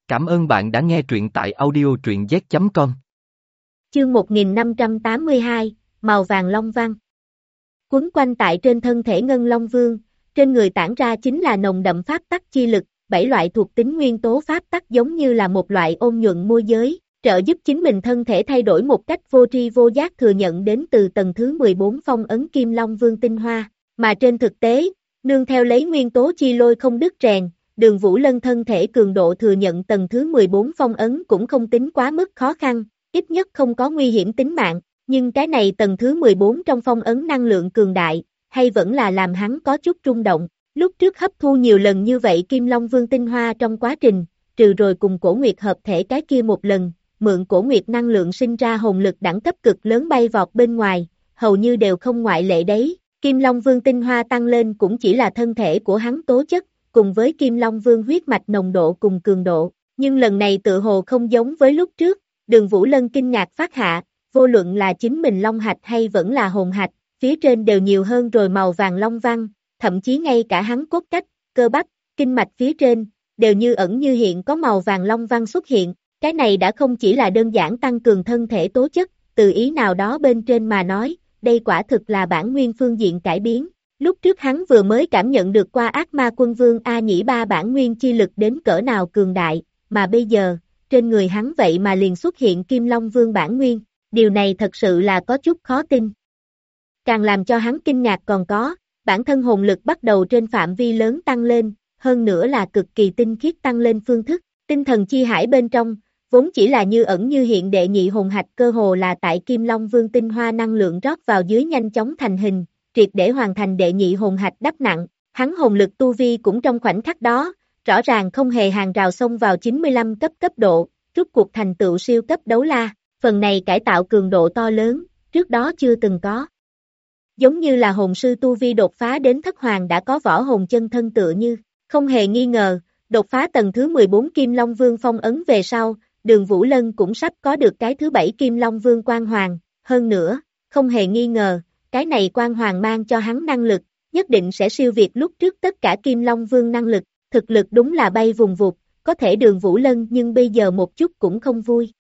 Cảm ơn bạn đã nghe truyện tại audio truyện z.com. Chương 1582, Màu vàng long văn. Quấn quanh tại trên thân thể Ngân Long Vương, trên người tản ra chính là nồng đậm pháp tắc chi lực, 7 loại thuộc tính nguyên tố pháp tắc giống như là một loại ôn nhuận môi giới, trợ giúp chính mình thân thể thay đổi một cách vô tri vô giác thừa nhận đến từ tầng thứ 14 phong ấn Kim Long Vương tinh hoa, mà trên thực tế, nương theo lấy nguyên tố chi lôi không đứt rèn, Đường Vũ Lân thân thể cường độ thừa nhận tầng thứ 14 phong ấn cũng không tính quá mức khó khăn, ít nhất không có nguy hiểm tính mạng, nhưng cái này tầng thứ 14 trong phong ấn năng lượng cường đại, hay vẫn là làm hắn có chút rung động. Lúc trước hấp thu nhiều lần như vậy Kim Long Vương tinh hoa trong quá trình, trừ rồi cùng Cổ Nguyệt hợp thể cái kia một lần, mượn Cổ Nguyệt năng lượng sinh ra hồn lực đẳng cấp cực lớn bay vọt bên ngoài, hầu như đều không ngoại lệ đấy. Kim Long Vương tinh hoa tăng lên cũng chỉ là thân thể của hắn tố chất, cùng với Kim Long Vương huyết mạch nồng độ cùng cường độ, nhưng lần này tự hồ không giống với lúc trước, Đường Vũ Lân kinh ngạc phát hạ, vô luận là chính mình long hạch hay vẫn là hồn hạch, phía trên đều nhiều hơn rồi màu vàng long văn, thậm chí ngay cả hắn cốt cách, cơ bắp, kinh mạch phía trên, đều như ẩn như hiện có màu vàng long văn xuất hiện, cái này đã không chỉ là đơn giản tăng cường thân thể tố chất, từ ý nào đó bên trên mà nói, đây quả thực là bản nguyên phương diện cải biến. Lúc trước hắn vừa mới cảm nhận được qua ác ma quân vương A Nhĩ Ba bản nguyên chi lực đến cỡ nào cường đại, mà bây giờ, trên người hắn vậy mà liền xuất hiện Kim Long Vương bản nguyên, điều này thật sự là có chút khó tin. Càng làm cho hắn kinh ngạc còn có, bản thân hồn lực bắt đầu trên phạm vi lớn tăng lên, hơn nữa là cực kỳ tinh khiết tăng lên phương thức, tinh thần chi hải bên trong, vốn chỉ là như ẩn như hiện đệ nhị hồn hạch cơ hồ là tại Kim Long Vương tinh hoa năng lượng rót vào dưới nhanh chóng thành hình, triệt để hoàn thành đệ nhị hồn hạch đắp nặng, hắn hồn lực tu vi cũng trong khoảnh khắc đó, rõ ràng không hề hàng rào xông vào 95 cấp độ, rút cuộc thành tựu siêu cấp đấu la, phần này cải tạo cường độ to lớn, trước đó chưa từng có. Giống như là hồn sư tu vi đột phá đến thất hoàng đã có võ hồn chân thân tựa như, không hề nghi ngờ, đột phá tầng thứ 14 Kim Long Vương phong ấn về sau, Đường Vũ Lân cũng sắp có được cái thứ 7 Kim Long Vương quan hoàng, hơn nữa, không hề nghi ngờ, cái này quan hoàng mang cho hắn năng lực, nhất định sẽ siêu việt lúc trước tất cả Kim Long Vương năng lực, thực lực đúng là bay vùng vụt, có thể Đường Vũ Lân nhưng bây giờ một chút cũng không vui.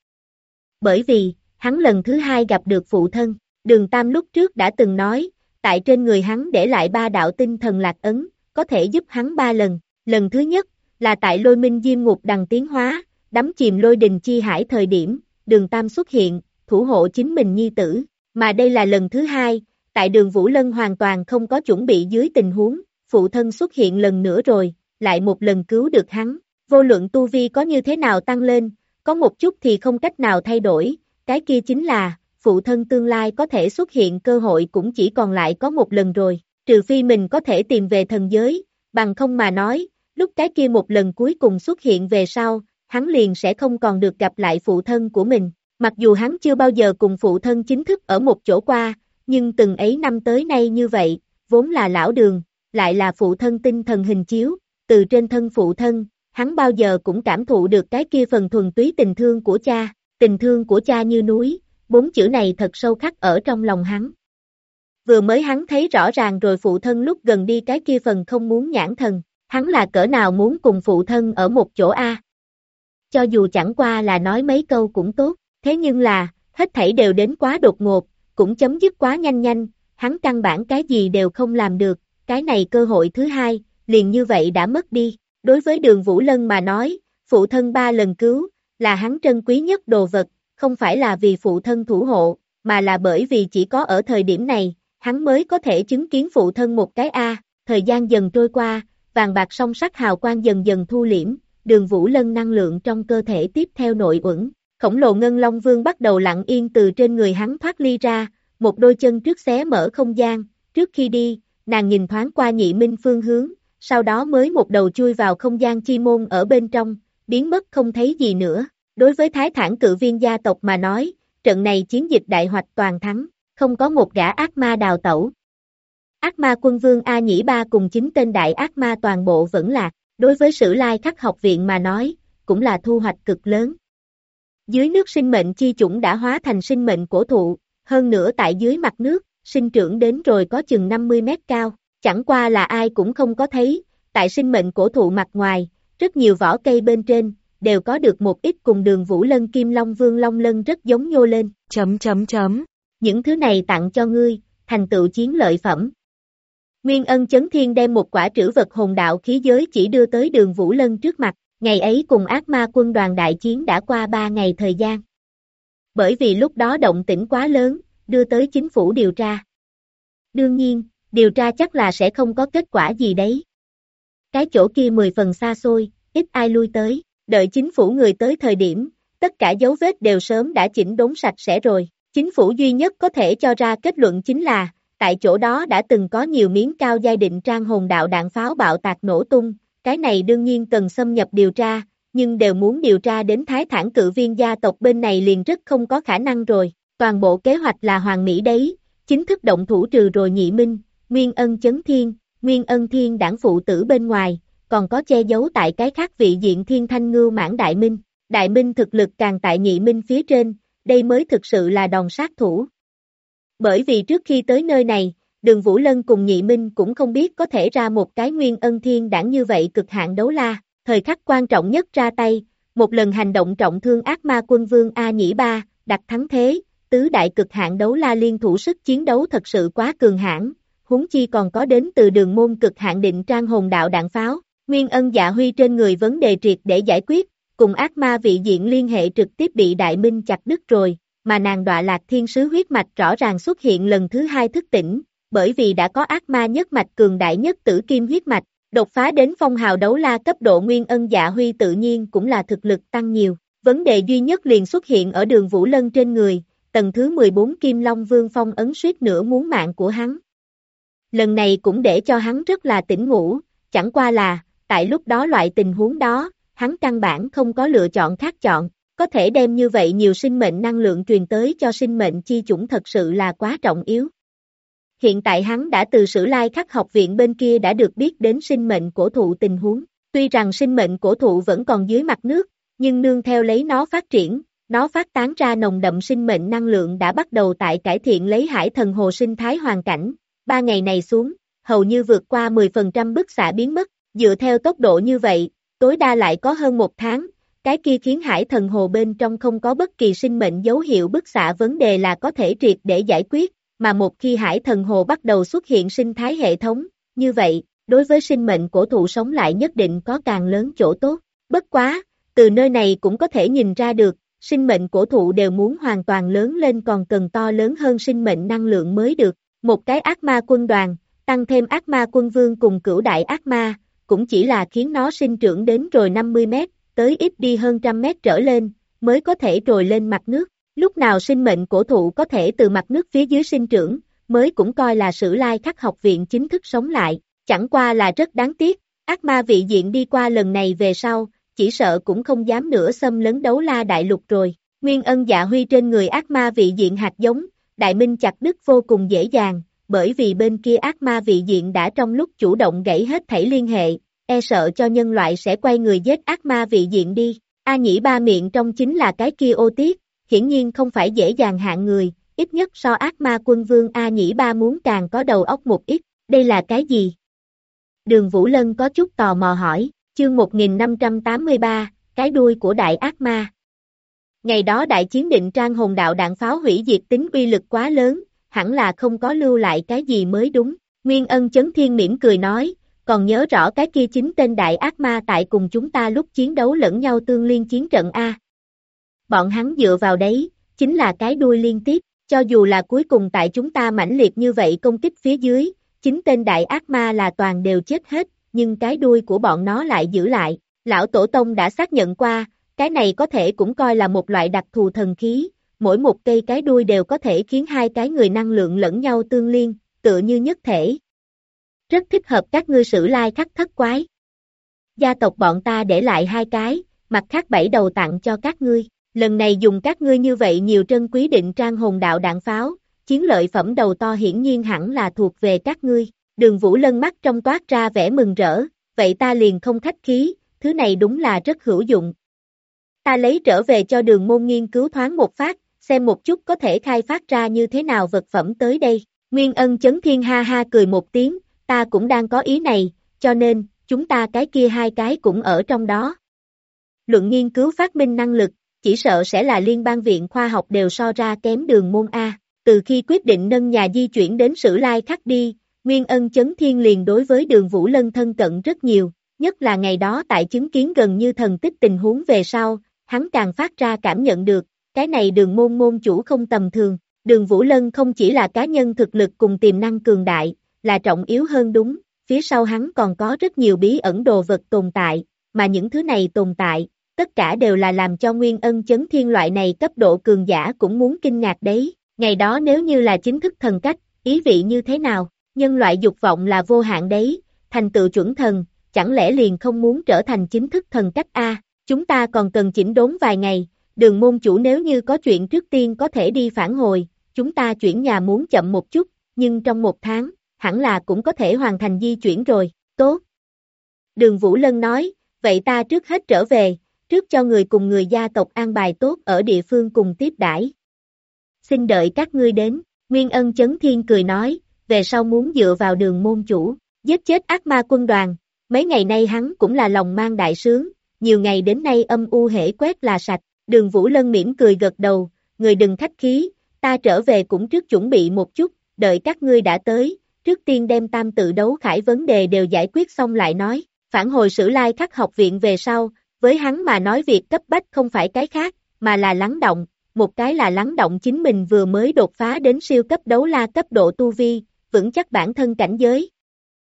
Bởi vì, hắn lần thứ hai gặp được phụ thân, Đường Tam lúc trước đã từng nói, tại trên người hắn để lại 3 đạo tinh thần lạc ấn, có thể giúp hắn 3 lần, lần thứ nhất, là tại Lôi Minh Diêm Ngục đằng tiến hóa, đắm chìm lôi đình chi hải thời điểm, Đường Tam xuất hiện, thủ hộ chính mình nhi tử, mà đây là lần thứ hai, tại Đường Vũ Lân hoàn toàn không có chuẩn bị dưới tình huống, phụ thân xuất hiện lần nữa rồi, lại một lần cứu được hắn, vô luận tu vi có như thế nào tăng lên, có một chút thì không cách nào thay đổi, cái kia chính là, phụ thân tương lai có thể xuất hiện cơ hội cũng chỉ còn lại có một lần rồi, trừ phi mình có thể tìm về thần giới, bằng không mà nói, lúc cái kia một lần cuối cùng xuất hiện về sau, hắn liền sẽ không còn được gặp lại phụ thân của mình, mặc dù hắn chưa bao giờ cùng phụ thân chính thức ở một chỗ qua, nhưng từng ấy năm tới nay như vậy, vốn là lão Đường, lại là phụ thân tinh thần hình chiếu, từ trên thân phụ thân, hắn bao giờ cũng cảm thụ được cái kia phần thuần túy tình thương của cha như núi, 4 chữ này thật sâu khắc ở trong lòng hắn. Vừa mới hắn thấy rõ ràng rồi phụ thân lúc gần đi cái kia phần không muốn nhãn thần, hắn là cỡ nào muốn cùng phụ thân ở một chỗ a. Cho dù chẳng qua là nói mấy câu cũng tốt, thế nhưng là, hết thảy đều đến quá đột ngột, cũng chấm dứt quá nhanh, hắn căn bản cái gì đều không làm được, cái này cơ hội thứ hai, liền như vậy đã mất đi. Đối với Đường Vũ Lân mà nói, phụ thân 3 lần cứu, là hắn trân quý nhất đồ vật, không phải là vì phụ thân thủ hộ, mà là bởi vì chỉ có ở thời điểm này, hắn mới có thể chứng kiến phụ thân một cái thời gian dần trôi qua, vàng bạc song sắc hào quang dần dần thu liễm, Đường Vũ Lân năng lượng trong cơ thể tiếp theo nội uẩn, khổng lồ Ngân Long Vương bắt đầu lặng yên từ trên người hắn thoát ly ra, một đôi chân trước xé mở không gian, trước khi đi, nàng nhìn thoáng qua Nhị Minh phương hướng, sau đó mới một đầu chui vào không gian chi môn ở bên trong, biến mất không thấy gì nữa. Đối với Thái Thản Cự Viên gia tộc mà nói, trận này chiến dịch đại hoạch toàn thắng, không có một gã ác ma đào tẩu. Ác ma quân vương A Nhĩ Ba cùng 9 tên đại ác ma toàn bộ vẫn lạc, đối với Sử Lai Khắc học viện mà nói, cũng là thu hoạch cực lớn. Dưới nước sinh mệnh chi chủng đã hóa thành sinh mệnh cổ thụ, hơn nữa tại dưới mặt nước, sinh trưởng đến rồi có chừng 50 mét cao, chẳng qua là ai cũng không có thấy, tại sinh mệnh cổ thụ mặt ngoài, rất nhiều vỏ cây bên trên, đều có được một ít cùng Đường Vũ Lân Kim Long Vương Long Lân rất giống nhô lên. Những thứ này tặng cho ngươi, thành tựu chiến lợi phẩm. Nguyên Ân Chấn Thiên đem một quả trữ vật hồn đạo khí giới chỉ đưa tới Đường Vũ Lân trước mặt, ngày ấy cùng ác ma quân đoàn đại chiến đã qua 3 ngày thời gian. Bởi vì lúc đó động tĩnh quá lớn, đưa tới chính phủ điều tra. Đương nhiên, điều tra chắc là sẽ không có kết quả gì đấy. Cái chỗ kia 10 phần xa xôi, ít ai lui tới, đợi chính phủ người tới thời điểm, tất cả dấu vết đều sớm đã chỉnh đốn sạch sẽ rồi. Chính phủ duy nhất có thể cho ra kết luận chính là, tại chỗ đó đã từng có nhiều miếng cao giai định trang hồn đạo đạn pháo bạo tạc nổ tung, cái này đương nhiên cần xâm nhập điều tra, nhưng đều muốn điều tra đến Thái Thản Cự Viên gia tộc bên này liền rất không có khả năng rồi, toàn bộ kế hoạch là hoàn mỹ đấy, chính thức động thủ trừ rồi Nhị Minh, Nguyên Ân Chấn Thiên, Nguyên Ân Thiên đảng phụ tử bên ngoài, còn có che giấu tại cái khác vị diện Thiên Thanh Ngưu Mãn Đại Minh thực lực càng tại Nhị Minh phía trên, đây mới thực sự là đòn sát thủ. Bởi vì trước khi tới nơi này, Đường Vũ Lân cùng Nhị Minh cũng không biết có thể ra một cái Nguyên Ân Thiên đảng như vậy cực hạn đấu la, thời khắc quan trọng nhất ra tay, một lần hành động trọng thương ác ma quân vương A Nhĩ Ba, đặt thắng thế, tứ đại cực hạn đấu la liên thủ sức chiến đấu thật sự quá cường hãn, huống chi còn có đến từ đường môn cực hạn định trang hồn đạo đạn pháo, Nguyên Ân Dạ Huy trên người vấn đề triệt để giải quyết, cùng ác ma vị diện liên hệ trực tiếp bị Đại Minh chặt đứt rồi, mà nàng đọa lạc thiên sứ huyết mạch rõ ràng xuất hiện lần thứ hai thức tỉnh, bởi vì đã có ác ma nhất mạch cường đại nhất tử kim huyết mạch, đột phá đến phong hào đấu la cấp độ Nguyên Ân Dạ Huy tự nhiên cũng là thực lực tăng nhiều, vấn đề duy nhất liền xuất hiện ở Đường Vũ Lân trên người, tầng thứ 14 Kim Long Vương phong ấn suýt nữa muốn mạng của hắn. Lần này cũng để cho hắn rất là tỉnh ngủ, chẳng qua là, tại lúc đó loại tình huống đó, hắn căn bản không có lựa chọn khác chọn, có thể đem như vậy nhiều sinh mệnh năng lượng truyền tới cho sinh mệnh chi chủng thật sự là quá trọng yếu. Hiện tại hắn đã từ Sử Lai Khắc học viện bên kia đã được biết đến sinh mệnh cổ thụ tình huống, tuy rằng sinh mệnh cổ thụ vẫn còn dưới mặt nước, nhưng nương theo lấy nó phát triển, nó phát tán ra nồng đậm sinh mệnh năng lượng đã bắt đầu tại cải thiện lấy hải thần hồ sinh thái hoàn cảnh, 3 ngày này xuống, hầu như vượt qua 10% bức xạ biến mất, dựa theo tốc độ như vậy, tối đa lại có hơn 1 tháng, cái kia khiến hải thần hồ bên trong không có bất kỳ sinh mệnh dấu hiệu bức xạ vấn đề là có thể triệt để giải quyết, mà một khi hải thần hồ bắt đầu xuất hiện sinh thái hệ thống, như vậy, đối với sinh mệnh cổ thụ sống lại nhất định có càng lớn chỗ tốt, bất quá, từ nơi này cũng có thể nhìn ra được, sinh mệnh cổ thụ đều muốn hoàn toàn lớn lên còn cần to lớn hơn sinh mệnh năng lượng mới được, một cái ác ma quân đoàn, tăng thêm ác ma quân vương cùng cửu đại ác ma, cũng chỉ là khiến nó sinh trưởng đến rồi 50 mét, tới ít đi hơn 100 mét trở lên, mới có thể trồi lên mặt nước. Lúc nào sinh mệnh cổ thụ có thể từ mặt nước phía dưới sinh trưởng, mới cũng coi là Sử Lai Khắc học viện chính thức sống lại, chẳng qua là rất đáng tiếc, ác ma vị diện đi qua lần này về sau, chỉ sợ cũng không dám nữa xâm lấn đấu la đại lục rồi. Nguyên Ân Dạ Huy trên người ác ma vị diện hạt giống, Đại Minh chặt đứt vô cùng dễ dàng, bởi vì bên kia ác ma vị diện đã trong lúc chủ động gãy hết thảy liên hệ, e sợ cho nhân loại sẽ quay người giết ác ma vị diện đi. A Nhĩ Ba miệng trong chính là cái kia ô tiết, hiển nhiên không phải dễ dàng hạng người, ít nhất so ác ma quân vương A Nhĩ Ba muốn càng có đầu óc một ít, đây là cái gì? Đường Vũ Lân có chút tò mò hỏi, chương 1583, cái đuôi của đại ác ma. Ngày đó đại chiến định trang hồn đạo đạn pháo hủy diệt tính uy lực quá lớn, hẳn là không có lưu lại cái gì mới đúng. Nguyên Ân Chấn Thiên mỉm cười nói, còn nhớ rõ cái kia chính tên đại ác ma tại cùng chúng ta lúc chiến đấu lẫn nhau tương liên chiến trận A. Bọn hắn dựa vào đấy, chính là cái đuôi liên tiếp, cho dù là cuối cùng tại chúng ta mãnh liệt như vậy công kích phía dưới, chính tên đại ác ma là toàn đều chết hết, nhưng cái đuôi của bọn nó lại giữ lại. Lão Tổ Tông đã xác nhận qua, cái này có thể cũng coi là một loại đặc thù thần khí, mỗi một cây cái đuôi đều có thể khiến hai cái người năng lượng lẫn nhau tương liên, tựa như nhất thể. Rất thích hợp các ngươi Sử Lai Khắc thất quái. Gia tộc bọn ta để lại 2 cái, mặt khác 7 đầu tặng cho các ngươi, lần này dùng các ngươi như vậy nhiều trân quý định trang hồn đạo đạn pháo, chiến lợi phẩm đầu to hiển nhiên hẳn là thuộc về các ngươi. Đường Vũ Lân mắt trong toát ra vẻ mừng rỡ, vậy ta liền không khách khí, thứ này đúng là rất hữu dụng. Ta lấy trở về cho Đường môn nghiên cứu thoáng một phát, xem một chút có thể khai phát ra như thế nào vật phẩm tới đây. Nguyên Ân Chấn Thiên ha ha cười một tiếng, ta cũng đang có ý này, cho nên, chúng ta cái kia 2 cái cũng ở trong đó. luận nghiên cứu phát minh năng lực, chỉ sợ sẽ là liên bang viện khoa học đều so ra kém Đường Môn A. Từ khi quyết định nâng nhà di chuyển đến Sử Lai Khắc đi, Nguyên Ân Chấn Thiên liền đối với Đường Vũ Lân thân cận rất nhiều, nhất là ngày đó tại chứng kiến gần như thần tích tình huống về sau, hắn càng phát ra cảm nhận được, cái này Đường Môn môn chủ không tầm thường. Đường Vũ Lân không chỉ là cá nhân thực lực cùng tiềm năng cường đại, là trọng yếu hơn đúng, phía sau hắn còn có rất nhiều bí ẩn đồ vật tồn tại, mà những thứ này tồn tại, tất cả đều là làm cho Nguyên Ân Chấn Thiên loại này cấp độ cường giả cũng muốn kinh ngạc đấy. Ngày đó nếu như là chính thức thần cách, ý vị như thế nào? Nhân loại dục vọng là vô hạn đấy, thành tựu chuẩn thần, chẳng lẽ liền không muốn trở thành chính thức thần cách a? Chúng ta còn cần chỉnh đốn vài ngày, Đường môn chủ nếu như có chuyện trước tiên có thể đi phản hồi, chúng ta chuyển nhà muốn chậm một chút, nhưng trong 1 tháng, hẳn là cũng có thể hoàn thành di chuyển rồi, tốt. Đường Vũ Lân nói, vậy ta trước hết trở về, trước cho người cùng người gia tộc an bài tốt ở địa phương cùng tiếp đãi. Xin đợi các ngươi đến, Nguyên Ân Chấn Thiên cười nói, về sau muốn dựa vào Đường môn chủ, giết chết ác ma quân đoàn, mấy ngày nay hắn cũng là lòng mang đại sướng, nhiều ngày đến nay âm u hễ quét là sạch, Đường Vũ Lân mỉm cười gật đầu, người đừng khách khí, ta trở về cũng trước chuẩn bị một chút, đợi các ngươi đã tới, trước tiên đem tam tự đấu khải vấn đề đều giải quyết xong lại nói, phản hồi Sử Lai Khắc học viện về sau, với hắn mà nói việc cấp bách không phải cái khác, mà là lắng động, một cái là lắng động chính mình vừa mới đột phá đến siêu cấp đấu la cấp độ tu vi, vững chắc bản thân cảnh giới.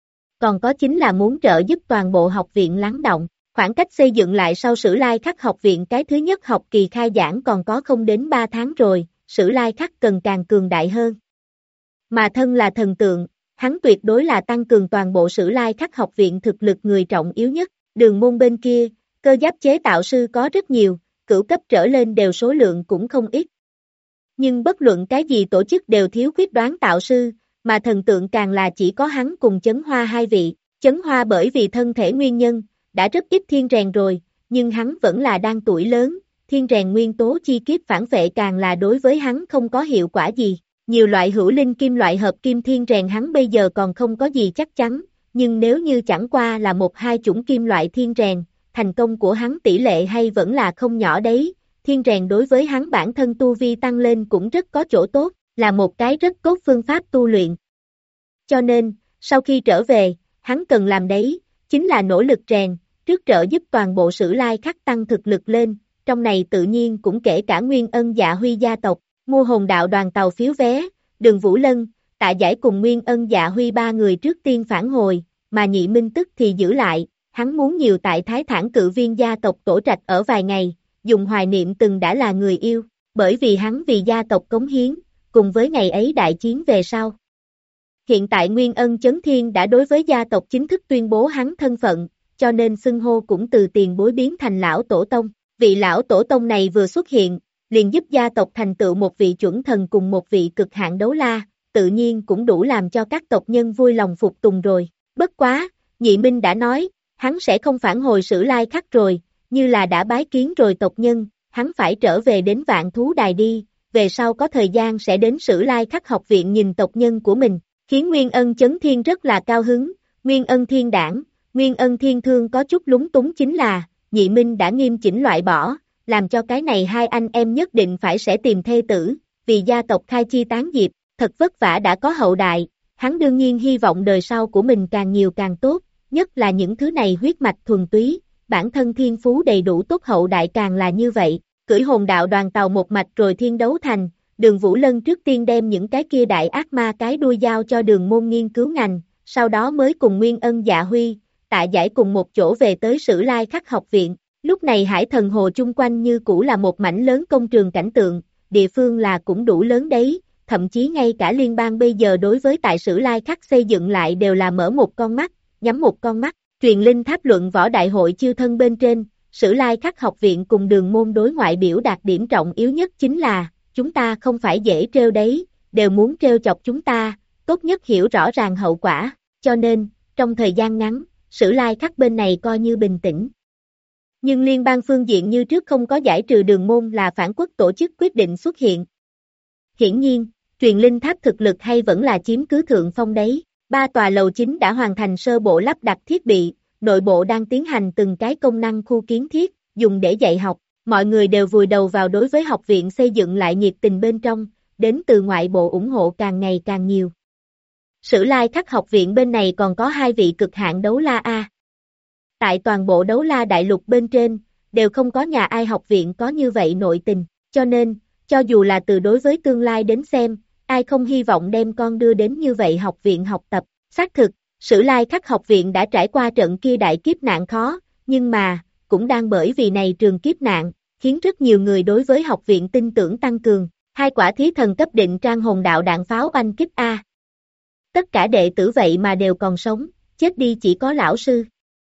Còn có chính là muốn trợ giúp toàn bộ học viện lắng động, khoảng cách xây dựng lại sau Sử Lai Khắc học viện cái thứ nhất học kỳ khai giảng còn có không đến 3 tháng rồi, Sử Lai Khắc cần càng cường đại hơn. Mà thân là thần tượng, hắn tuyệt đối là tăng cường toàn bộ Sử Lai Khắc học viện thực lực người trọng yếu nhất, Đường môn bên kia, cơ giáp chế tạo sư có rất nhiều, cửu cấp trở lên đều số lượng cũng không ít. Nhưng bất luận cái gì tổ chức đều thiếu khuyết đoán tạo sư, mà thần tượng càng là chỉ có hắn cùng Chấn Hoa 2 vị, Chấn Hoa bởi vì thân thể nguyên nhân, đã rất ít thiên rèn rồi, nhưng hắn vẫn là đang tuổi lớn, thiên rèn nguyên tố chi kiếp phản vệ càng là đối với hắn không có hiệu quả gì. Nhiều loại hữu linh kim loại hợp kim thiên rèn hắn bây giờ còn không có gì chắc chắn, nhưng nếu như chẳng qua là 1-2 chủng kim loại thiên rèn, thành công của hắn tỷ lệ hay vẫn là không nhỏ đấy, thiên rèn đối với hắn bản thân tu vi tăng lên cũng rất có chỗ tốt, là một cái rất tốt phương pháp tu luyện. Cho nên, sau khi trở về, hắn cần làm đấy, chính là nỗ lực rèn, trước trợ giúp toàn bộ Sử Lai Khắc tăng thực lực lên, trong này tự nhiên cũng kể cả Nguyên Ân Dạ Huy gia tộc. Mua hồn đạo đoàn tàu phiếu vé, Đường Vũ Lân, Tạ Giải cùng Nguyên Ân Dạ Huy 3 người trước tiên phản hồi, mà Nhị Minh tức thì giữ lại, hắn muốn nhiều tại Thái Thản Cự Viên gia tộc tổ trạch ở vài ngày, dùng hoài niệm từng đã là người yêu, bởi vì hắn vì gia tộc cống hiến, cùng với ngày ấy đại chiến về sau. Hiện tại Nguyên Ân Chấn Thiên đã đối với gia tộc chính thức tuyên bố hắn thân phận, cho nên xưng hô cũng từ tiền bối biến thành lão tổ tông, vị lão tổ tông này vừa xuất hiện, liền giúp gia tộc thành tựu một vị chuẩn thần cùng một vị cực hạn đấu la, tự nhiên cũng đủ làm cho các tộc nhân vui lòng phục tùng rồi. Bất quá, Nhị Minh đã nói, hắn sẽ không phản hồi Sử Lai Khắc rồi, như là đã bái kiến rồi tộc nhân, hắn phải trở về đến Vạn Thú Đài đi, về sau có thời gian sẽ đến Sử Lai Khắc học viện nhìn tộc nhân của mình, khiến Nguyên Ân Chấn Thiên rất là cao hứng, Nguyên Ân Thiên Đảng, Nguyên Ân Thiên Thương có chút lúng túng chính là, Nhị Minh đã nghiêm chỉnh loại bỏ, làm cho cái này hai anh em nhất định phải sẽ tìm thê tử, vì gia tộc khai chi tán diệp, thật vất vả đã có hậu đại, hắn đương nhiên hy vọng đời sau của mình càng nhiều càng tốt, nhất là những thứ này huyết mạch thuần túy, bản thân thiên phú đầy đủ tốt hậu đại càng là như vậy, cưỡi hồn đạo đoàn tàu một mạch rồi thiên đấu thành, Đường Vũ Lân trước tiên đem những cái kia đại ác ma cái đuôi giao cho Đường môn nghiên cứu ngành, sau đó mới cùng Nguyên Ân Dạ Huy, Tạ Giải cùng một chỗ về tới Sử Lai Khắc học viện. Lúc này Hải Thần Hồ chung quanh như cũ là một mảnh lớn công trường cảnh tượng, địa phương là cũng đủ lớn đấy, thậm chí ngay cả liên bang bây giờ đối với tại Sử Lai Khắc xây dựng lại đều là mở một con mắt, nhắm một con mắt, truyền linh tháp luận võ đại hội chiêu thân bên trên, Sử Lai Khắc học viện cùng Đường môn đối ngoại biểu đạt điểm trọng yếu nhất chính là, chúng ta không phải dễ trêu đấy, đều muốn trêu chọc chúng ta, tốt nhất hiểu rõ ràng hậu quả, cho nên, trong thời gian ngắn, Sử Lai Khắc bên này coi như bình tĩnh. Nhưng liên bang phương diện như trước không có giải trừ Đường môn là phản quốc tổ chức quyết định xuất hiện. Hiển nhiên, truyền linh tháp thực lực hay vẫn là chiếm cứ thượng phong đấy. 3 tòa lầu chính đã hoàn thành sơ bộ lắp đặt thiết bị, nội bộ đang tiến hành từng cái công năng khu kiến thiết, dùng để dạy học, mọi người đều vùi đầu vào đối với học viện xây dựng lại nhiệt tình bên trong, đến từ ngoại bộ ủng hộ càng ngày càng nhiều. Sử Lai Khắc học viện bên này còn có 2 vị cực hạn đấu la A. Tại toàn bộ đấu la đại lục bên trên, đều không có nhà ai học viện có như vậy nội tình, cho nên, cho dù là từ đối với tương lai đến xem, ai không hy vọng đem con đưa đến như vậy học viện học tập. Xác thực, Sử Lai Khắc học viện đã trải qua trận kia đại kiếp nạn khó, nhưng mà, cũng đang bởi vì này trường kiếp nạn, khiến rất nhiều người đối với học viện tin tưởng tăng cường. 2 quả thí thần cấp định trang hồn đạo đạn pháo oanh kích A. Tất cả đệ tử vậy mà đều còn sống, chết đi chỉ có lão sư.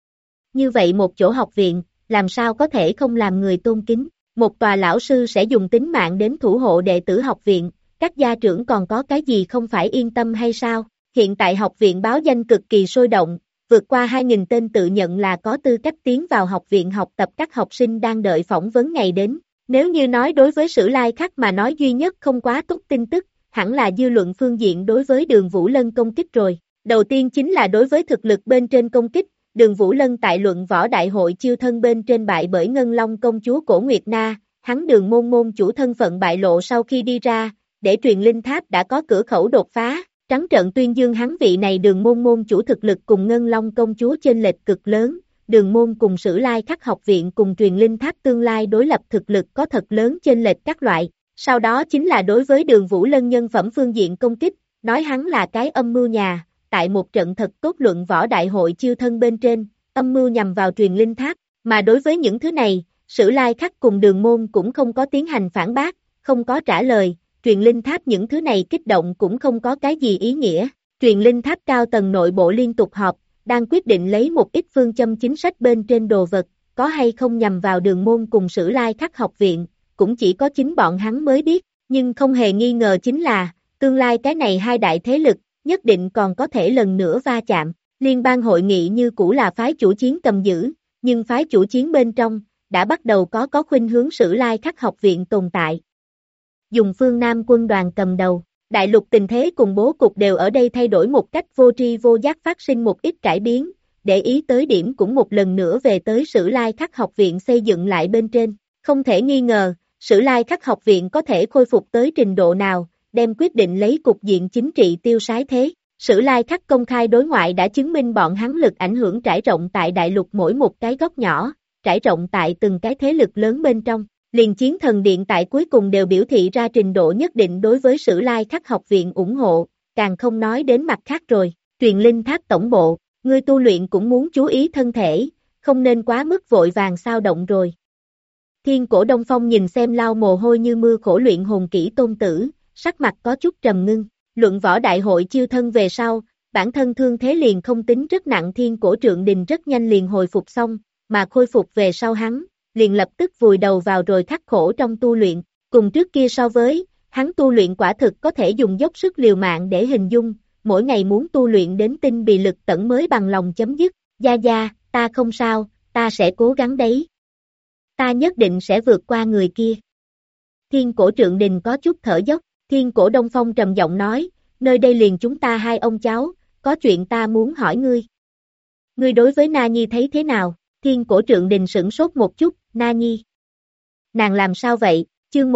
Như vậy một chỗ học viện, làm sao có thể không làm người tôn kính, một tòa lão sư sẽ dùng tính mạng đến thủ hộ đệ tử học viện, các gia trưởng còn có cái gì không phải yên tâm hay sao? Hiện tại học viện báo danh cực kỳ sôi động, vượt qua 2.000 tên tự nhận là có tư cách tiến vào học viện học tập, các học sinh đang đợi phỏng vấn ngày đến. Nếu như nói đối với Sử Lai Khắc mà nói duy nhất không quá tốt tin tức, hẳn là dư luận phương diện đối với Đường Vũ Lân công kích rồi. Đầu tiên chính là đối với thực lực bên trên công kích, Đường Vũ Lân tại luận võ đại hội chiêu thân bên trên bại bởi Ngân Long công chúa Cổ Nguyệt Na, hắn Đường môn môn chủ thân phận bại lộ sau khi đi ra, để truyền linh tháp đã có cửa khẩu đột phá, trắng trợn tuyên dương hắn vị này Đường môn môn chủ thực lực cùng Ngân Long công chúa chênh lệch cực lớn. Đường môn cùng Sử Lai Khắc học viện cùng truyền linh tháp tương lai đối lập thực lực có thật lớn chênh lệch các loại. Sau đó chính là đối với Đường Vũ Lân nhân phẩm phương diện công kích, nói hắn là cái âm mưu nhà, tại một trận thật tốt luận võ đại hội chiêu thân bên trên, âm mưu nhằm vào truyền linh tháp, mà đối với những thứ này, Sử Lai Khắc cùng Đường môn cũng không có tiến hành phản bác, không có trả lời, truyền linh tháp những thứ này kích động cũng không có cái gì ý nghĩa. Truyền linh tháp cao tầng nội bộ liên tục họp, đang quyết định lấy một ít phương châm chính sách bên trên đồ vật, có hay không nhằm vào Đường môn cùng Sử Lai Khắc học viện, cũng chỉ có chính bọn hắn mới biết, nhưng không hề nghi ngờ chính là, tương lai cái này 2 đại thế lực, nhất định còn có thể lần nữa va chạm. Liên bang hội nghị như cũ là phái chủ chiến cầm giữ, nhưng phái chủ chiến bên trong, đã bắt đầu có khuynh hướng Sử Lai Khắc học viện tồn tại. Dùng phương Nam quân đoàn cầm đầu, đại lục tình thế cùng bố cục đều ở đây thay đổi một cách vô tri vô giác, phát sinh một ít cải biến, để ý tới điểm cũng một lần nữa về tới Sử Lai Khắc học viện xây dựng lại bên trên. Không thể nghi ngờ, Sử Lai Khắc học viện có thể khôi phục tới trình độ nào, đem quyết định lấy cục diện chính trị tiêu sái thế. Sử Lai Khắc công khai đối ngoại đã chứng minh bọn hắn lực ảnh hưởng trải rộng tại đại lục mỗi một cái góc nhỏ, trải rộng tại từng cái thế lực lớn bên trong. Liền Chiến Thần Điện tại cuối cùng đều biểu thị ra trình độ nhất định đối với Sử Lai Khắc học viện ủng hộ, càng không nói đến mặt khác rồi. Truyền linh tháp tổng bộ, ngươi tu luyện cũng muốn chú ý thân thể, không nên quá mức vội vàng sao động rồi. Thiên Cổ Đông Phong nhìn xem lau mồ hôi như mưa khổ luyện hồn kỹ Tôn Tử, sắc mặt có chút trầm ngưng. Luận võ đại hội chiêu thân về sau, bản thân thương thế liền không tính rất nặng, Thiên Cổ Trượng Đình rất nhanh liền hồi phục xong, mà khôi phục về sau hắn, liền lập tức vùi đầu vào rồi khắc khổ trong tu luyện, cùng trước kia so với, hắn tu luyện quả thực có thể dùng dốc sức liều mạng để hình dung, mỗi ngày muốn tu luyện đến tinh bì lực tận mới bằng lòng chấm dứt. Gia Gia, ta không sao, ta sẽ cố gắng đấy. Ta nhất định sẽ vượt qua người kia. Thiên Cổ Trượng Đình có chút thở dốc, Thiên Cổ Đông Phong trầm giọng nói, nơi đây liền chúng ta 2 ông cháu, có chuyện ta muốn hỏi ngươi. Ngươi đối với Na Nhi thấy thế nào? Thiên Cổ Trượng Đình sửng sốt một chút, Na Nhi. Nàng làm sao vậy? Chương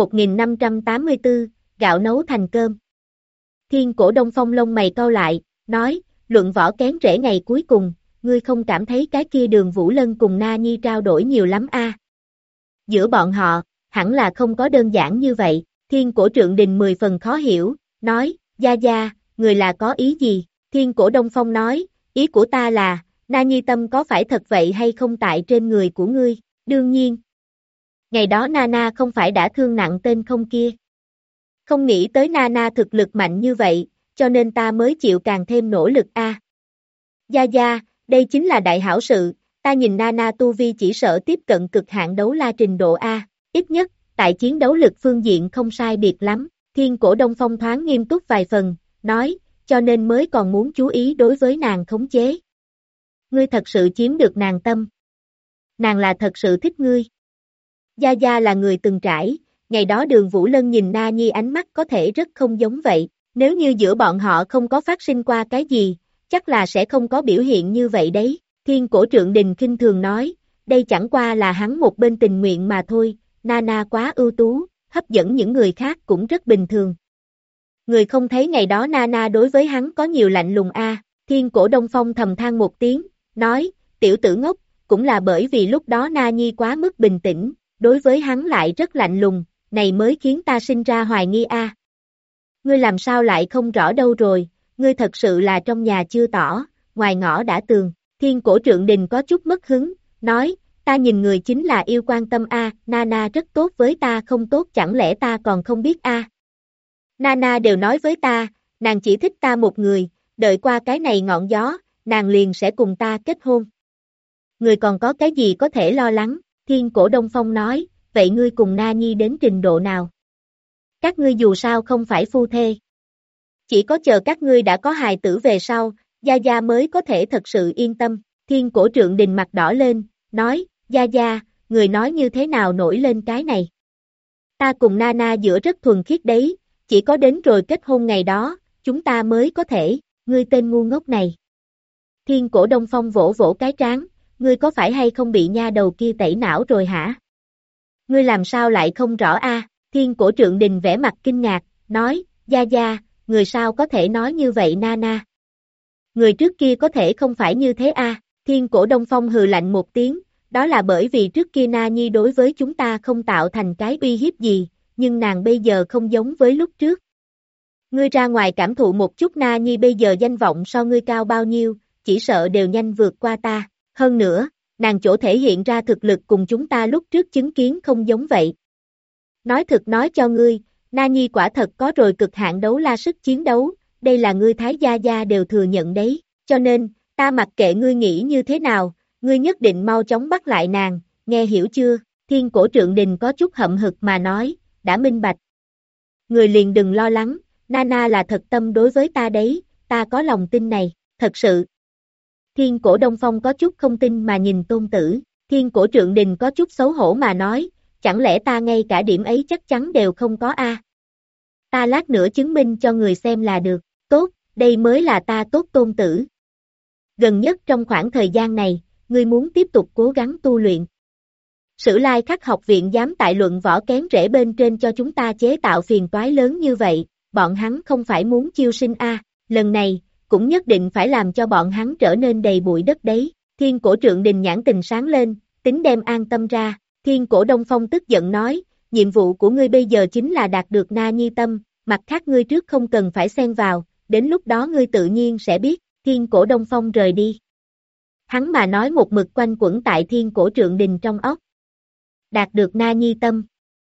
1584, gạo nấu thành cơm. Thiên Cổ Đông Phong lông mày cau lại, nói, luận võ kén rễ ngày cuối cùng, ngươi không cảm thấy cái kia Đường Vũ Lân cùng Na Nhi trao đổi nhiều lắm a? Giữa bọn họ, hẳn là không có đơn giản như vậy. Thiên Cổ Trượng Đình 10 phần khó hiểu, nói, Gia Gia, người là có ý gì? Thiên Cổ Đông Phong nói, ý của ta là, Na Nhi tâm có phải thật vậy hay không tại trên người của ngươi? Đương nhiên. Ngày đó Nana không phải đã thương nặng tên không kia. Không nghĩ tới Nana thực lực mạnh như vậy, cho nên ta mới chịu càng thêm nỗ lực a. Gia Gia, đây chính là đại hảo sự, ta nhìn Nana tu vi chỉ sợ tiếp cận cực hạn đấu la trình độ A, ít nhất, tại chiến đấu lực phương diện không sai biệt lắm. Thiên Cổ Đông Phong thoáng nghiêm túc vài phần, nói, cho nên mới còn muốn chú ý đối với nàng khống chế. Ngươi thật sự chiếm được nàng tâm. Nàng là thật sự thích ngươi. Gia Gia là người từng trải, ngày đó Đường Vũ Lân nhìn Na Nhi ánh mắt có thể rất không giống vậy, nếu như giữa bọn họ không có phát sinh qua cái gì, chắc là sẽ không có biểu hiện như vậy đấy. Thiên Cổ Trượng Đình khinh thường nói, đây chẳng qua là hắn một bên tình nguyện mà thôi, Nana quá ưu tú, hấp dẫn những người khác cũng rất bình thường. Người không thấy ngày đó Nana đối với hắn có nhiều lạnh lùng Thiên Cổ Đông Phong thầm than một tiếng, nói, tiểu tử ngốc, cũng là bởi vì lúc đó Na Nhi quá mức bình tĩnh, đối với hắn lại rất lạnh lùng, này mới khiến ta sinh ra hoài nghi Ngươi làm sao lại không rõ đâu rồi, ngươi thật sự là trong nhà chưa tỏ, ngoài ngõ đã tường. Thiên Cổ Trượng Đình có chút mất hứng, nói, ta nhìn người chính là yêu quan tâm Nana rất tốt với ta không tốt chẳng lẽ ta còn không biết Nana đều nói với ta, nàng chỉ thích ta một người, đợi qua cái này ngọn gió, nàng liền sẽ cùng ta kết hôn. Người còn có cái gì có thể lo lắng, Thiên Cổ Đông Phong nói, vậy ngươi cùng Na Nhi đến trình độ nào? Các ngươi dù sao không phải phu thê. Chỉ có chờ các ngươi đã có hài tử về sau, Gia Gia mới có thể thật sự yên tâm. Thiên Cổ Trượng Đình mặt đỏ lên, nói, Gia Gia, người nói như thế nào nổi lên cái này? Ta cùng Nana giữa rất thuần khiết đấy, chỉ có đến rồi kết hôn ngày đó, chúng ta mới có thể, ngươi tên ngu ngốc này. Thiên Cổ Đông Phong vỗ vỗ cái trán, ngươi có phải hay không bị nha đầu kia tẩy não rồi hả? Ngươi làm sao lại không rõ Thiên Cổ Trượng Đình vẻ mặt kinh ngạc, nói, Gia Gia, người sao có thể nói như vậy Nana? Người trước kia có thể không phải như thế Thiên Cổ Đông Phong hừ lạnh một tiếng, đó là bởi vì trước kia Na Nhi đối với chúng ta không tạo thành cái uy hiếp gì, nhưng nàng bây giờ không giống với lúc trước. Ngươi ra ngoài cảm thụ một chút Na Nhi bây giờ danh vọng so ngươi cao bao nhiêu, chỉ sợ đều nhanh vượt qua ta, hơn nữa, nàng chỗ thể hiện ra thực lực cùng chúng ta lúc trước chứng kiến không giống vậy. Nói thực nói cho ngươi, Na Nhi quả thật có rồi cực hạn đấu la sức chiến đấu, đây là ngươi Thái Gia Gia đều thừa nhận đấy, cho nên, ta mặc kệ ngươi nghĩ như thế nào, ngươi nhất định mau chóng bắt lại nàng, nghe hiểu chưa? Thiên Cổ Trượng Đình có chút hậm hực mà nói, đã minh bạch. Người liền đừng lo lắng, Nana là thật tâm đối với ta đấy, ta có lòng tin này, thật sự. Thiên Cổ Đông Phong có chút không tin mà nhìn Tôn Tử, Thiên Cổ Trượng Đình có chút xấu hổ mà nói, chẳng lẽ ta ngay cả điểm ấy chắc chắn đều không có Ta lát nữa chứng minh cho người xem là được, tốt, đây mới là ta tốt Tôn Tử. Gần nhất trong khoảng thời gian này, ngươi muốn tiếp tục cố gắng tu luyện. Sử Lai Khắc học viện dám tại luận võ kén rễ bên trên cho chúng ta chế tạo phiền toái lớn như vậy, bọn hắn không phải muốn chiêu sinh lần này, cũng nhất định phải làm cho bọn hắn trở nên đầy bụi đất đấy. Thiên Cổ Trượng Đình nhãn tình sáng lên, tính đem an tâm ra, Thiên Cổ Đông Phong tức giận nói, nhiệm vụ của ngươi bây giờ chính là đạt được Na Nhi tâm, mặt khác ngươi trước không cần phải xen vào, đến lúc đó ngươi tự nhiên sẽ biết, Thiên Cổ Đông Phong rời đi. Hắn mà nói một mực quanh quẩn tại Thiên Cổ Trượng Đình trong óc. Đạt được Na Nhi tâm.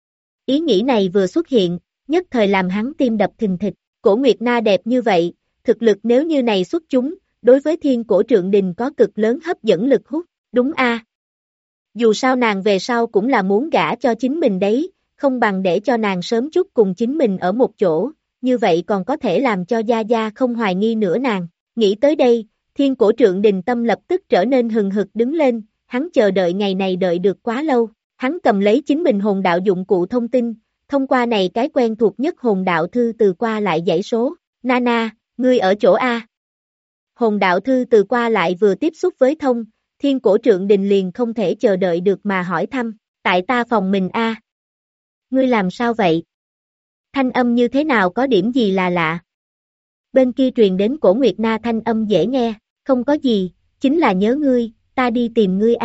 Ý nghĩ này vừa xuất hiện, nhất thời làm hắn tim đập thình thịch, Cổ Nguyệt Na đẹp như vậy, thực lực nếu như này xuất chúng, đối với Thiên Cổ Trượng Đình có cực lớn hấp dẫn lực hút, đúng Dù sao nàng về sau cũng là muốn gả cho chính mình đấy, không bằng để cho nàng sớm chút cùng chính mình ở một chỗ, như vậy còn có thể làm cho Gia Gia không hoài nghi nữa nàng. Nghĩ tới đây, Thiên Cổ Trượng Đình tâm lập tức trở nên hừng hực đứng lên, hắn chờ đợi ngày này đợi được quá lâu, hắn cầm lấy chính mình hồn đạo dụng cụ thông tin, thông qua này cái quen thuộc nhất hồn đạo thư từ qua lại dãy số, Nana, ngươi ở chỗ Hồn đạo thư từ qua lại vừa tiếp xúc với thông, Thiên Cổ Trượng Đình liền không thể chờ đợi được mà hỏi thăm, tại ta phòng mình Ngươi làm sao vậy? Thanh âm như thế nào có điểm gì là lạ? Bên kia truyền đến Cổ Nguyệt Na thanh âm dễ nghe, không có gì, chính là nhớ ngươi, ta đi tìm ngươi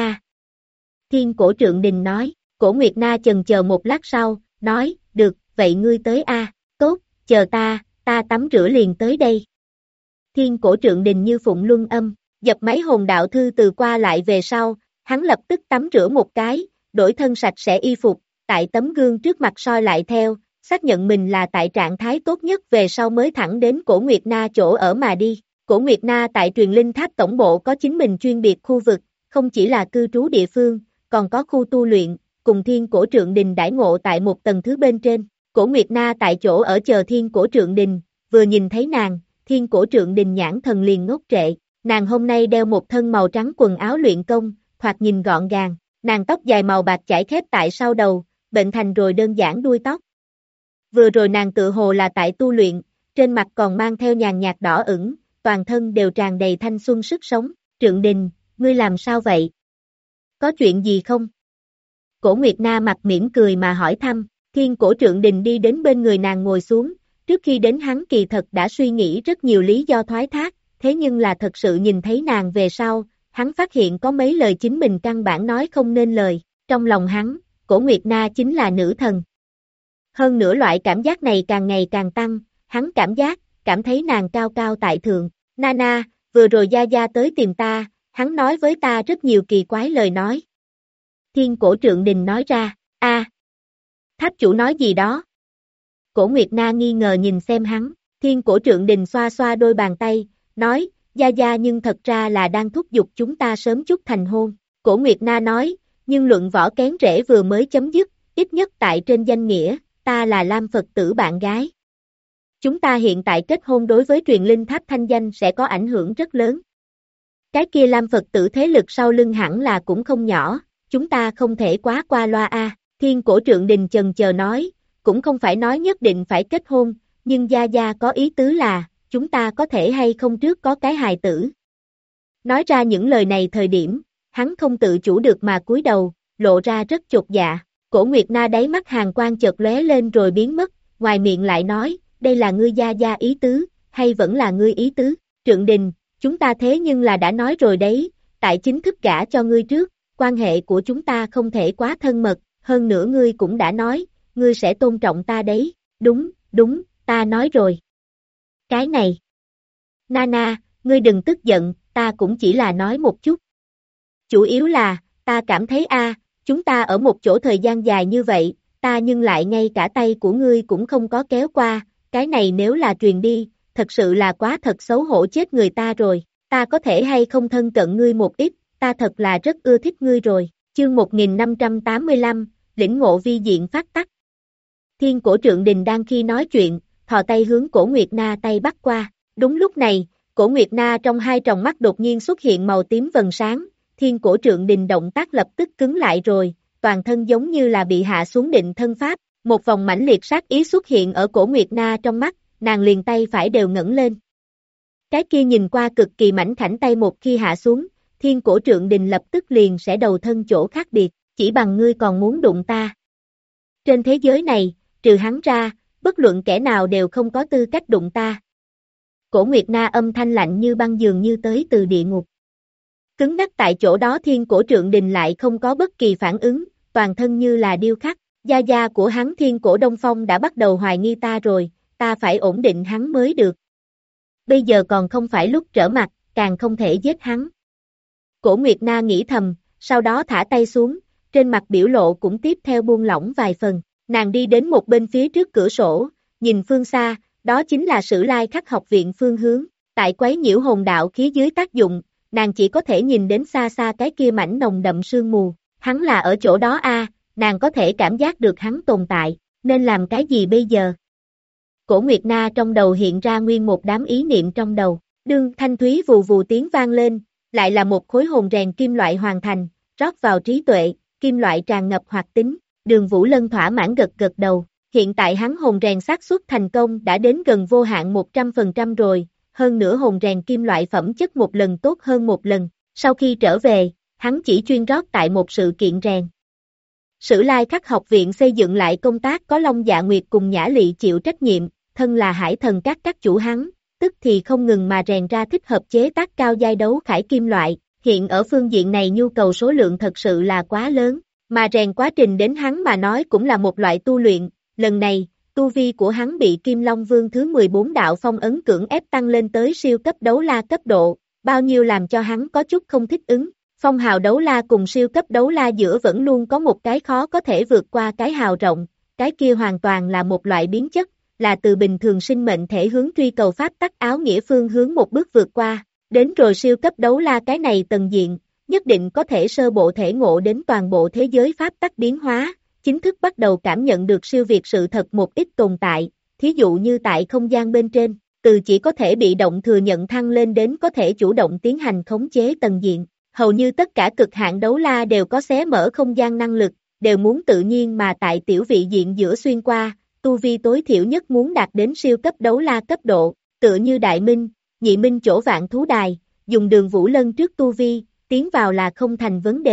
Thiên Cổ Trượng Đình nói, Cổ Nguyệt Na chần chờ một lát sau, nói, được, vậy ngươi tới tốt, chờ ta tắm rửa liền tới đây. Thiên Cổ Trượng Đình như phụng luân âm, dập máy hồn đạo thư từ qua lại về sau, hắn lập tức tắm rửa một cái, đổi thân sạch sẽ y phục, tại tấm gương trước mặt soi lại theo, xác nhận mình là tại trạng thái tốt nhất về sau mới thẳng đến Cổ Nguyệt Na chỗ ở mà đi. Cổ Nguyệt Na tại truyền linh tháp tổng bộ có chính mình chuyên biệt khu vực, không chỉ là cư trú địa phương, còn có khu tu luyện, cùng Thiên Cổ Trượng Đình đãi ngộ tại một tầng thứ bên trên. Cổ Nguyệt Na tại chỗ ở chờ Thiên Cổ Trượng Đình, vừa nhìn thấy nàng, Thiên Cổ Trượng Đình nhãn thần liền ngốc trệ. Nàng hôm nay đeo một thân màu trắng quần áo luyện công, thoạt nhìn gọn gàng, nàng tóc dài màu bạc chải khép tại sau đầu, bệnh thành rồi đơn giản đuôi tóc. Vừa rồi nàng tự hồ là tại tu luyện, trên mặt còn mang theo nhàn nhạt đỏ ửng, toàn thân đều tràn đầy thanh xuân sức sống. Trượng Đình, ngươi làm sao vậy? có chuyện gì không? Cổ Nguyệt Na mặt mỉm cười mà hỏi thăm, Thiên Cổ Trượng Đình đi đến bên người nàng ngồi xuống, trước khi đến hắn kỳ thật đã suy nghĩ rất nhiều lý do thoái thác, thế nhưng là thật sự nhìn thấy nàng về sau, hắn phát hiện có mấy lời chính mình căn bản nói không nên lời, trong lòng hắn, Cổ Nguyệt Na chính là nữ thần. Hơn nữa loại cảm giác này càng ngày càng tăng, hắn cảm thấy nàng cao cao tại thượng. Nana, vừa rồi Gia Gia tới tìm ta, hắn nói với ta rất nhiều kỳ quái lời nói. Thiên Cổ Trượng Đình nói ra, tháp chủ nói gì đó? Cổ Nguyệt Na nghi ngờ nhìn xem hắn, Thiên Cổ Trượng Đình xoa xoa đôi bàn tay, nói, Gia Gia nhưng thật ra là đang thúc giục chúng ta sớm chút thành hôn. Cổ Nguyệt Na nói, nhưng luận võ kén rễ vừa mới chấm dứt, ít nhất tại trên danh nghĩa, ta là Lam Phật tử bạn gái. Chúng ta hiện tại kết hôn đối với truyền linh tháp thanh danh sẽ có ảnh hưởng rất lớn. Cái kia Lam Phật tử thế lực sau lưng hẳn là cũng không nhỏ, chúng ta không thể quá qua loa a. Thiên Cổ Trượng Đình chần chờ nói, cũng không phải nói nhất định phải kết hôn, nhưng Gia Gia có ý tứ là, chúng ta có thể hay không trước có cái hài tử. Nói ra những lời này thời điểm, hắn không tự chủ được mà cúi đầu, lộ ra rất chột dạ. Cổ Nguyệt Na đáy mắt hàn quang chợt lóe lên rồi biến mất, ngoài miệng lại nói, đây là ngươi Gia Gia ý tứ, hay vẫn là ngươi ý tứ? Trượng Đình, chúng ta thế nhưng là đã nói rồi đấy, tại chính thức gả cho ngươi trước, quan hệ của chúng ta không thể quá thân mật, hơn nữa ngươi cũng đã nói, ngươi sẽ tôn trọng ta đấy, đúng, ta nói rồi. Cái này. Nana, ngươi đừng tức giận, ta cũng chỉ là nói một chút. Chủ yếu là, ta cảm thấy chúng ta ở một chỗ thời gian dài như vậy, ta nhưng lại ngay cả tay của ngươi cũng không có kéo qua, cái này nếu là truyền đi, thật sự là quá thật xấu hổ chết người ta rồi, ta có thể hay không thân cận ngươi một ít, ta thật là rất ưa thích ngươi rồi. Chương 1585, lĩnh ngộ vi diện phát tắc. Thiên Cổ Trượng Đình đang khi nói chuyện, thò tay hướng Cổ Nguyệt Na tay bắt qua. Đúng lúc này, Cổ Nguyệt Na trong hai tròng mắt đột nhiên xuất hiện màu tím vầng sáng, Thiên Cổ Trượng Đình động tác lập tức cứng lại rồi, toàn thân giống như là bị hạ xuống định thân pháp, một vòng mãnh liệt sát ý xuất hiện ở Cổ Nguyệt Na trong mắt, nàng liền tay phải đều ngẩng lên. Cái kia nhìn qua cực kỳ mảnh khảnh tay một khi hạ xuống, Thiên Cổ Trượng Đình lập tức liền sẽ đầu thân chỗ khác biệt, chỉ bằng ngươi còn muốn đụng ta. Trên thế giới này, trừ hắn ra, bất luận kẻ nào đều không có tư cách đụng ta. Cổ Nguyệt Na âm thanh lạnh như băng dường như tới từ địa ngục. Cứng ngắc tại chỗ đó Thiên Cổ Trượng Đình lại không có bất kỳ phản ứng, toàn thân như là điêu khắc. Gia gia của hắn Thiên Cổ Đông Phong đã bắt đầu hoài nghi ta rồi, ta phải ổn định hắn mới được. Bây giờ còn không phải lúc trở mặt, càng không thể giết hắn. Cổ Nguyệt Na nghĩ thầm, sau đó thả tay xuống, trên mặt biểu lộ cũng tiếp theo buông lỏng vài phần. Nàng đi đến một bên phía trước cửa sổ, nhìn phương xa, đó chính là Sử Lai Khắc học viện phương hướng. Tại quấy nhiễu hồn đạo khí dưới tác dụng, nàng chỉ có thể nhìn đến xa xa cái kia mảnh nồng đậm sương mù. Hắn là ở chỗ đó nàng có thể cảm giác được hắn tồn tại, nên làm cái gì bây giờ? Cổ Nguyệt Na trong đầu hiện ra nguyên một đám ý niệm trong đầu, đương thanh thúy vù vù tiếng vang lên, lại là một khối hồn rèn kim loại hoàn thành, rót vào trí tuệ, kim loại tràn ngập hoạt tính, Đường Vũ Lân thỏa mãn gật gật đầu, hiện tại hắn hồn rèn xác suất thành công đã đến gần vô hạn 100% rồi, hơn nữa hồn rèn kim loại phẩm chất một lần tốt hơn một lần, sau khi trở về, hắn chỉ chuyên rót tại một sự kiện rèn. Sử Lai Khắc học viện xây dựng lại công tác có Long Dạ Nguyệt cùng Nhã Lị chịu trách nhiệm, thân là hải thần các chủ hắn, tức thì không ngừng mà rèn ra thích hợp chế tác cao giai đấu khải kim loại, hiện ở phương diện này nhu cầu số lượng thật sự là quá lớn, mà rèn quá trình đến hắn mà nói cũng là một loại tu luyện, lần này, tu vi của hắn bị Kim Long Vương thứ 14 đạo phong ấn cưỡng ép tăng lên tới siêu cấp đấu la cấp độ, bao nhiêu làm cho hắn có chút không thích ứng. Phong hào đấu la cùng siêu cấp đấu la giữa vẫn luôn có một cái khó có thể vượt qua cái hào rộng, cái kia hoàn toàn là một loại biến chất, là từ bình thường sinh mệnh thể hướng truy cầu pháp tắc áo nghĩa phương hướng một bước vượt qua, đến rồi siêu cấp đấu la cái này tầng diện, nhất định có thể sơ bộ thể ngộ đến toàn bộ thế giới pháp tắc biến hóa, chính thức bắt đầu cảm nhận được siêu việt sự thật một ít tồn tại, thí dụ như tại không gian bên trên, từ chỉ có thể bị động thừa nhận thăng lên đến có thể chủ động tiến hành khống chế tầng diện. Hầu như tất cả cực hạn đấu la đều có xé mở không gian năng lực, đều muốn tự nhiên mà tại tiểu vị diện giữa xuyên qua, tu vi tối thiểu nhất muốn đạt đến siêu cấp đấu la cấp độ, tựa như Đại Minh, Nhị Minh chỗ vạn thú đài, dùng Đường Vũ Lân trước tu vi, tiến vào là không thành vấn đề,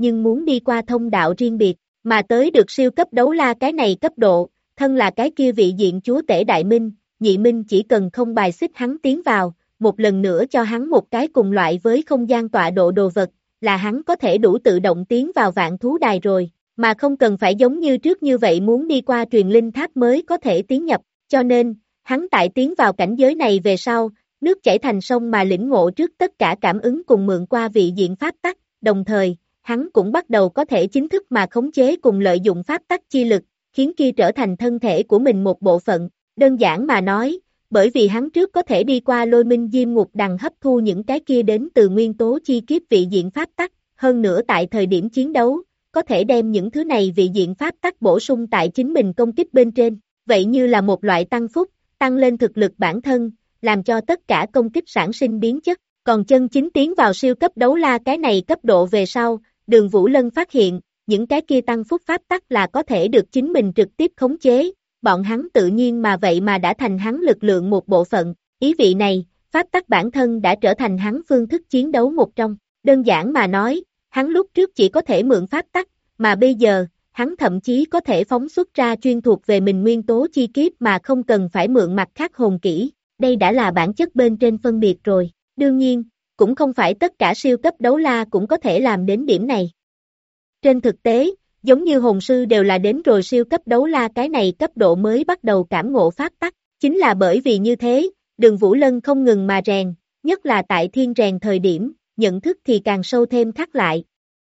nhưng muốn đi qua thông đạo riêng biệt, mà tới được siêu cấp đấu la cái này cấp độ, thân là cái kia vị diện chúa tể Đại Minh, Nhị Minh chỉ cần không bài xích hắn tiến vào, một lần nữa cho hắn một cái cùng loại với không gian tọa độ đồ vật, là hắn có thể đủ tự động tiến vào vạn thú đài rồi, mà không cần phải giống như trước như vậy muốn đi qua truyền linh tháp mới có thể tiến nhập, cho nên, hắn tại tiến vào cảnh giới này về sau, nước chảy thành sông mà lĩnh ngộ trước tất cả cảm ứng cùng mượn qua vị diện pháp tắc, đồng thời, hắn cũng bắt đầu có thể chính thức mà khống chế cùng lợi dụng pháp tắc chi lực, khiến kia trở thành thân thể của mình một bộ phận, đơn giản mà nói, bởi vì hắn trước có thể đi qua lôi minh diêm ngục đằng hấp thu những cái kia đến từ nguyên tố chi kiếp vị diện pháp tắc, hơn nữa tại thời điểm chiến đấu, có thể đem những thứ này vị diện pháp tắc bổ sung tại chính mình công kích bên trên, vậy như là một loại tăng phúc, tăng lên thực lực bản thân, làm cho tất cả công kích sản sinh biến chất, còn chân chính tiến vào siêu cấp đấu la cái này cấp độ về sau, Đường Vũ Lân phát hiện, những cái kia tăng phúc pháp tắc là có thể được chính mình trực tiếp khống chế, bọn hắn tự nhiên mà vậy mà đã thành hắn lực lượng một bộ phận, ý vị này, pháp tắc bản thân đã trở thành hắn phương thức chiến đấu một trong, đơn giản mà nói, hắn lúc trước chỉ có thể mượn pháp tắc, mà bây giờ, hắn thậm chí có thể phóng xuất ra chuyên thuộc về mình nguyên tố chi kiếp mà không cần phải mượn mặt khác hồn kỹ, đây đã là bản chất bên trên phân biệt rồi, đương nhiên, cũng không phải tất cả siêu cấp đấu la cũng có thể làm đến điểm này. Trên thực tế, giống như hồn sư đều là đến rồi siêu cấp đấu la cái này cấp độ mới bắt đầu cảm ngộ pháp tắc, chính là bởi vì như thế, Đường Vũ Lân không ngừng mà rèn, nhất là tại thiên rèn thời điểm, nhận thức thì càng sâu thêm khắc lại.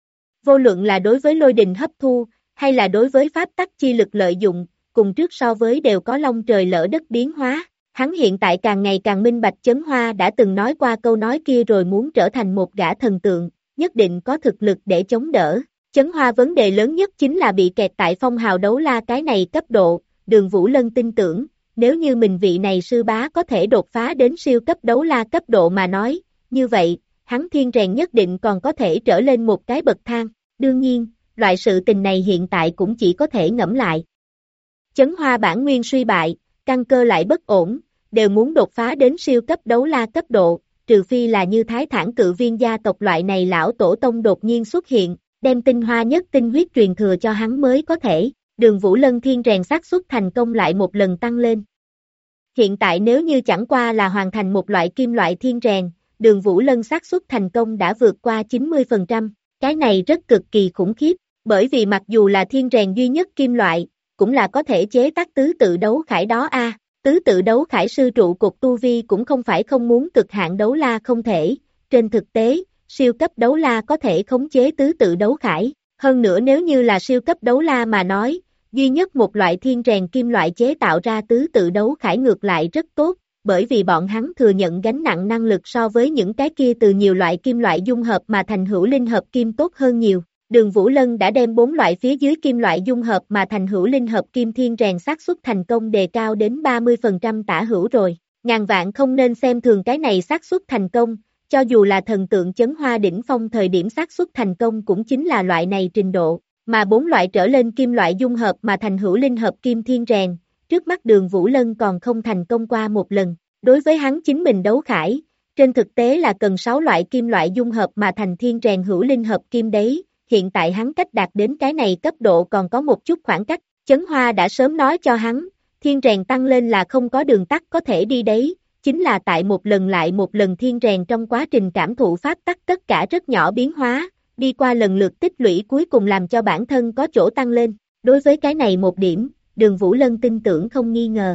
Vô luận là đối với lôi đình hấp thu, hay là đối với pháp tắc chi lực lợi dụng, cùng trước so với đều có long trời lỡ đất biến hóa. Hắn hiện tại càng ngày càng minh bạch Chấn Hoa đã từng nói qua câu nói kia rồi muốn trở thành một gã thần tượng, nhất định có thực lực để chống đỡ. Chấn Hoa vấn đề lớn nhất chính là bị kẹt tại phong hào đấu la cái này cấp độ, Đường Vũ Lân tin tưởng, nếu như mình vị này sư bá có thể đột phá đến siêu cấp đấu la cấp độ mà nói, như vậy, hắn thiên rèn nhất định còn có thể trở lên một cái bậc thang, đương nhiên, loại sự tình này hiện tại cũng chỉ có thể ngẫm lại. Chấn Hoa bản nguyên suy bại, căn cơ lại bất ổn, đều muốn đột phá đến siêu cấp đấu la cấp độ, trừ phi là như Thái Thản Cự Viên gia tộc loại này lão tổ tông đột nhiên xuất hiện, đem tinh hoa nhất tinh huyết truyền thừa cho hắn mới có thể, Đường Vũ Lân thiên rèn xác suất thành công lại một lần tăng lên. Hiện tại nếu như chẳng qua là hoàn thành một loại kim loại thiên rèn, Đường Vũ Lân xác suất thành công đã vượt qua 90%, cái này rất cực kỳ khủng khiếp, bởi vì mặc dù là thiên rèn duy nhất kim loại, cũng là có thể chế tác tứ tự đấu khải đó a. Tứ tự đấu khải sư trụ cột tu vi cũng không phải không muốn cực hạn đấu la không thể, trên thực tế, siêu cấp đấu la có thể khống chế tứ tự đấu khải, hơn nữa nếu như là siêu cấp đấu la mà nói, duy nhất một loại thiên rèn kim loại chế tạo ra tứ tự đấu khải ngược lại rất tốt, bởi vì bọn hắn thừa nhận gánh nặng năng lực so với những cái kia từ nhiều loại kim loại dung hợp mà thành hữu linh hợp kim tốt hơn nhiều. Đường Vũ Lân đã đem 4 loại phía dưới kim loại dung hợp mà thành hữu linh hợp kim thiên rèn xác suất thành công đề cao đến 30% tả hữu rồi. Ngàn vạn không nên xem thường cái này xác suất thành công, cho dù là thần tượng Chấn Hoa đỉnh phong thời điểm xác suất thành công cũng chính là loại này trình độ, mà 4 loại trở lên kim loại dung hợp mà thành hữu linh hợp kim thiên rèn, trước mắt Đường Vũ Lân còn không thành công qua một lần. Đối với hắn chính mình đấu khải, trên thực tế là cần 6 loại kim loại dung hợp mà thành thiên rèn hữu linh hợp kim đấy. Hiện tại hắn cách đạt đến cái này cấp độ còn có một chút khoảng cách, Chấn Hoa đã sớm nói cho hắn, thiên rèn tăng lên là không có đường tắt có thể đi đấy, chính là tại một lần lại một lần thiên rèn trong quá trình cảm thụ pháp tắc tất cả rất nhỏ biến hóa, đi qua lần lượt tích lũy cuối cùng làm cho bản thân có chỗ tăng lên, đối với cái này một điểm, Đường Vũ Lân tin tưởng không nghi ngờ.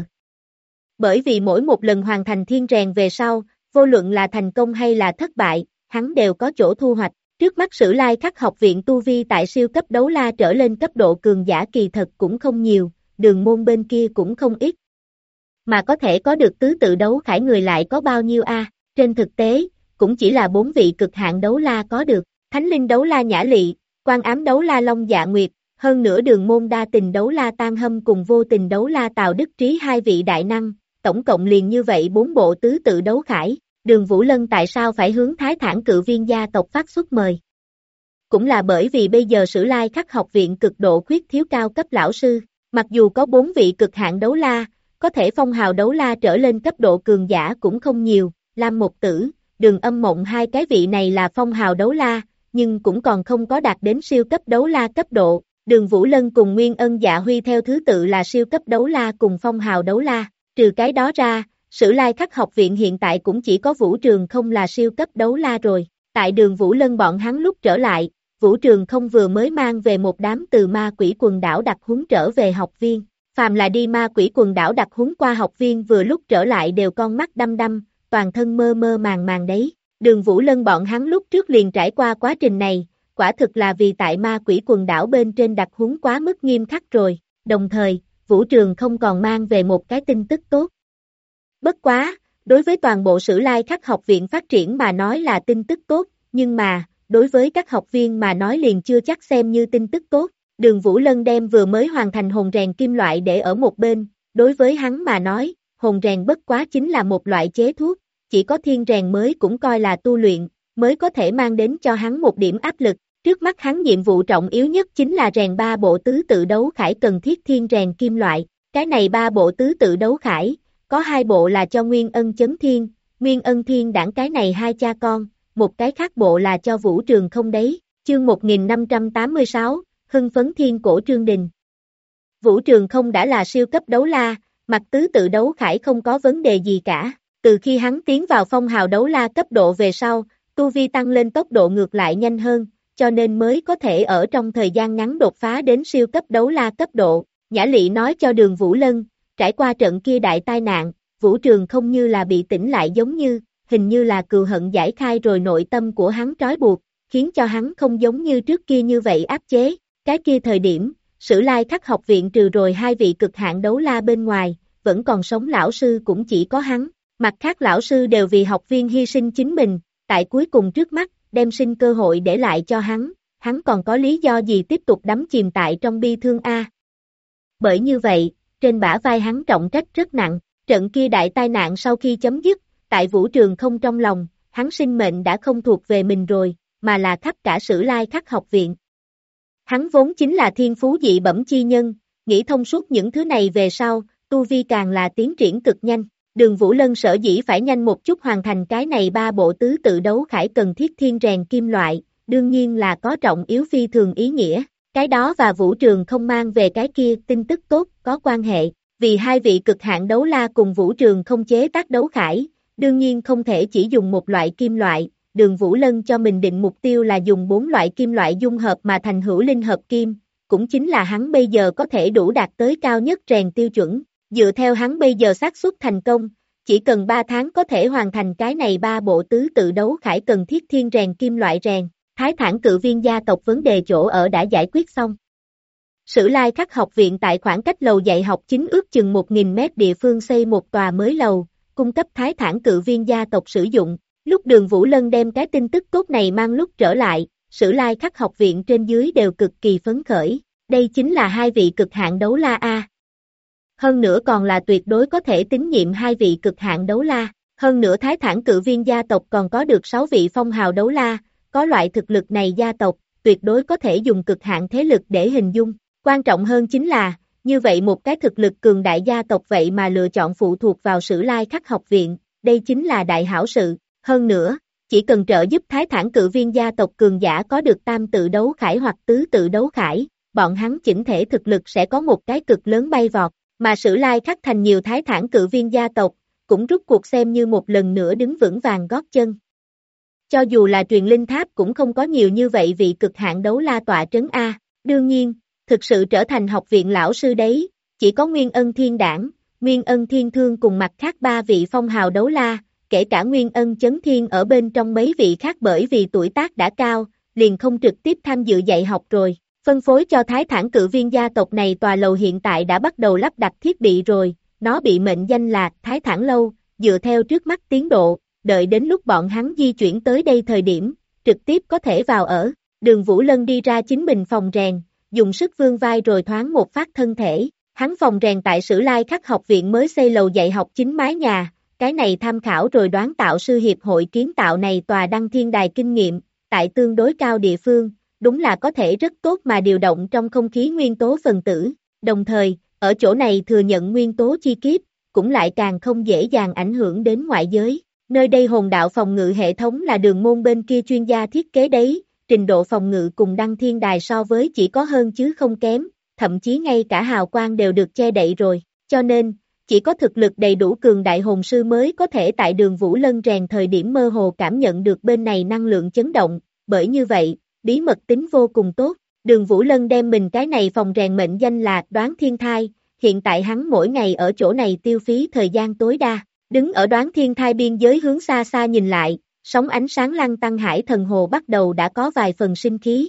Bởi vì mỗi một lần hoàn thành thiên rèn về sau, vô luận là thành công hay là thất bại, hắn đều có chỗ thu hoạch. Trước mắt Sử Lai Khắc học viện tu vi tại siêu cấp đấu la trở lên cấp độ cường giả kỳ thật cũng không nhiều, Đường môn bên kia cũng không ít. Mà có thể có được tứ tự đấu khải người lại có bao nhiêu a? Trên thực tế, cũng chỉ là 4 vị cực hạn đấu la có được, Thánh Linh đấu la Nhã Lị, Quan Ám đấu la Long Dạ Nguyệt, hơn nữa Đường môn đa tình đấu la Tan Hâm cùng vô tình đấu la Tào Đức Trí 2 vị đại năng, tổng cộng liền như vậy 4 bộ tứ tự đấu khải. Đường Vũ Lân tại sao phải hướng Thái Thản Cự Viên gia tộc phát xuất mời? Cũng là bởi vì bây giờ Sử Lai Khắc học viện cực độ khuyết thiếu cao cấp lão sư, mặc dù có 4 vị cực hạn đấu la, có thể phong hào đấu la trở lên cấp độ cường giả cũng không nhiều, Lam Một Tử, Đường Âm Mộng hai cái vị này là phong hào đấu la, nhưng cũng còn không có đạt đến siêu cấp đấu la cấp độ. Đường Vũ Lân cùng Nguyên Ân Dạ Huy theo thứ tự là siêu cấp đấu la cùng phong hào đấu la, trừ cái đó ra, Sử Lai Khắc học viện hiện tại cũng chỉ có Vũ Trường không là siêu cấp đấu la rồi. Tại Đường Vũ Lân bọn hắn lúc trở lại, Vũ Trường không vừa mới mang về một đám từ ma quỷ quần đảo đặc huấn trở về học viên. Phàm là đi ma quỷ quần đảo đặc huấn qua học viên vừa lúc trở lại đều con mắt đăm đăm, toàn thân mơ mơ màng màng đấy. Đường Vũ Lân bọn hắn lúc trước liền trải qua quá trình này, quả thực là vì tại ma quỷ quần đảo bên trên đặc huấn quá mức nghiêm khắc rồi. Đồng thời, Vũ Trường không còn mang về một cái tin tức tốt. Bất quá, đối với toàn bộ Sử Lai Khắc học viện phát triển mà nói là tin tức tốt, nhưng mà, đối với các học viên mà nói liền chưa chắc xem như tin tức tốt. Đường Vũ Lân đem vừa mới hoàn thành hồn rèn kim loại để ở một bên, đối với hắn mà nói, hồn rèn bất quá chính là một loại chế thuốc, chỉ có thiên rèn mới cũng coi là tu luyện, mới có thể mang đến cho hắn một điểm áp lực. Trước mắt hắn nhiệm vụ trọng yếu nhất chính là rèn 3 bộ tứ tự đấu khải cần thiết thiên rèn kim loại. Cái này 3 bộ tứ tự đấu khải, có 2 bộ là cho Nguyên Ân Chấn Thiên, Nguyên Ân Thiên Đảng cái này 2 cha con, một cái khác bộ là cho Vũ Trường không đấy. Chương 1586, hưng phấn thiên cổ Trương Đình. Vũ Trường không đã là siêu cấp đấu la, mặt tứ tự đấu khải không có vấn đề gì cả. Từ khi hắn tiến vào phong hào đấu la cấp độ về sau, tu vi tăng lên tốc độ ngược lại nhanh hơn, cho nên mới có thể ở trong thời gian ngắn đột phá đến siêu cấp đấu la cấp độ. Nhã Lị nói cho Đường Vũ Lân, trải qua trận kia đại tai nạn, Vũ Trường không như là bị tỉnh lại giống như, hình như là cừu hận giải khai rồi nội tâm của hắn trói buộc, khiến cho hắn không giống như trước kia như vậy áp chế. Cái kia thời điểm, Sử Lai Khắc học viện trừ rồi 2 vị cực hạn đấu la bên ngoài, vẫn còn sống lão sư cũng chỉ có hắn, mặt khác lão sư đều vì học viên hy sinh chính mình, tại cuối cùng trước mắt, đem sinh cơ hội để lại cho hắn còn có lý do gì tiếp tục đắm chìm tại trong bi thương a? Bởi như vậy, trên bả vai hắn trọng trách rất nặng, trận kia đại tai nạn sau khi chấm dứt, tại Vũ Trường không trong lòng, hắn sinh mệnh đã không thuộc về mình rồi, mà là khắp cả Sử Lai Khắc học viện. Hắn vốn chính là thiên phú dị bẩm chi nhân, nghĩ thông suốt những thứ này về sau, tu vi càng là tiến triển cực nhanh. Đường Vũ Lân sở dĩ phải nhanh một chút hoàn thành cái này 3 bộ tứ tự đấu khải cần thiết thiên rèn kim loại, đương nhiên là có trọng yếu phi thường ý nghĩa. Cái đó và Vũ Trường không mang về cái kia tin tức tốt có quan hệ, vì 2 vị cực hạn đấu la cùng Vũ Trường không chế tác đấu khải, đương nhiên không thể chỉ dùng một loại kim loại. Đường Vũ Lân cho mình định mục tiêu là dùng 4 loại kim loại dung hợp mà thành hữu linh hợp kim, cũng chính là hắn bây giờ có thể đủ đạt tới cao nhất rèn tiêu chuẩn. Dựa theo hắn bây giờ xác suất thành công, chỉ cần 3 tháng có thể hoàn thành cái này 3 bộ tứ tự đấu khải cần thiết thiên rèn kim loại rèn. Thái Thản Cự Viên gia tộc vấn đề chỗ ở đã giải quyết xong. Sử Lai Khắc học viện tại khoảng cách lầu dạy học chính ước chừng 1000 mét địa phương xây một tòa mới lầu, cung cấp Thái Thản Cự Viên gia tộc sử dụng. Lúc Đường Vũ Lân đem cái tin tức tốt này mang lúc trở lại, Sử Lai Khắc học viện trên dưới đều cực kỳ phấn khởi. Đây chính là 2 vị cực hạn đấu la A. Hơn nữa còn là tuyệt đối có thể tín nhiệm 2 vị cực hạn đấu la. Hơn nữa Thái Thản Cự Viên gia tộc còn có được 6 vị phong hào đấu la, có loại thực lực này gia tộc, tuyệt đối có thể dùng cực hạn thế lực để hình dung. Quan trọng hơn chính là, như vậy một cái thực lực cường đại gia tộc vậy mà lựa chọn phụ thuộc vào Sử Lai Khắc học viện, đây chính là đại hảo sự. Hơn nữa, chỉ cần trợ giúp Thái Thản Cự Viên gia tộc cường giả có được tam tự đấu khải hoặc tứ tự đấu khải, bọn hắn chỉnh thể thực lực sẽ có một cái cực lớn bay vọt, mà Sử Lai Khắc thành nhiều Thái Thản Cự Viên gia tộc, cũng rút cuộc xem như một lần nữa đứng vững vàng gót chân. Cho dù là truyền linh tháp cũng không có nhiều như vậy vì cực hạn đấu la tọa trấn A, đương nhiên, thực sự trở thành học viện lão sư đấy, chỉ có Nguyên Ân Thiên Đảng, Nguyên Ân Thiên Thương cùng mặt khác 3 vị phong hào đấu la, kể cả Nguyên Ân Chấn Thiên ở bên trong mấy vị khác bởi vì tuổi tác đã cao, liền không trực tiếp tham dự dạy học rồi. Phân phối cho Thái Thản Cự Viên gia tộc này tòa lầu hiện tại đã bắt đầu lắp đặt thiết bị rồi, nó bị mệnh danh là Thái Thản Lâu, dựa theo trước mắt tiến độ, đợi đến lúc bọn hắn di chuyển tới đây thời điểm, trực tiếp có thể vào ở. Đường Vũ Lân đi ra chính mình phòng rèn, dùng sức vươn vai rồi thoáng một phát thân thể, hắn phòng rèn tại Sử Lai Khắc học viện mới xây lầu dạy học chính mái nhà, cái này tham khảo rồi đoán tạo sư hiệp hội kiến tạo này tòa đăng thiên đài kinh nghiệm, tại tương đối cao địa phương, đúng là có thể rất tốt mà điều động trong không khí nguyên tố phần tử, đồng thời, ở chỗ này thừa nhận nguyên tố chi kiếp, cũng lại càng không dễ dàng ảnh hưởng đến ngoại giới. Nơi đây hồn đạo phòng ngự hệ thống là Đường Môn bên kia chuyên gia thiết kế đấy, trình độ phòng ngự cùng Đăng Thiên Đài so với chỉ có hơn chứ không kém, thậm chí ngay cả hào quang đều được che đậy rồi, cho nên, chỉ có thực lực đầy đủ cường đại hồn sư mới có thể tại Đường Vũ Lân rèn thời điểm mơ hồ cảm nhận được bên này năng lượng chấn động, bởi như vậy, bí mật tính vô cùng tốt. Đường Vũ Lân đem mình cái này phòng rèn mệnh danh là Đoán Thiên Thai, hiện tại hắn mỗi ngày ở chỗ này tiêu phí thời gian tối đa, đứng ở Đoán Thiên Thai biên giới hướng xa xa nhìn lại, sóng ánh sáng lăng tăng hải thần hồ bắt đầu đã có vài phần sinh khí.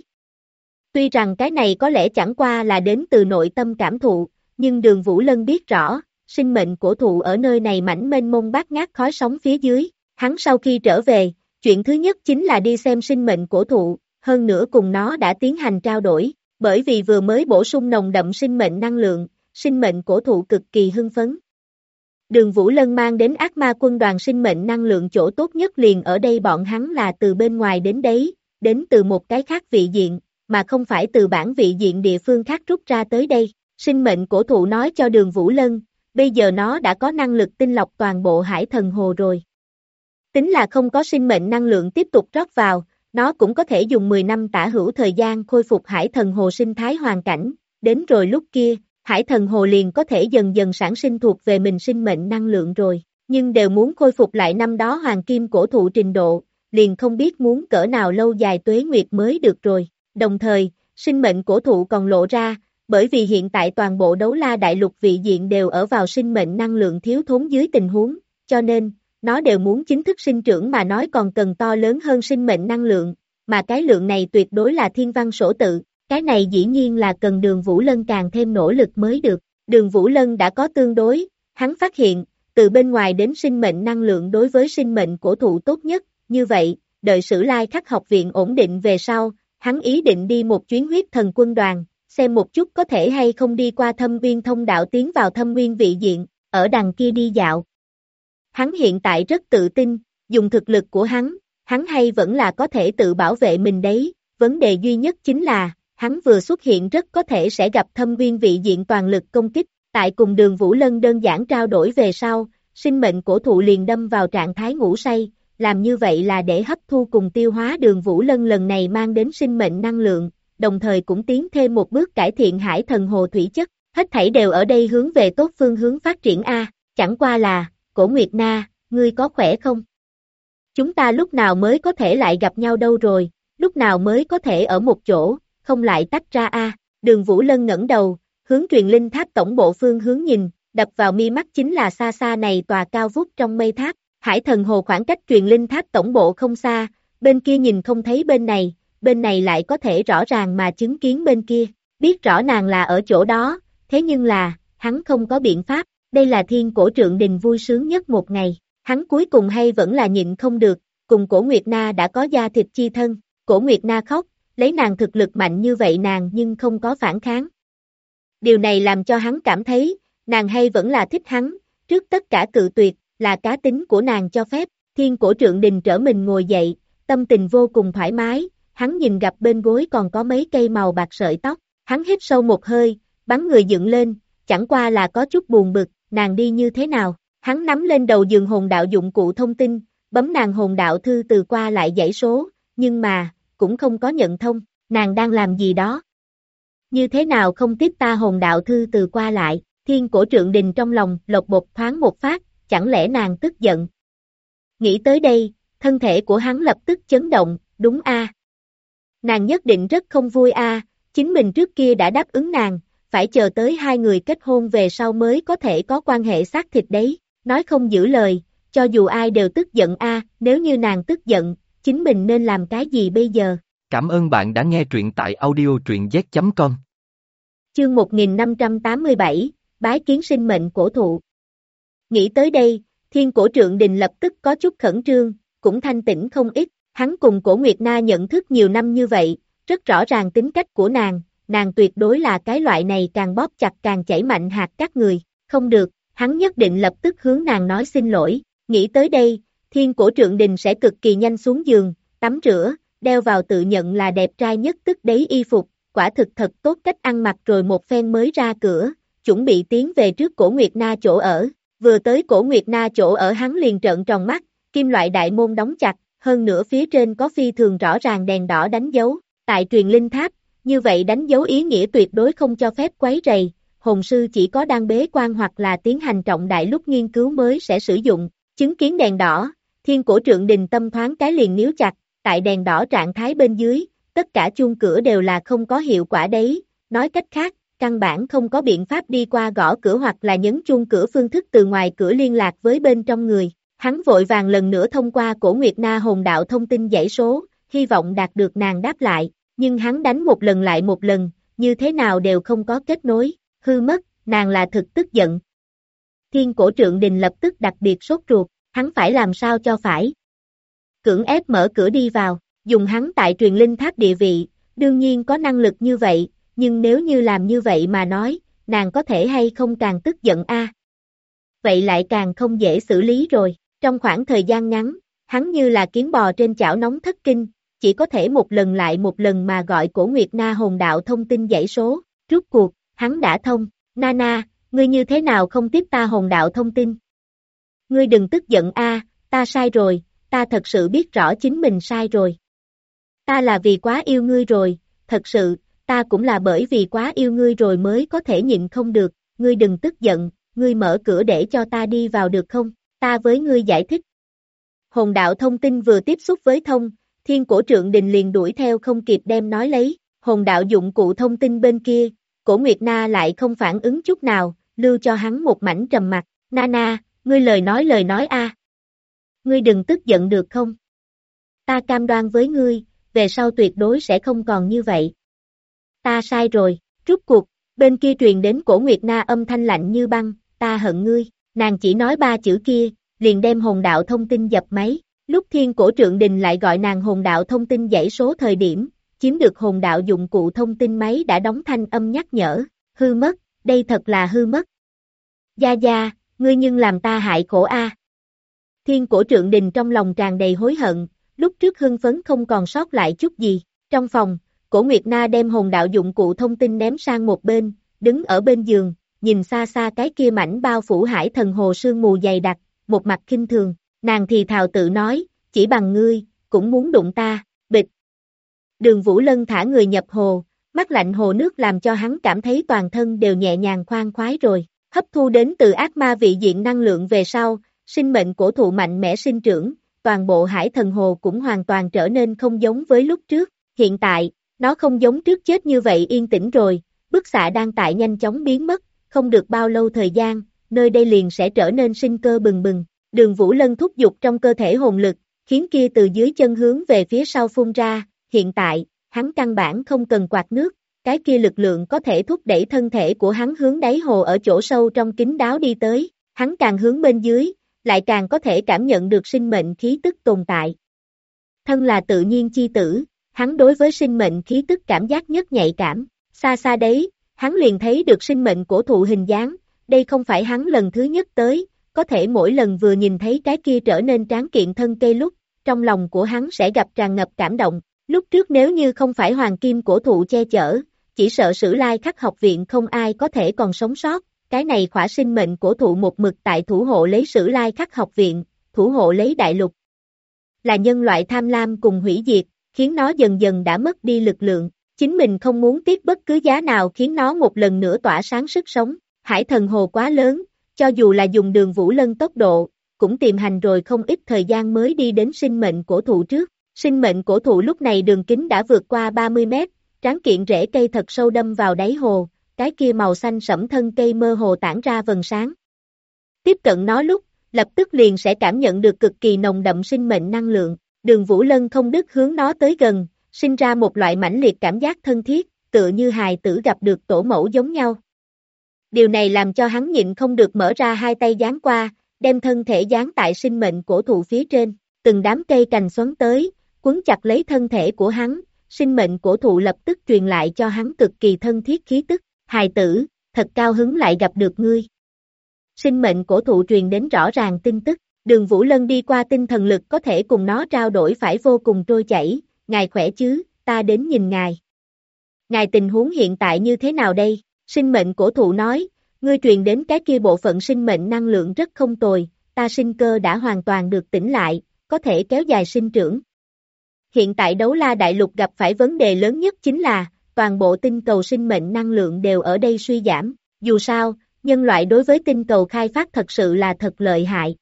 Tuy rằng cái này có lẽ chẳng qua là đến từ nội tâm cảm thụ, nhưng Đường Vũ Lân biết rõ, sinh mệnh cổ thụ ở nơi này mảnh mênh mông bát ngát khói sóng phía dưới, hắn sau khi trở về, chuyện thứ nhất chính là đi xem sinh mệnh cổ thụ, hơn nữa cùng nó đã tiến hành trao đổi, bởi vì vừa mới bổ sung nồng đậm sinh mệnh năng lượng, sinh mệnh cổ thụ cực kỳ hưng phấn. Đường Vũ Lân mang đến ác ma quân đoàn sinh mệnh năng lượng chỗ tốt nhất liền ở đây bọn hắn là từ bên ngoài đến đấy, đến từ một cái khác vị diện, mà không phải từ bản vị diện địa phương khác rút ra tới đây. Sinh mệnh cổ thụ nói cho Đường Vũ Lân, bây giờ nó đã có năng lực tinh lọc toàn bộ hải thần hồ rồi. Tính là không có sinh mệnh năng lượng tiếp tục rót vào, nó cũng có thể dùng 10 năm tả hữu thời gian khôi phục hải thần hồ sinh thái hoàn cảnh, đến rồi lúc kia, hải thần hồ liền có thể dần dần sản sinh thuộc về mình sinh mệnh năng lượng rồi, nhưng đều muốn khôi phục lại năm đó hoàng kim cổ thụ trình độ, liền không biết muốn cỡ nào lâu dài tuế nguyệt mới được rồi. Đồng thời, sinh mệnh cổ thụ còn lộ ra, bởi vì hiện tại toàn bộ Đấu La Đại Lục vị diện đều ở vào sinh mệnh năng lượng thiếu thốn dưới tình huống, cho nên, nó đều muốn chính thức sinh trưởng mà nói còn cần to lớn hơn sinh mệnh năng lượng, mà cái lượng này tuyệt đối là thiên văn sổ tự, cái này dĩ nhiên là cần Đường Vũ Lân càng thêm nỗ lực mới được. Đường Vũ Lân đã có tương đối, hắn phát hiện, từ bên ngoài đến sinh mệnh năng lượng đối với sinh mệnh cổ thụ tốt nhất, như vậy, đợi Sử Lai Khắc học viện ổn định về sau, hắn ý định đi một chuyến huyết thần quân đoàn, xem một chút có thể hay không đi qua Thâm Uyên thông đạo tiến vào Thâm Uyên vị diện, ở đằng kia đi dạo. Hắn hiện tại rất tự tin, dùng thực lực của hắn hay vẫn là có thể tự bảo vệ mình đấy, vấn đề duy nhất chính là, hắn vừa xuất hiện rất có thể sẽ gặp Thâm Uyên vị diện toàn lực công kích, tại cùng Đường Vũ Lân đơn giản trao đổi về sau, sinh mệnh cổ thụ liền đâm vào trạng thái ngủ say, làm như vậy là để hấp thu cùng tiêu hóa Đường Vũ Lân lần này mang đến sinh mệnh năng lượng, đồng thời cũng tiến thêm một bước cải thiện hải thần hồ thủy chất, hết thảy đều ở đây hướng về tốt phương hướng phát triển A, chẳng qua là, Cổ Nguyệt Na, ngươi có khỏe không? Chúng ta lúc nào mới có thể lại gặp nhau đâu rồi, lúc nào mới có thể ở một chỗ, không lại tách ra A, Đường Vũ Lân ngẩng đầu, hướng truyền linh tháp tổng bộ phương hướng nhìn, đập vào mi mắt chính là xa xa này tòa cao vút trong mây tháp, hải thần hồ khoảng cách truyền linh tháp tổng bộ không xa, bên kia nhìn không thấy bên này lại có thể rõ ràng mà chứng kiến bên kia, biết rõ nàng là ở chỗ đó, thế nhưng là, hắn không có biện pháp, đây là Thiên Cổ Trượng Đình vui sướng nhất một ngày, hắn cuối cùng hay vẫn là nhịn không được, cùng Cổ Nguyệt Na đã có da thịt chi thân, Cổ Nguyệt Na khóc, lấy nàng thực lực mạnh như vậy nàng nhưng không có phản kháng. Điều này làm cho hắn cảm thấy, nàng hay vẫn là thích hắn, trước tất cả cự tuyệt, là cá tính của nàng cho phép, Thiên Cổ Trượng Đình trở mình ngồi dậy, tâm tình vô cùng thoải mái, hắn nhìn gặp bên gối còn có mấy cây màu bạc sợi tóc, hắn hít sâu một hơi, bắn người dựng lên, chẳng qua là có chút buồn bực, nàng đi như thế nào, hắn nắm lên đầu giường hồn đạo dụng cụ thông tin, bấm nàng hồn đạo thư từ qua lại dãy số, nhưng mà, cũng không có nhận thông, nàng đang làm gì đó. Như thế nào không tiếp ta hồn đạo thư từ qua lại, Thiên Cổ Trượng Đình trong lòng lột bột thoáng một phát, chẳng lẽ nàng tức giận. Nghĩ tới đây, thân thể của hắn lập tức chấn động, đúng a. Nàng nhất định rất không vui a, chính mình trước kia đã đáp ứng nàng, phải chờ tới hai người kết hôn về sau mới có thể có quan hệ xác thịt đấy, nói không giữ lời, cho dù ai đều tức giận a, nếu như nàng tức giận, chính mình nên làm cái gì bây giờ? Cảm ơn bạn đã nghe truyện tại audio truyện z.com. Chương 1587, Bái kiến sinh mệnh cổ thụ. Nghĩ tới đây, Thiên Cổ Trượng Đình lập tức có chút khẩn trương, cũng thanh tĩnh không ít, hắn cùng Cổ Nguyệt Na nhận thức nhiều năm như vậy, rất rõ ràng tính cách của nàng tuyệt đối là cái loại này càng bóp chặt càng chảy mạnh hạt các người, không được, hắn nhất định lập tức hướng nàng nói xin lỗi, nghĩ tới đây, Thiên Cổ Trượng Đình sẽ cực kỳ nhanh xuống giường, tắm rửa, đeo vào tự nhận là đẹp trai nhất tức đấy y phục, quả thực thật tốt cách ăn mặc rồi một phen mới ra cửa, chuẩn bị tiến về trước Cổ Nguyệt Na chỗ ở, vừa tới Cổ Nguyệt Na chỗ ở hắn liền trợn tròn mắt, kim loại đại môn đóng chặt, hơn nữa phía trên có phi thường rõ ràng đèn đỏ đánh dấu, tại truyền linh tháp, như vậy đánh dấu ý nghĩa tuyệt đối không cho phép quấy rầy, hồn sư chỉ có đang bế quan hoặc là tiến hành trọng đại lúc nghiên cứu mới sẽ sử dụng, chứng kiến đèn đỏ, Thiên Cổ Trượng Đình tâm thoáng cái liền níu chặt, tại đèn đỏ trạng thái bên dưới, tất cả chuông cửa đều là không có hiệu quả đấy, nói cách khác, căn bản không có biện pháp đi qua gõ cửa hoặc là nhấn chuông cửa phương thức từ ngoài cửa liên lạc với bên trong người. Hắn vội vàng lần nữa thông qua Cổ Nguyệt Na hồn đạo thông tin dãy số, hy vọng đạt được nàng đáp lại, nhưng hắn đánh một lần lại một lần, như thế nào đều không có kết nối, hư mất, nàng là thực tức giận. Thiên Cổ Trượng Đình lập tức đặc biệt sốt ruột, hắn phải làm sao cho phải. Cưỡng ép mở cửa đi vào, dùng hắn tại truyền linh tháp địa vị, đương nhiên có năng lực như vậy, nhưng nếu như làm như vậy mà nói, nàng có thể hay không càng tức giận a? Vậy lại càng không dễ xử lý rồi, trong khoảng thời gian ngắn, hắn như là kiến bò trên chảo nóng thất kinh, chỉ có thể một lần lại một lần mà gọi Cổ Nguyệt Na hồn đạo thông tin dãy số, rút cuộc, hắn đã thông, Nana, ngươi như thế nào không tiếp ta hồn đạo thông tin? Ngươi đừng tức giận a, ta sai rồi, ta thật sự biết rõ chính mình sai rồi. Ta là vì quá yêu ngươi rồi, thật sự, ta cũng là bởi vì quá yêu ngươi rồi mới có thể nhịn không được, ngươi đừng tức giận, ngươi mở cửa để cho ta đi vào được không, ta với ngươi giải thích. Hồn đạo thông tin vừa tiếp xúc với thông, Thiên Cổ Trượng Đình liền đuổi theo không kịp đem nói lấy, hồn đạo dụng cụ thông tin bên kia, Cổ Nguyệt Na lại không phản ứng chút nào, lưu cho hắn một mảnh trầm mặc, Nana, ngươi lời nói a. Ngươi đừng tức giận được không? Ta cam đoan với ngươi, về sau tuyệt đối sẽ không còn như vậy. Ta sai rồi, rút cuộc, bên kia truyền đến Cổ Nguyệt Na âm thanh lạnh như băng, ta hận ngươi, nàng chỉ nói 3 chữ kia, liền đem hồn đạo thông tin dập máy, lúc Thiên Cổ Trượng Đình lại gọi nàng hồn đạo thông tin dãy số thời điểm, chiếm được hồn đạo dụng cụ thông tin máy đã đóng thanh âm nhắc nhở, hư mất, đây thật là hư mất. Gia Gia, ngươi nhưng làm ta hại khổ a. Thiên Cổ Trượng Đình trong lòng tràn đầy hối hận, lúc trước hưng phấn không còn sót lại chút gì, trong phòng, Cổ Nguyệt Na đem hồn đạo dụng cụ thông tin ném sang một bên, đứng ở bên giường, nhìn xa xa cái kia mảnh bao phủ hải thần hồ sương mù dày đặc, một mặt khinh thường, nàng thì thào tự nói, chỉ bằng ngươi, cũng muốn đụng ta, bịch. Đường Vũ Lân thả người nhập hồ, mắt lạnh hồ nước làm cho hắn cảm thấy toàn thân đều nhẹ nhàng khoan khoái rồi, hấp thu đến từ ác ma vị diện năng lượng về sau, sinh mệnh cổ thụ mạnh mẽ sinh trưởng, toàn bộ hải thần hồ cũng hoàn toàn trở nên không giống với lúc trước, hiện tại, nó không giống trước chết như vậy yên tĩnh rồi, bức xạ đang tại nhanh chóng biến mất, không được bao lâu thời gian, nơi đây liền sẽ trở nên sinh cơ bừng bừng, Đường Vũ Lân thúc giục trong cơ thể hồn lực, khiến kia từ dưới chân hướng về phía sau phun ra, hiện tại, hắn căn bản không cần quạt nước, cái kia lực lượng có thể thúc đẩy thân thể của hắn hướng đáy hồ ở chỗ sâu trong kín đáo đi tới, hắn càng hướng bên dưới, lại càng có thể cảm nhận được sinh mệnh khí tức tồn tại. Thân là tự nhiên chi tử, hắn đối với sinh mệnh khí tức cảm giác nhất nhạy cảm, xa xa đấy, hắn liền thấy được sinh mệnh cổ thụ hình dáng, đây không phải hắn lần thứ nhất tới, có thể mỗi lần vừa nhìn thấy cái kia trở nên tráng kiện thân cây lúc, trong lòng của hắn sẽ gặp tràn ngập cảm động, lúc trước nếu như không phải hoàng kim cổ thụ che chở, chỉ sợ Sử Lai Khắc học viện không ai có thể còn sống sót, cái này khỏa sinh mệnh cổ thụ một mực tại thủ hộ lấy Sử Lai Khắc học viện, thủ hộ lấy đại lục. Là nhân loại tham lam cùng hủy diệt, khiến nó dần dần đã mất đi lực lượng, chính mình không muốn tiếc bất cứ giá nào khiến nó một lần nữa tỏa sáng sức sống, hải thần hồ quá lớn, cho dù là dùng Đường Vũ Lân tốc độ, cũng tìm hành rồi không ít thời gian mới đi đến sinh mệnh cổ thụ trước, sinh mệnh cổ thụ lúc này đường kính đã vượt qua 30 mét, tráng kiện rễ cây thật sâu đâm vào đáy hồ, cái kia màu xanh sẫm thân cây mơ hồ tản ra vầng sáng. Tiếp cận nó lúc, lập tức liền sẽ cảm nhận được cực kỳ nồng đậm sinh mệnh năng lượng, Đường Vũ Lân không đứt hướng nó tới gần, sinh ra một loại mãnh liệt cảm giác thân thiết, tựa như hài tử gặp được tổ mẫu giống nhau. Điều này làm cho hắn nhịn không được mở ra hai tay giáng qua, đem thân thể giáng tại sinh mệnh cổ thụ phía trên, từng đám cây cành xoắn tới, quấn chặt lấy thân thể của hắn, sinh mệnh cổ thụ lập tức truyền lại cho hắn cực kỳ thân thiết khí tức, hài tử, thật cao hứng lại gặp được ngươi. Sinh mệnh cổ thụ truyền đến rõ ràng tin tức, Đường Vũ Lân đi qua tinh thần lực có thể cùng nó trao đổi phải vô cùng trôi chảy, ngài khỏe chứ, ta đến nhìn ngài. Ngài tình huống hiện tại như thế nào đây? Sinh mệnh cổ thụ nói, ngươi truyền đến cái kia bộ phận sinh mệnh năng lượng rất không tồi, ta sinh cơ đã hoàn toàn được tỉnh lại, có thể kéo dài sinh trưởng. Hiện tại Đấu La Đại Lục gặp phải vấn đề lớn nhất chính là, toàn bộ tinh cầu sinh mệnh năng lượng đều ở đây suy giảm, dù sao, nhân loại đối với tinh cầu khai phát thật sự là thật lợi hại.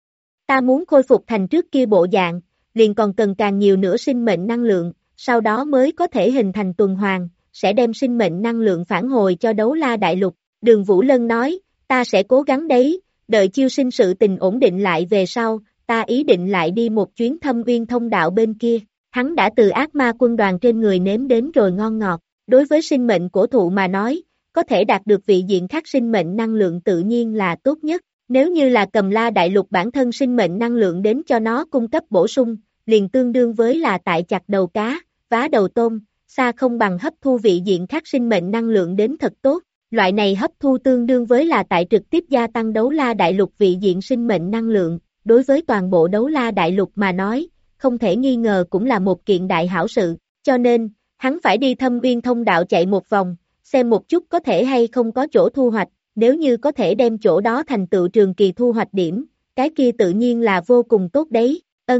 Ta muốn khôi phục thành trước kia bộ dạng, liền còn cần càng nhiều nữa sinh mệnh năng lượng, sau đó mới có thể hình thành tuần hoàn, sẽ đem sinh mệnh năng lượng phản hồi cho Đấu La Đại Lục. Đường Vũ Lân nói, ta sẽ cố gắng đấy, đợi Chiêu Sinh sự tình ổn định lại về sau, ta ý định lại đi một chuyến Thâm Uyên thông đạo bên kia. Hắn đã từ ác ma quân đoàn trên người nếm đến rồi ngon ngọt, đối với sinh mệnh cổ thụ mà nói, có thể đạt được vị diện khác sinh mệnh năng lượng tự nhiên là tốt nhất, nếu như là Cầm La Đại Lục bản thân sinh mệnh năng lượng đến cho nó cung cấp bổ sung, liền tương đương với là tại chặt đầu cá, vá đầu tôm, xa không bằng hấp thu vị diện khác sinh mệnh năng lượng đến thật tốt, loại này hấp thu tương đương với là tại trực tiếp gia tăng Đấu La Đại Lục vị diện sinh mệnh năng lượng, đối với toàn bộ Đấu La Đại Lục mà nói, không thể nghi ngờ cũng là một kiện đại hảo sự, cho nên, hắn phải đi Thâm Uyên thông đạo chạy một vòng, xem một chút có thể hay không có chỗ thu hoạch, nếu như có thể đem chỗ đó thành tựu trường kỳ thu hoạch điểm, cái kia tự nhiên là vô cùng tốt đấy,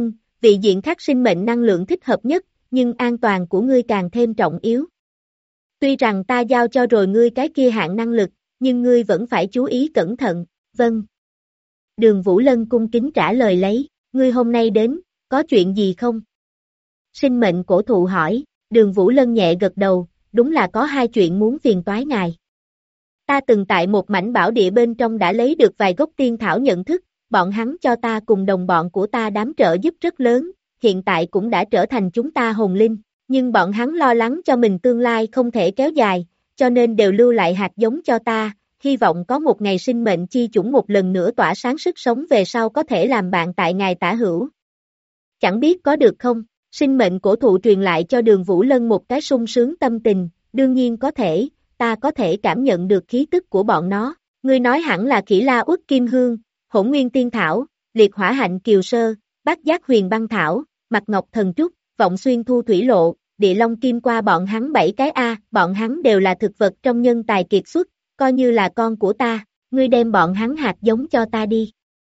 vị diện khác sinh mệnh năng lượng thích hợp nhất, nhưng an toàn của ngươi càng thêm trọng yếu. Tuy rằng ta giao cho rồi ngươi cái kia hạng năng lực, nhưng ngươi vẫn phải chú ý cẩn thận, vâng. Đường Vũ Lân cung kính trả lời lấy, ngươi hôm nay đến, có chuyện gì không? Sinh mệnh cổ thụ hỏi, Đường Vũ Lân nhẹ gật đầu, đúng là có hai chuyện muốn phiền toái ngài. Ta từng tại một mảnh bảo địa bên trong đã lấy được vài gốc tiên thảo nhận thức, bọn hắn cho ta cùng đồng bọn của ta đám trợ giúp rất lớn, hiện tại cũng đã trở thành chúng ta hồn linh, nhưng bọn hắn lo lắng cho mình tương lai không thể kéo dài, cho nên đều lưu lại hạt giống cho ta, hy vọng có một ngày sinh mệnh chi chủng một lần nữa tỏa sáng sức sống về sau có thể làm bạn tại ngài tả hữu. Chẳng biết có được không? Sinh mệnh cổ thụ truyền lại cho Đường Vũ Lân một cái sung sướng tâm tình, đương nhiên có thể, ta có thể cảm nhận được khí tức của bọn nó, ngươi nói hẳn là Khỉ La Uất Kim Hương, Hỗn Nguyên Tiên Thảo, Liệt Hỏa Hạnh Kiều Sơ, Bát Giác Huyền Băng Thảo, Mạch Ngọc Thần Trúc, Vọng Xuyên Thu Thủy Lộ, Địa Long Kim qua bọn hắn 7 cái bọn hắn đều là thực vật trong nhân tài kiệt xuất, coi như là con của ta, ngươi đem bọn hắn hạt giống cho ta đi.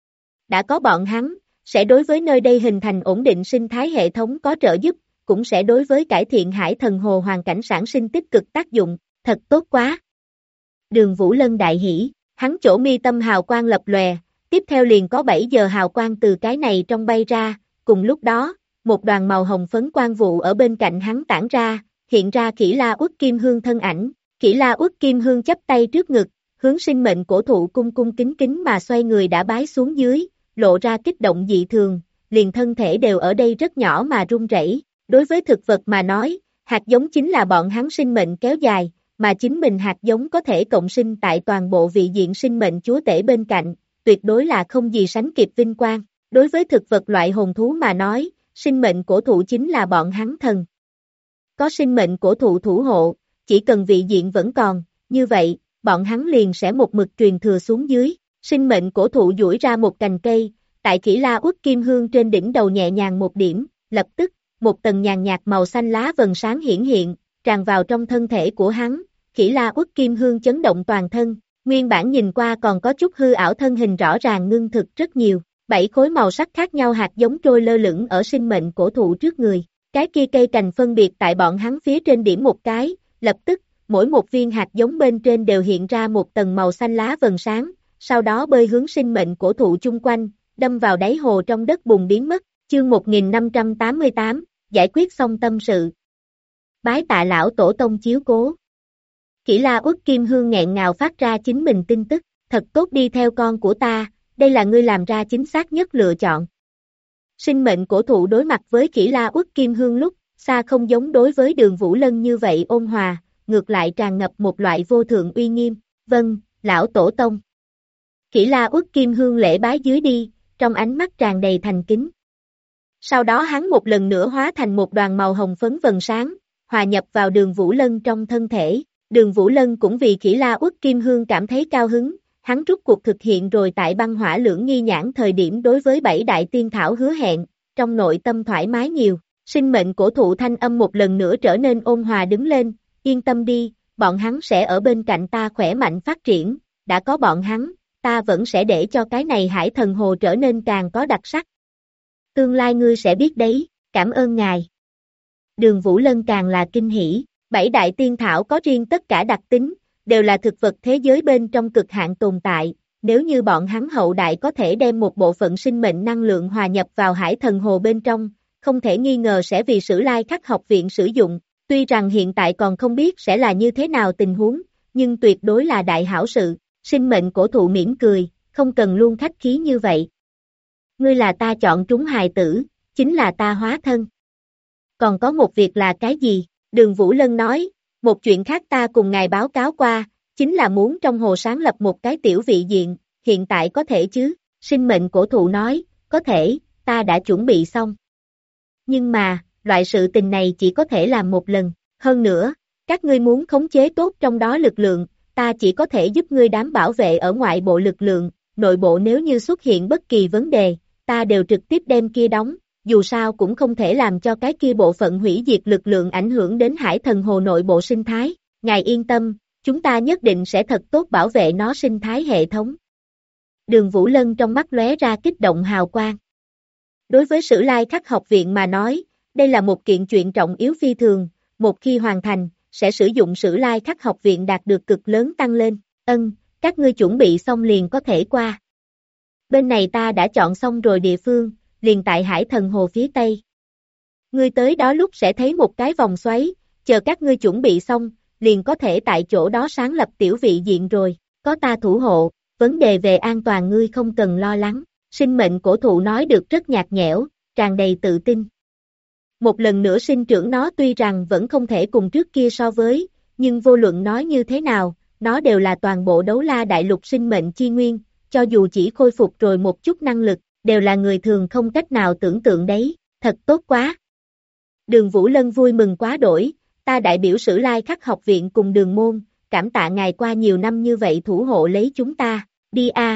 Đã có bọn hắn, sẽ đối với nơi đây hình thành ổn định sinh thái hệ thống có trợ giúp, cũng sẽ đối với cải thiện Hải Thần Hồ hoàn cảnh sản sinh tích cực tác dụng, thật tốt quá. Đường Vũ Lân đại hỉ, hắn chỗ mi tâm hào quang lập lòe, tiếp theo liền có 7 giờ hào quang từ cái này trong bay ra, cùng lúc đó, một đoàn màu hồng phấn quang vụ ở bên cạnh hắn tản ra, hiện ra Khỉ La Uất Kim Hương thân ảnh, Khỉ La Uất Kim Hương chắp tay trước ngực, hướng sinh mệnh cổ thụ cung cung kính kính mà xoay người đã bái xuống dưới, lộ ra kích động dị thường, liền thân thể đều ở đây rất nhỏ mà run rẩy. Đối với thực vật mà nói, hạt giống chính là bọn hắn sinh mệnh kéo dài, mà chính mình hạt giống có thể cộng sinh tại toàn bộ vị diện sinh mệnh chúa tể bên cạnh, tuyệt đối là không gì sánh kịp vinh quang. Đối với thực vật loại hồn thú mà nói, sinh mệnh cổ thụ chính là bọn hắn thần. Có sinh mệnh cổ thụ thủ hộ, chỉ cần vị diện vẫn còn, như vậy, bọn hắn liền sẽ một mực truyền thừa xuống dưới. Sinh mệnh cổ thụ duỗi ra một cành cây, tại Khỉ La Uất Kim Hương trên đỉnh đầu nhẹ nhàng một điểm, lập tức, một tầng nhàn nhạt màu xanh lá vầng sáng hiển hiện, tràn vào trong thân thể của hắn, Khỉ La Uất Kim Hương chấn động toàn thân, nguyên bản nhìn qua còn có chút hư ảo thân hình rõ ràng ngưng thực rất nhiều, 7 khối màu sắc khác nhau hạt giống trôi lơ lửng ở sinh mệnh cổ thụ trước người, cái kia cây cành phân biệt tại bọn hắn phía trên điểm một cái, lập tức, mỗi một viên hạt giống bên trên đều hiện ra một tầng màu xanh lá vầng sáng, sau đó bơi hướng sinh mệnh cổ thụ chung quanh, đâm vào đáy hồ trong đất bùn biến mất, chương 1588, giải quyết xong tâm sự. Bái tạ lão tổ tông chiếu cố. Khỉ La Uất Kim Hương nghẹn ngào phát ra chính mình tin tức, thật tốt đi theo con của ta, đây là ngươi làm ra chính xác nhất lựa chọn. Sinh mệnh cổ thụ đối mặt với Khỉ La Uất Kim Hương lúc, xa không giống đối với Đường Vũ Lân như vậy ôn hòa, ngược lại tràn ngập một loại vô thượng uy nghiêm, vâng, lão tổ tông. Khỉ La Uất Kim Hương lễ bái dưới đi, trong ánh mắt tràn đầy thành kính. Sau đó hắn một lần nữa hóa thành một đoàn màu hồng phấn vầng sáng, hòa nhập vào Đường Vũ Lân trong thân thể. Đường Vũ Lân cũng vì Khỉ La Uất Kim Hương cảm thấy cao hứng, hắn rút cuộc thực hiện rồi tại băng hỏa lưỡng nghi nhãn thời điểm đối với 7 đại tiên thảo hứa hẹn, trong nội tâm thoải mái nhiều. Sinh mệnh cổ thụ thanh âm một lần nữa trở nên ôn hòa đứng lên, yên tâm đi, bọn hắn sẽ ở bên cạnh ta khỏe mạnh phát triển, đã có bọn hắn, ta vẫn sẽ để cho cái này Hải Thần Hồ trở nên càng có đặc sắc. Tương lai ngươi sẽ biết đấy, cảm ơn ngài. Đường Vũ Lân càng là kinh hỉ, 7 đại tiên thảo có riêng tất cả đặc tính, đều là thực vật thế giới bên trong cực hạn tồn tại, nếu như bọn hắn hậu đại có thể đem một bộ phận sinh mệnh năng lượng hòa nhập vào hải thần hồ bên trong, không thể nghi ngờ sẽ vì Sử Lai Khắc học viện sử dụng, tuy rằng hiện tại còn không biết sẽ là như thế nào tình huống, nhưng tuyệt đối là đại hảo sự, sinh mệnh cổ thụ mỉm cười, không cần luôn khách khí như vậy. Ngươi là ta chọn trúng hài tử, chính là ta hóa thân. Còn có một việc là cái gì? Đường Vũ Lân nói, một chuyện khác ta cùng ngài báo cáo qua, chính là muốn trong hồ sáng lập một cái tiểu vị diện, hiện tại có thể chứ? Sinh mệnh cổ thụ nói, có thể, ta đã chuẩn bị xong. Nhưng mà, loại sự tình này chỉ có thể làm một lần, hơn nữa, các ngươi muốn khống chế tốt trong đó lực lượng, ta chỉ có thể giúp ngươi đảm bảo vệ ở ngoại bộ lực lượng, nội bộ nếu như xuất hiện bất kỳ vấn đề, ta đều trực tiếp đem kia đóng, dù sao cũng không thể làm cho cái kia bộ phận hủy diệt lực lượng ảnh hưởng đến hải thần hồ nội bộ sinh thái, ngài yên tâm, chúng ta nhất định sẽ thật tốt bảo vệ nó sinh thái hệ thống. Đường Vũ Lân trong mắt lóe ra kích động hào quang. Đối với Sử Lai Khắc học viện mà nói, đây là một kiện chuyện trọng yếu phi thường, một khi hoàn thành, sẽ sử dụng Sử Lai Khắc học viện đạt được cực lớn tăng lên, các ngươi chuẩn bị xong liền có thể qua. Bên này ta đã chọn xong rồi địa phương, liền tại hải thần hồ phía tây. Ngươi tới đó lúc sẽ thấy một cái vòng xoáy, chờ các ngươi chuẩn bị xong, liền có thể tại chỗ đó sáng lập tiểu vị diện rồi, có ta thủ hộ, vấn đề về an toàn ngươi không cần lo lắng, sinh mệnh cổ thụ nói được rất nhạt nhẽo, tràn đầy tự tin. Một lần nữa sinh trưởng nó tuy rằng vẫn không thể cùng trước kia so với, nhưng vô luận nói như thế nào, nó đều là toàn bộ đấu la đại lục sinh mệnh chi nguyên, cho dù chỉ khôi phục rồi một chút năng lực, đều là người thường không cách nào tưởng tượng đấy, thật tốt quá. Đường Vũ Lân vui mừng quá đổi, ta đại biểu Sử Lai Khắc học viện cùng Đường môn, cảm tạ ngài qua nhiều năm như vậy thủ hộ lấy chúng ta, đi a.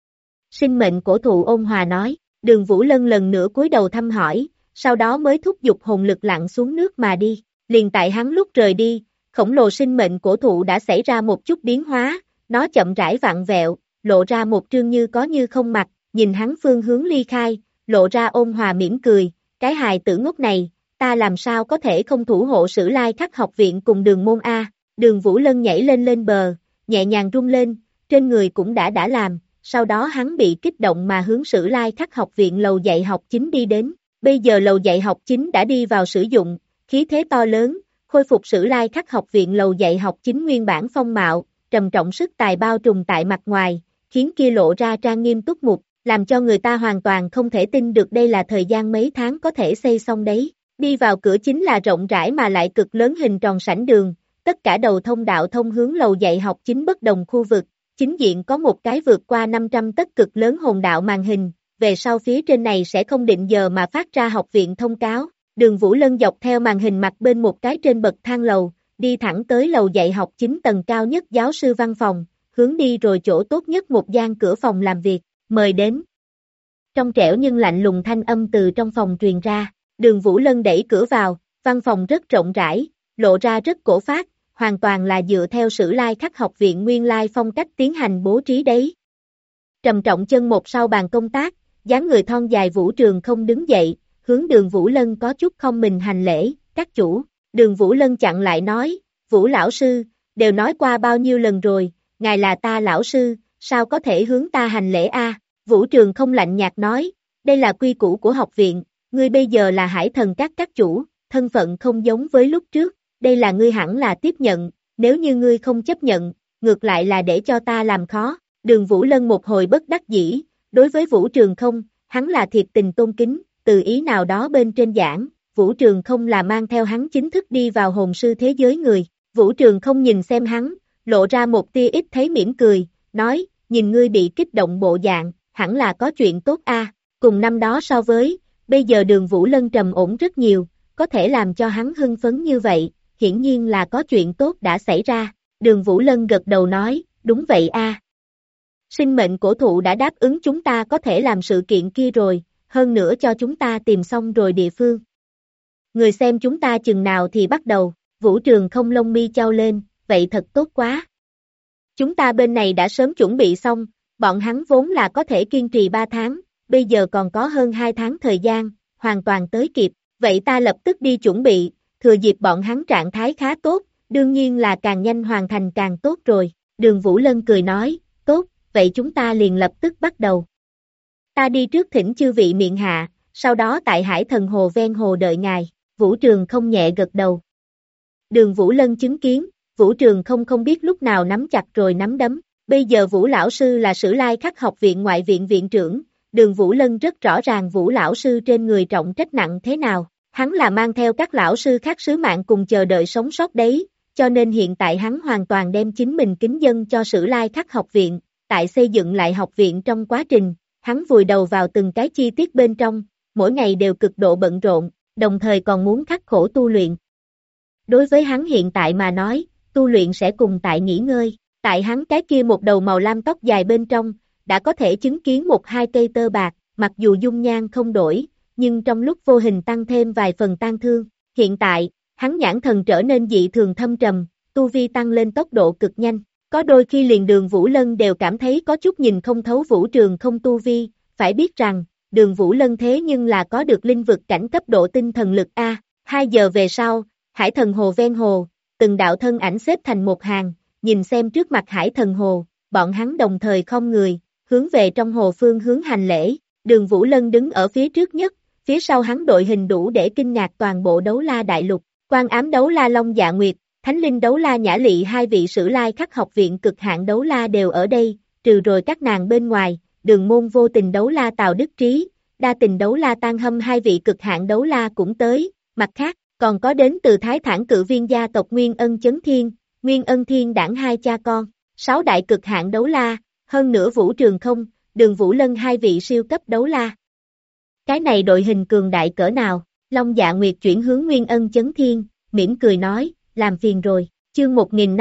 Sinh mệnh cổ thụ ôn hòa nói, Đường Vũ Lân lần nữa cúi đầu thăm hỏi, sau đó mới thúc giục hồn lực lặn xuống nước mà đi, liền tại hắn lúc rời đi, khổng lồ sinh mệnh cổ thụ đã xảy ra một chút biến hóa, nó chậm rãi vặn vẹo, lộ ra một trương như có như không mặt, nhìn hắn phương hướng ly khai, lộ ra ôn hòa mỉm cười, cái hài tử ngốc này, ta làm sao có thể không thủ hộ Sử Lai Khắc học viện cùng Đường môn a. Đường Vũ Lân nhảy lên bờ, nhẹ nhàng rung lên, trên người cũng đã làm, sau đó hắn bị kích động mà hướng Sử Lai Khắc học viện lầu dạy học chính đi đến, bây giờ lầu dạy học chính đã đi vào sử dụng, khí thế to lớn, khôi phục Sử Lai Khắc học viện lầu dạy học chính nguyên bản phong mạo, trầm trọng sức tài bao trùm tại mặt ngoài, khiến kia lộ ra trang nghiêm túc mục, làm cho người ta hoàn toàn không thể tin được đây là thời gian mấy tháng có thể xây xong đấy. Đi vào cửa chính là rộng rãi mà lại cực lớn hình tròn sảnh đường, tất cả đầu thông đạo thông hướng lầu dạy học chính bất đồng khu vực, chính diện có một cái vượt qua 500 tấc cực lớn hồn đạo màn hình, về sau phía trên này sẽ không định giờ mà phát ra học viện thông cáo. Đường Vũ Lân dọc theo màn hình mặt bên một cái trên bậc thang lầu, đi thẳng tới lầu dạy học chính tầng cao nhất giáo sư văn phòng, hướng đi rồi chỗ tốt nhất một gian cửa phòng làm việc, mời đến. Trong trẻo nhưng lạnh lùng thanh âm từ trong phòng truyền ra, Đường Vũ Lân đẩy cửa vào, văn phòng rất rộng rãi, lộ ra rất cổ phác, hoàn toàn là dựa theo Sử Lai Khắc học viện nguyên lai phong cách tiến hành bố trí đấy. Trầm trọng chân một sau bàn công tác, dáng người thon dài Vũ Trường không đứng dậy, hướng Đường Vũ Lân có chút không mình hành lễ, các chủ. Đường Vũ Lân chặn lại nói, Vũ lão sư, đều nói qua bao nhiêu lần rồi, ngài là ta lão sư, sao có thể hướng ta hành lễ a? Vũ Trường không lạnh nhạt nói, đây là quy củ của học viện, ngươi bây giờ là hải thần các chủ, thân phận không giống với lúc trước, đây là ngươi hẳn là tiếp nhận, nếu như ngươi không chấp nhận, ngược lại là để cho ta làm khó. Đường Vũ Lân một hồi bất đắc dĩ, đối với Vũ Trường không, hắn là thiệt tình tôn kính, từ ý nào đó bên trên giảng, Vũ Trường không là mang theo hắn chính thức đi vào hồn sư thế giới người. Vũ Trường không nhìn xem hắn, lộ ra một tia ít thấy mỉm cười, nói, nhìn ngươi bị kích động bộ dạng, hẳn là có chuyện tốt a. Cùng năm đó so với, bây giờ Đường Vũ Lân trầm ổn rất nhiều, có thể làm cho hắn hưng phấn như vậy, hiển nhiên là có chuyện tốt đã xảy ra. Đường Vũ Lân gật đầu nói, đúng vậy a. Sinh mệnh cổ thụ đã đáp ứng chúng ta có thể làm sự kiện kia rồi, hơn nữa cho chúng ta tìm xong rồi địa phương. Người xem chúng ta chừng nào thì bắt đầu, Vũ Trường không lông mi chau lên, vậy thật tốt quá. Chúng ta bên này đã sớm chuẩn bị xong, bọn hắn vốn là có thể kiên trì 3 tháng, bây giờ còn có hơn 2 tháng thời gian, hoàn toàn tới kịp, vậy ta lập tức đi chuẩn bị, thừa dịp bọn hắn trạng thái khá tốt, đương nhiên là càng nhanh hoàn thành càng tốt rồi, Đường Vũ Lân cười nói, tốt, vậy chúng ta liền lập tức bắt đầu. Ta đi trước thỉnh chư vị miệng hạ, sau đó tại Hải Thần Hồ ven hồ đợi ngài, Vũ Trường không nhẹ gật đầu. Đường Vũ Lân chứng kiến, Vũ Trường không biết lúc nào nắm chặt rồi nắm đấm, bây giờ Vũ Lão Sư là Sử Lai Khắc học viện ngoại viện viện trưởng, Đường Vũ Lân rất rõ ràng Vũ Lão Sư trên người trọng trách nặng thế nào, hắn là mang theo các lão sư khác sứ mạng cùng chờ đợi sống sót đấy, cho nên hiện tại hắn hoàn toàn đem chính mình kính dâng cho Sử Lai Khắc học viện, tại xây dựng lại học viện trong quá trình, hắn vùi đầu vào từng cái chi tiết bên trong, mỗi ngày đều cực độ bận rộn, đồng thời còn muốn khắc khổ tu luyện. Đối với hắn hiện tại mà nói, tu luyện sẽ cùng tại nghỉ ngơi, tại hắn cái kia một đầu màu lam tóc dài bên trong, đã có thể chứng kiến một hai cây tơ bạc, mặc dù dung nhan không đổi, nhưng trong lúc vô hình tăng thêm vài phần tang thương. Hiện tại, hắn nhãn thần trở nên dị thường thâm trầm, tu vi tăng lên tốc độ cực nhanh, có đôi khi liền Đường Vũ Lân đều cảm thấy có chút nhìn không thấu Vũ Trường không tu vi, phải biết rằng, Đường Vũ Lân thế nhưng là có được linh vực cảnh cấp độ tinh thần lực A. 2 giờ về sau, Hải Thần Hồ ven hồ, từng đạo thân ảnh xếp thành một hàng, nhìn xem trước mặt Hải Thần Hồ, bọn hắn đồng thời khom người, hướng về trong hồ phương hướng hành lễ, Đường Vũ Lân đứng ở phía trước nhất, phía sau hắn đội hình đủ để kinh ngạc toàn bộ Đấu La Đại Lục, Quan Ám Đấu La Long Dạ Nguyệt, Thánh Linh Đấu La Nhã Lị hai vị Sử Lai Khắc học viện cực hạn đấu la đều ở đây, trừ rồi các nàng bên ngoài, Đường Môn Vô Tình Đấu La Tào Đức Trí, Đa Tình Đấu La Tan Hâm hai vị cực hạn đấu la cũng tới, mặt khác, còn có đến từ Thái Thản Cự Viên gia tộc Nguyên Ân Chấn Thiên, Nguyên Ân Thiên Đảng hai cha con, 6 đại cực hạn đấu la, hơn nữa Vũ Trường không, Đường Vũ Lân hai vị siêu cấp đấu la. Cái này đội hình cường đại cỡ nào? Long Dạ Nguyệt chuyển hướng Nguyên Ân Chấn Thiên, mỉm cười nói, làm phiền rồi, chương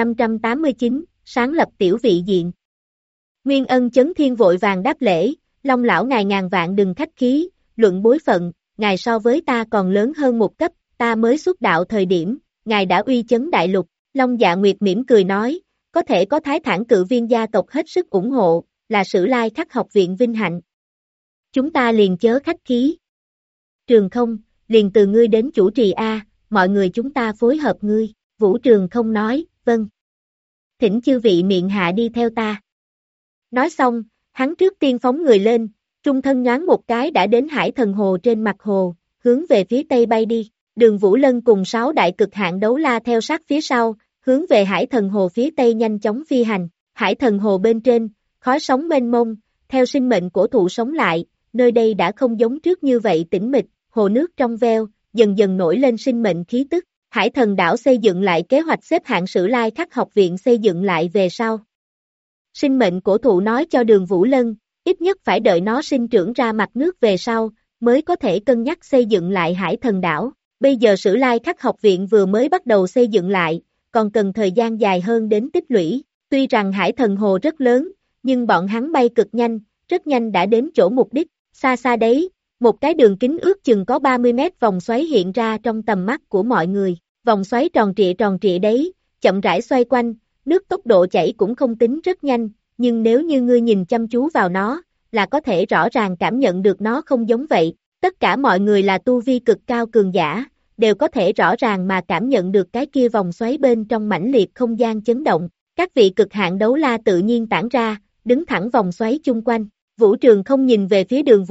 1589, sáng lập tiểu vị diện. Nguyên Ân Chấn Thiên vội vàng đáp lễ, Long lão ngài ngàn vạn đừng khách khí, luận bối phận, ngài so với ta còn lớn hơn một cấp, ta mới xuất đạo thời điểm, ngài đã uy chấn đại lục, Long Dạ Nguyệt mỉm cười nói, có thể có Thái Thản Cự Viên gia tộc hết sức ủng hộ, là Sử Lai Khắc học viện vinh hạnh. Chúng ta liền chớ khách khí. Trường không, liền từ ngươi đến chủ trì A, mọi người chúng ta phối hợp ngươi, Vũ Trường không nói, vâng. Thỉnh chư vị miệng hạ đi theo ta. Nói xong, hắn trước tiên phóng người lên, trung thân nhoáng một cái đã đến Hải Thần Hồ trên mặt hồ, hướng về phía tây bay đi, Đường Vũ Lân cùng 6 đại cực hạn đấu la theo sát phía sau, hướng về Hải Thần Hồ phía tây nhanh chóng phi hành, Hải Thần Hồ bên trên, khói sóng mênh mông, theo sinh mệnh cổ thụ sống lại, nơi đây đã không giống trước như vậy tĩnh mịch, hồ nước trong veo, dần dần nổi lên sinh mệnh khí tức, Hải Thần đảo xây dựng lại kế hoạch xếp hạng Sử Lai Khắc học viện xây dựng lại về sau. Sinh mệnh cổ thụ nói cho Đường Vũ Lân, ít nhất phải đợi nó sinh trưởng ra mặt nước về sau, mới có thể cân nhắc xây dựng lại Hải Thần đảo. Bây giờ Sử Lai Khắc học viện vừa mới bắt đầu xây dựng lại, còn cần thời gian dài hơn đến tích lũy. Tuy rằng Hải Thần Hồ rất lớn, nhưng bọn hắn bay cực nhanh, rất nhanh đã đến chỗ mục đích. Xa xa đấy, một cái đường kính ước chừng có 30 mét vòng xoáy hiện ra trong tầm mắt của mọi người. Vòng xoáy tròn trịa đấy, chậm rãi xoay quanh, nước tốc độ chảy cũng không tính rất nhanh, nhưng nếu như ngươi nhìn chăm chú vào nó, là có thể rõ ràng cảm nhận được nó không giống vậy. Tất cả mọi người là tu vi cực cao cường giả, đều có thể rõ ràng mà cảm nhận được cái kia vòng xoáy bên trong mãnh liệt không gian chấn động. Các vị cực hạn đấu la tự nhiên tản ra, đứng thẳng vòng xoáy chung quanh. Vũ Trường không nhìn về phía Đường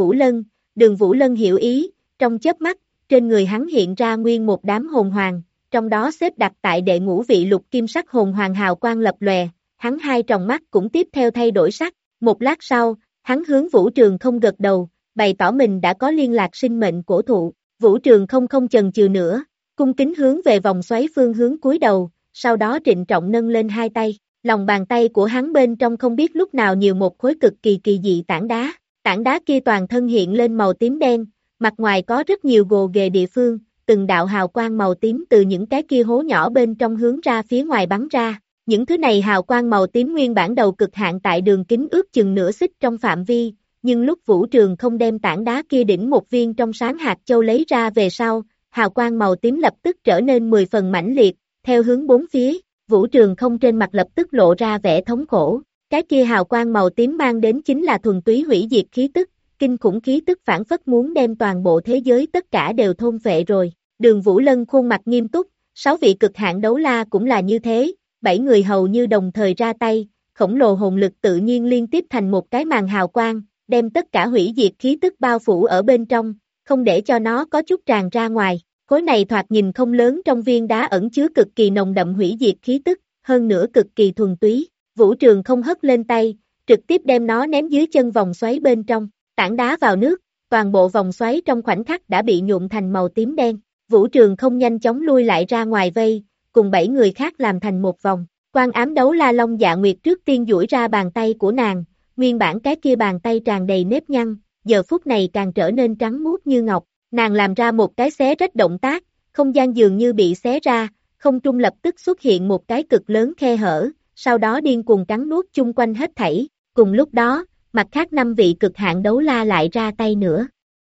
Vũ Lân hiểu ý, trong chớp mắt, trên người hắn hiện ra nguyên một đám hồn hoàng, trong đó xếp đặt tại đệ ngũ vị lục kim sắc hồn hoàng hào quang lập lòe, hắn hai tròng mắt cũng tiếp theo thay đổi sắc. Một lát sau, hắn hướng Vũ Trường không gật đầu, bày tỏ mình đã có liên lạc sinh mệnh cổ thụ. Vũ Trường không chần chừ nữa, cung kính hướng về vòng xoáy phương hướng cúi đầu, sau đó trịnh trọng nâng lên hai tay, lòng bàn tay của hắn bên trong không biết lúc nào nhiều một khối cực kỳ dị tảng đá kia toàn thân hiện lên màu tím đen, mặt ngoài có rất nhiều gồ ghề địa phương, từng đạo hào quang màu tím từ những cái kia hố nhỏ bên trong hướng ra phía ngoài bắn ra. Những thứ này hào quang màu tím nguyên bản đầu cực hạn tại đường kính ước chừng nửa xích trong phạm vi, nhưng lúc Vũ Trường không đem tảng đá kia đỉnh một viên trong sáng hạt châu lấy ra về sau, hào quang màu tím lập tức trở nên 10 phần mãnh liệt, theo hướng bốn phía, Vũ Trường không trên mặt lập tức lộ ra vẻ thống khổ. Cái kia hào quang màu tím mang đến chính là thuần túy hủy diệt khí tức, kinh khủng khí tức phản phất muốn đem toàn bộ thế giới tất cả đều thôn phệ rồi. Đường Vũ Lân khuôn mặt nghiêm túc, 6 vị cực hạn đấu la cũng là như thế, 7 người hầu như đồng thời ra tay, khổng lồ hồn lực tự nhiên liên tiếp thành một cái màn hào quang, đem tất cả hủy diệt khí tức bao phủ ở bên trong, không để cho nó có chút tràn ra ngoài. Khối này thoạt nhìn không lớn trong viên đá ẩn chứa cực kỳ nồng đậm hủy diệt khí tức, hơn nữa cực kỳ thuần túy. Vũ Trường không hất lên tay, trực tiếp đem nó ném dưới chân vòng xoáy bên trong, tảng đá vào nước, toàn bộ vòng xoáy trong khoảnh khắc đã bị nhuộm thành màu tím đen. Vũ Trường không nhanh chóng lui lại ra ngoài vây, cùng 7 người khác làm thành một vòng. Quan ám đấu la Long Dạ Nguyệt trước tiên duỗi ra bàn tay của nàng, nguyên bản cái kia bàn tay tràn đầy nếp nhăn, giờ phút này càng trở nên trắng muốt như ngọc. Nàng làm ra một cái xé rách động tác, không gian dường như bị xé ra, không trung lập tức xuất hiện một cái cực lớn khe hở, sau đó điên cuồng cắn nuốt chung quanh hết thảy. Cùng lúc đó, mặt khác 5 vị cực hạn đấu la lại ra tay nữa.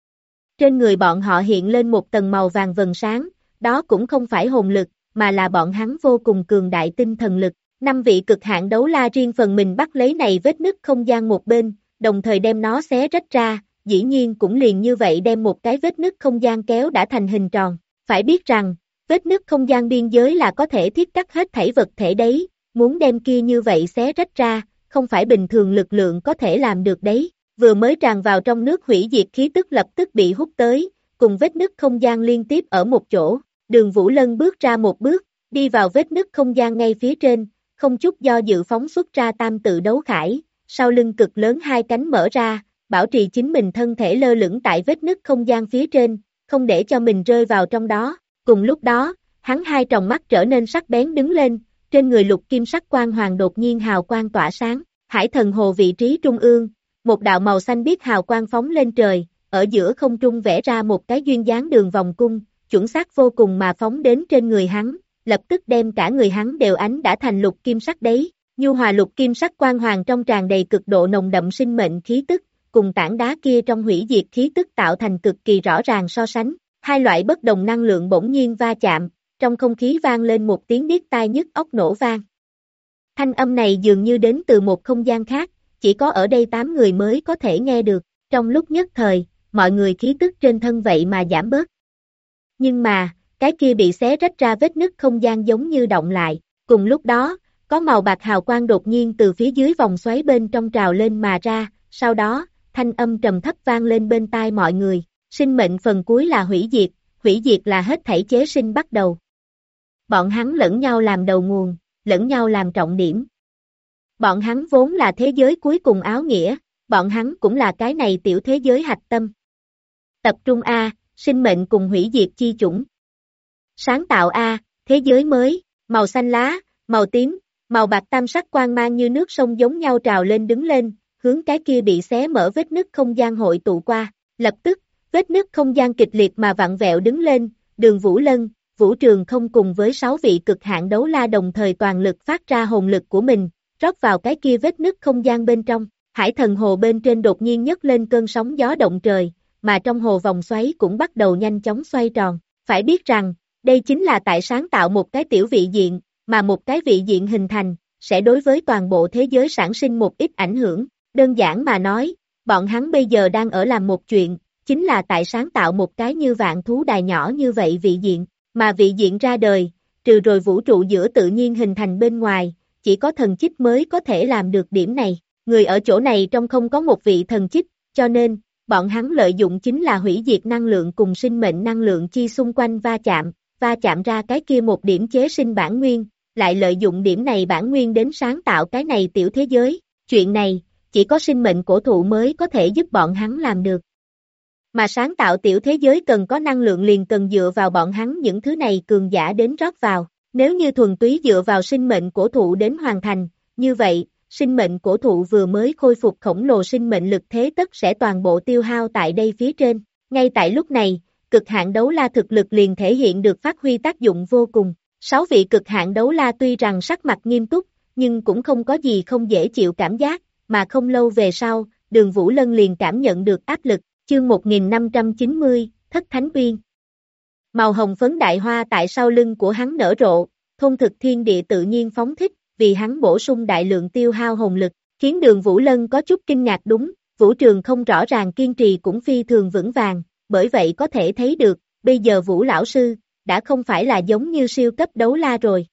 Trên người bọn họ hiện lên một tầng màu vàng vầng sáng, đó cũng không phải hồn lực, mà là bọn hắn vô cùng cường đại tinh thần lực. 5 vị cực hạn đấu la riêng phần mình bắt lấy này vết nứt không gian một bên, đồng thời đem nó xé rách ra, dĩ nhiên cũng liền như vậy đem một cái vết nứt không gian kéo đã thành hình tròn. Phải biết rằng, vết nứt không gian biên giới là có thể thiết cắt hết thảy vật thể đấy, muốn đem kia như vậy xé rách ra, không phải bình thường lực lượng có thể làm được đấy. Vừa mới tràn vào trong nước hủy diệt khí tức lập tức bị hút tới, cùng vết nứt không gian liên tiếp ở một chỗ. Đường Vũ Lân bước ra một bước, đi vào vết nứt không gian ngay phía trên, không chút do dự phóng xuất ra tam tự đấu khải, sau lưng cực lớn hai cánh mở ra, bảo trì chính mình thân thể lơ lửng tại vết nứt không gian phía trên, không để cho mình rơi vào trong đó. Cùng lúc đó, hắn hai tròng mắt trở nên sắc bén đứng lên, trên người lục kim sắc quang hoàng đột nhiên hào quang tỏa sáng, Hải Thần Hồ vị trí trung ương, một đạo màu xanh biếc hào quang phóng lên trời, ở giữa không trung vẽ ra một cái duyên dáng đường vòng cung, chuẩn xác vô cùng mà phóng đến trên người hắn, lập tức đem cả người hắn đều ánh đã thành lục kim sắc đấy. Nhu hòa lục kim sắc quang hoàng trong tràn đầy cực độ nồng đậm sinh mệnh khí tức, cùng tảng đá kia trong hủy diệt khí tức tạo thành cực kỳ rõ ràng so sánh. Hai loại bất đồng năng lượng bỗng nhiên va chạm, trong không khí vang lên một tiếng điếc tai nhức óc nổ vang. Thanh âm này dường như đến từ một không gian khác, chỉ có ở đây 8 người mới có thể nghe được. Trong lúc nhất thời, mọi người khí tức trên thân vậy mà giảm bớt. Nhưng mà, cái kia bị xé rách ra vết nứt không gian giống như động lại. Cùng lúc đó, có màu bạc hào quang đột nhiên từ phía dưới vòng xoáy bên trong trào lên mà ra, sau đó, thanh âm trầm thấp vang lên bên tai mọi người. Sinh mệnh phần cuối là hủy diệt là hết thảy chế sinh bắt đầu. Bọn hắn lẫn nhau làm đầu nguồn, lẫn nhau làm trọng điểm. Bọn hắn vốn là thế giới cuối cùng áo nghĩa, bọn hắn cũng là cái này tiểu thế giới hạch tâm. Tập trung A, sinh mệnh cùng hủy diệt chi chủng. Sáng tạo A, thế giới mới, màu xanh lá, màu tím, màu bạc tam sắc quang mang như nước sông giống nhau trào lên đứng lên, hướng cái kia bị xé mở vết nứt không gian hội tụ qua. Lập tức, vết nứt không gian kịch liệt mà vặn vẹo đứng lên, Đường Vũ Lân, Vũ Trường không cùng với 6 vị cực hạn đấu la đồng thời toàn lực phát ra hồn lực của mình, rót vào cái kia vết nứt không gian bên trong. Hải Thần Hồ bên trên đột nhiên nhấc lên cơn sóng gió động trời, mà trong hồ vòng xoáy cũng bắt đầu nhanh chóng xoay tròn. Phải biết rằng, đây chính là tại sáng tạo một cái tiểu vị diện, mà một cái vị diện hình thành, sẽ đối với toàn bộ thế giới sản sinh một ít ảnh hưởng. Đơn giản mà nói, bọn hắn bây giờ đang ở làm một chuyện, chính là tại sáng tạo một cái như vạn thú đài nhỏ như vậy vị diện, mà vị diện ra đời, trừ rồi vũ trụ giữa tự nhiên hình thành bên ngoài, chỉ có thần chích mới có thể làm được điểm này. Người ở chỗ này trong không có một vị thần chích, cho nên, bọn hắn lợi dụng chính là hủy diệt năng lượng cùng sinh mệnh năng lượng chi xung quanh va chạm ra cái kia một điểm chế sinh bản nguyên, lại lợi dụng điểm này bản nguyên đến sáng tạo cái này tiểu thế giới. Chuyện này, chỉ có sinh mệnh cổ thụ mới có thể giúp bọn hắn làm được. Mà sáng tạo tiểu thế giới cần có năng lượng liền cần dựa vào bọn hắn những thứ này cường giả đến rót vào. Nếu như thuần túy dựa vào sinh mệnh cổ thụ đến hoàn thành, như vậy, sinh mệnh cổ thụ vừa mới khôi phục khổng lồ sinh mệnh lực thế tất sẽ toàn bộ tiêu hao tại đây phía trên. Ngay tại lúc này, cực hạn đấu la thực lực liền thể hiện được phát huy tác dụng vô cùng. 6 vị cực hạn đấu la tuy rằng sắc mặt nghiêm túc, nhưng cũng không có gì không dễ chịu cảm giác, mà không lâu về sau, Đường Vũ Lân liền cảm nhận được áp lực. Chương 1590, Thất Thánh Uyên. Màu hồng phấn đại hoa tại sau lưng của hắn nở rộ, thôn thực thiên địa tự nhiên phóng thích, vì hắn bổ sung đại lượng tiêu hao hồn lực, khiến Đường Vũ Lân có chút kinh ngạc đúng, Vũ Trường không rõ ràng kiên trì cũng phi thường vững vàng, bởi vậy có thể thấy được, bây giờ Vũ lão sư, đã không phải là giống như siêu cấp đấu la rồi.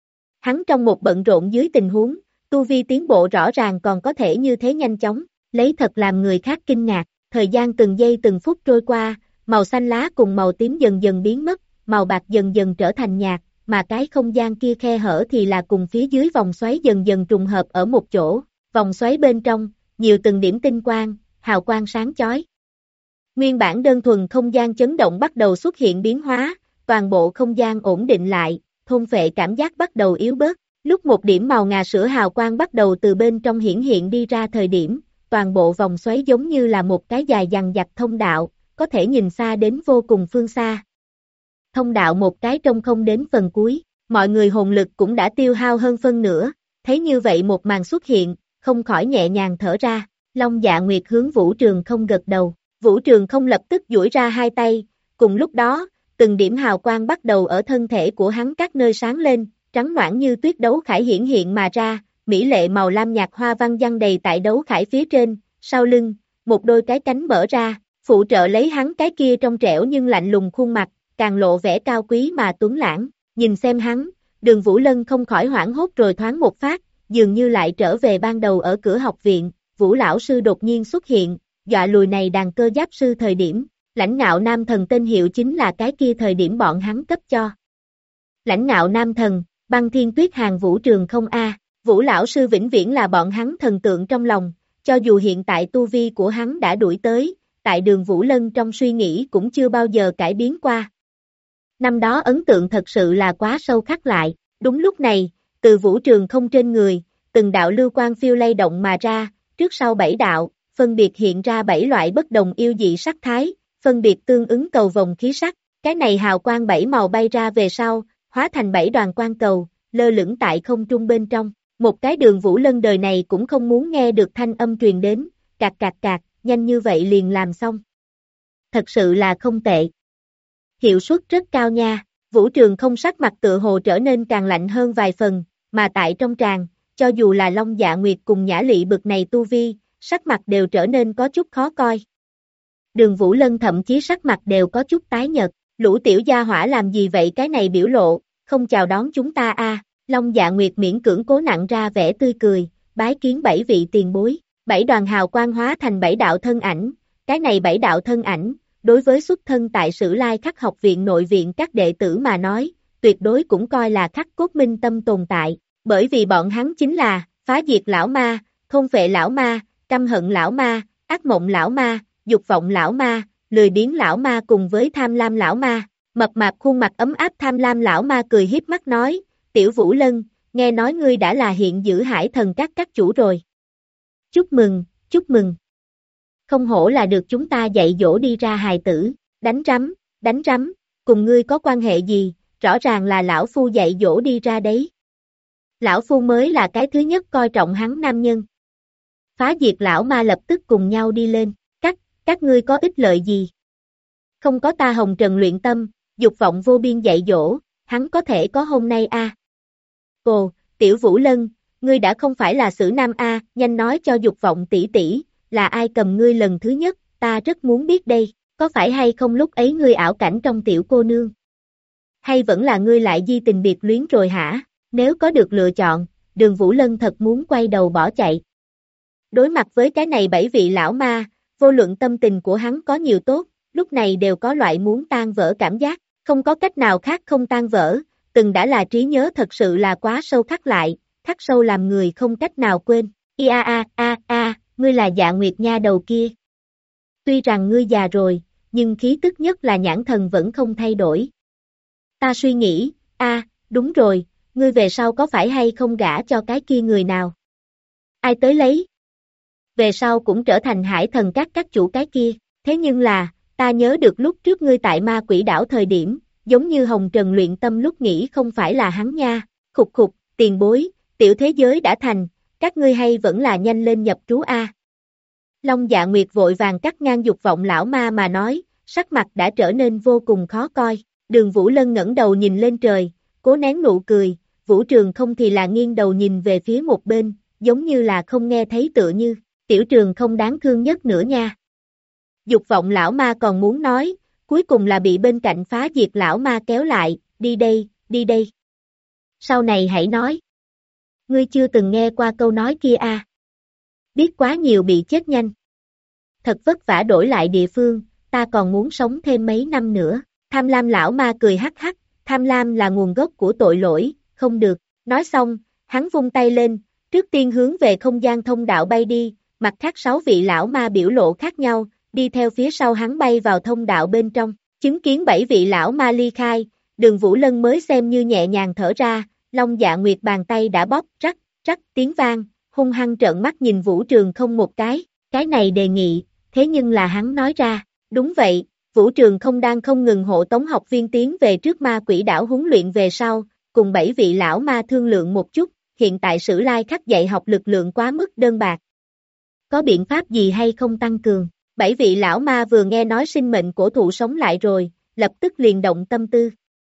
Hắn trong một bận rộn dưới tình huống, tu vi tiến bộ rõ ràng còn có thể như thế nhanh chóng, lấy thật làm người khác kinh ngạc, thời gian từng giây từng phút trôi qua, màu xanh lá cùng màu tím dần dần biến mất, màu bạc dần dần trở thành nhạt, mà cái không gian kia khe hở thì là cùng phía dưới vòng xoáy dần dần trùng hợp ở một chỗ, vòng xoáy bên trong, nhiều từng điểm tinh quang, hào quang sáng chói. Nguyên bản đơn thuần không gian chấn động bắt đầu xuất hiện biến hóa, toàn bộ không gian ổn định lại, thôn phệ cảm giác bắt đầu yếu bớt, lúc một điểm màu ngà sữa hào quang bắt đầu từ bên trong hiển hiện đi ra thời điểm, toàn bộ vòng xoáy giống như là một cái dài dằng dặc thông đạo, có thể nhìn xa đến vô cùng phương xa. Thông đạo một cái trông không đến phần cuối, mọi người hồn lực cũng đã tiêu hao hơn phân nửa, thấy như vậy một màn xuất hiện, không khỏi nhẹ nhàng thở ra, Long Dạ Nguyệt hướng Vũ Trường không gật đầu, Vũ Trường không lập tức duỗi ra hai tay, cùng lúc đó, từng điểm hào quang bắt đầu ở thân thể của hắn các nơi sáng lên, trắng noãn như tuyết đấu khải hiển hiện mà ra, mỹ lệ màu lam nhạt hoa văn giăng đầy tại đấu khải phía trên, sau lưng, một đôi cái cánh mở ra, phụ trợ lấy hắn cái kia trong trẻo nhưng lạnh lùng khuôn mặt, càng lộ vẻ cao quý mà tuấn lãng, nhìn xem hắn, Đường Vũ Lân không khỏi hoảng hốt rồi thoáng một phát, dường như lại trở về ban đầu ở cửa học viện, Vũ lão sư đột nhiên xuất hiện, dọa lùi này đàn cơ giáp sư thời điểm, lãnh ngạo nam thần tên hiệu chính là cái kia thời điểm bọn hắn cấp cho. Lãnh ngạo nam thần, băng thiên tuyết hàng Vũ Trường không a, Vũ lão sư vĩnh viễn là bọn hắn thần tượng trong lòng, cho dù hiện tại tu vi của hắn đã đuổi tới, tại Đường Vũ Lân trong suy nghĩ cũng chưa bao giờ cải biến qua. Năm đó ấn tượng thật sự là quá sâu khắc lại, đúng lúc này, từ Vũ Trường không trên người, từng đạo lưu quang phiêu lay động mà ra, trước sau 7 đạo, phân biệt hiện ra 7 loại bất đồng yêu dị sắc thái, phân biệt tương ứng cầu vòng khí sắc, cái này hào quang 7 màu bay ra về sau, hóa thành 7 đoàn quang cầu, lơ lửng tại không trung bên trong, một cái Đường Vũ Lân đời này cũng không muốn nghe được thanh âm truyền đến, cạc cạc cạc, nhanh như vậy liền làm xong. Thật sự là không tệ. Hiệu suất rất cao nha, Vũ Trường không sắc mặt tựa hồ trở nên càng lạnh hơn vài phần, mà tại trong tràng, cho dù là Long Dạ Nguyệt cùng Nhã Lị bực này tu vi, sắc mặt đều trở nên có chút khó coi. Đường Vũ Lân thậm chí sắc mặt đều có chút tái nhợt, lũ tiểu gia hỏa làm gì vậy cái này biểu lộ, không chào đón chúng ta a. Long Dạ Nguyệt miễn cưỡng cố nặng ra vẻ tươi cười, bái kiến 7 vị tiền bối, 7 đoàn hào quang hóa thành 7 đạo thân ảnh, cái này 7 đạo thân ảnh, đối với xuất thân tại Sử Lai Khắc học viện nội viện các đệ tử mà nói, tuyệt đối cũng coi là khắc cốt minh tâm tồn tại, bởi vì bọn hắn chính là, phá diệt lão ma, thôn phệ lão ma, căm hận lão ma, ác mộng lão ma, dục vọng lão ma, lười biếng lão ma cùng với tham lam lão ma. Mập mạp khuôn mặt ấm áp tham lam lão ma cười hiếp mắt nói, Tiểu Vũ Lân, nghe nói ngươi đã là hiện giữ hải thần các chủ rồi. Chúc mừng, chúc mừng. Không hổ là được chúng ta dạy dỗ đi ra hài tử, đánh rắm, cùng ngươi có quan hệ gì, rõ ràng là lão phu dạy dỗ đi ra đấy. Lão phu mới là cái thứ nhất coi trọng hắn nam nhân. Phá diệt lão ma lập tức cùng nhau đi lên, các ngươi có ích lợi gì? Không có ta hồng trần luyện tâm, dục vọng vô biên dạy dỗ, hắn có thể có hôm nay a. Ồ, Tiểu Vũ Lân, ngươi đã không phải là Sử Nam a, nhanh nói cho dục vọng tỷ tỷ, là ai cầm ngươi lần thứ nhất, ta rất muốn biết đây, có phải hay không lúc ấy ngươi ảo cảnh trong tiểu cô nương? Hay vẫn là ngươi lại di tình biệt luyến rồi hả? Nếu có được lựa chọn, Đường Vũ Lân thật muốn quay đầu bỏ chạy. Đối mặt với cái này 7 vị lão ma, vô luận tâm tình của hắn có nhiều tốt, lúc này đều có loại muốn tan vỡ cảm giác, không có cách nào khác không tan vỡ, từng đã là trí nhớ thật sự là quá sâu khắc lại, khắc sâu làm người không cách nào quên. Ngươi là Dạ Nguyệt nha đầu kia. Tuy rằng ngươi già rồi, nhưng khí tức nhất là nhãn thần vẫn không thay đổi. Ta suy nghĩ, đúng rồi, ngươi về sau có phải hay không gả cho cái kia người nào? Ai tới lấy? Về sau cũng trở thành hải thần các chủ cái kia, thế nhưng là, ta nhớ được lúc trước ngươi tại ma quỷ đảo thời điểm, giống như hồng trần luyện tâm lúc nghĩ không phải là hắn nha, khục, tiền bối, tiểu thế giới đã thành, các ngươi hay vẫn là nhanh lên nhập trú a. Long Dạ Nguyệt vội vàng cắt ngang dục vọng lão ma mà nói, sắc mặt đã trở nên vô cùng khó coi, Đường Vũ Lân ngẩng đầu nhìn lên trời, cố nén nụ cười, Vũ Trường không thì là nghiêng đầu nhìn về phía một bên, giống như là không nghe thấy tựa như, tiểu trường không đáng thương nhất nữa nha. Dục vọng lão ma còn muốn nói, cuối cùng là bị bên cạnh phá diệt lão ma kéo lại, đi đây, đi đây. Sau này hãy nói. Ngươi chưa từng nghe qua câu nói kia à? Biết quá nhiều bị chết nhanh. Thật vất vả đổi lại địa phương, ta còn muốn sống thêm mấy năm nữa. Tham lam lão ma cười hắc hắc, tham lam là nguồn gốc của tội lỗi, không được. Nói xong, hắn vung tay lên, trước tiên hướng về không gian thông đạo bay đi, mặt khác 6 vị lão ma biểu lộ khác nhau, đi theo phía sau hắn bay vào thông đạo bên trong. Chứng kiến 7 vị lão ma ly khai, Đường Vũ Lân mới xem như nhẹ nhàng thở ra, Long Dạ Nguyệt bàn tay đã bóp rắc, rắc tiếng vang, hung hăng trợn mắt nhìn Vũ Trường không một cái này đề nghị, thế nhưng là hắn nói ra, đúng vậy, Vũ Trường không đang không ngừng hộ tống học viên tiến về trước ma quỷ đảo huấn luyện về sau, cùng 7 vị lão ma thương lượng một chút, hiện tại Sử Lai Khắc dạy học lực lượng quá mức đơn bạc. Có biện pháp gì hay không tăng cường? 7 vị lão ma vừa nghe nói sinh mệnh cổ thụ sống lại rồi, lập tức liền động tâm tư.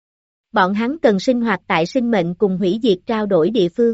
Bọn hắn cần sinh hoạt tại sinh mệnh cùng hủy diệt trao đổi địa phương.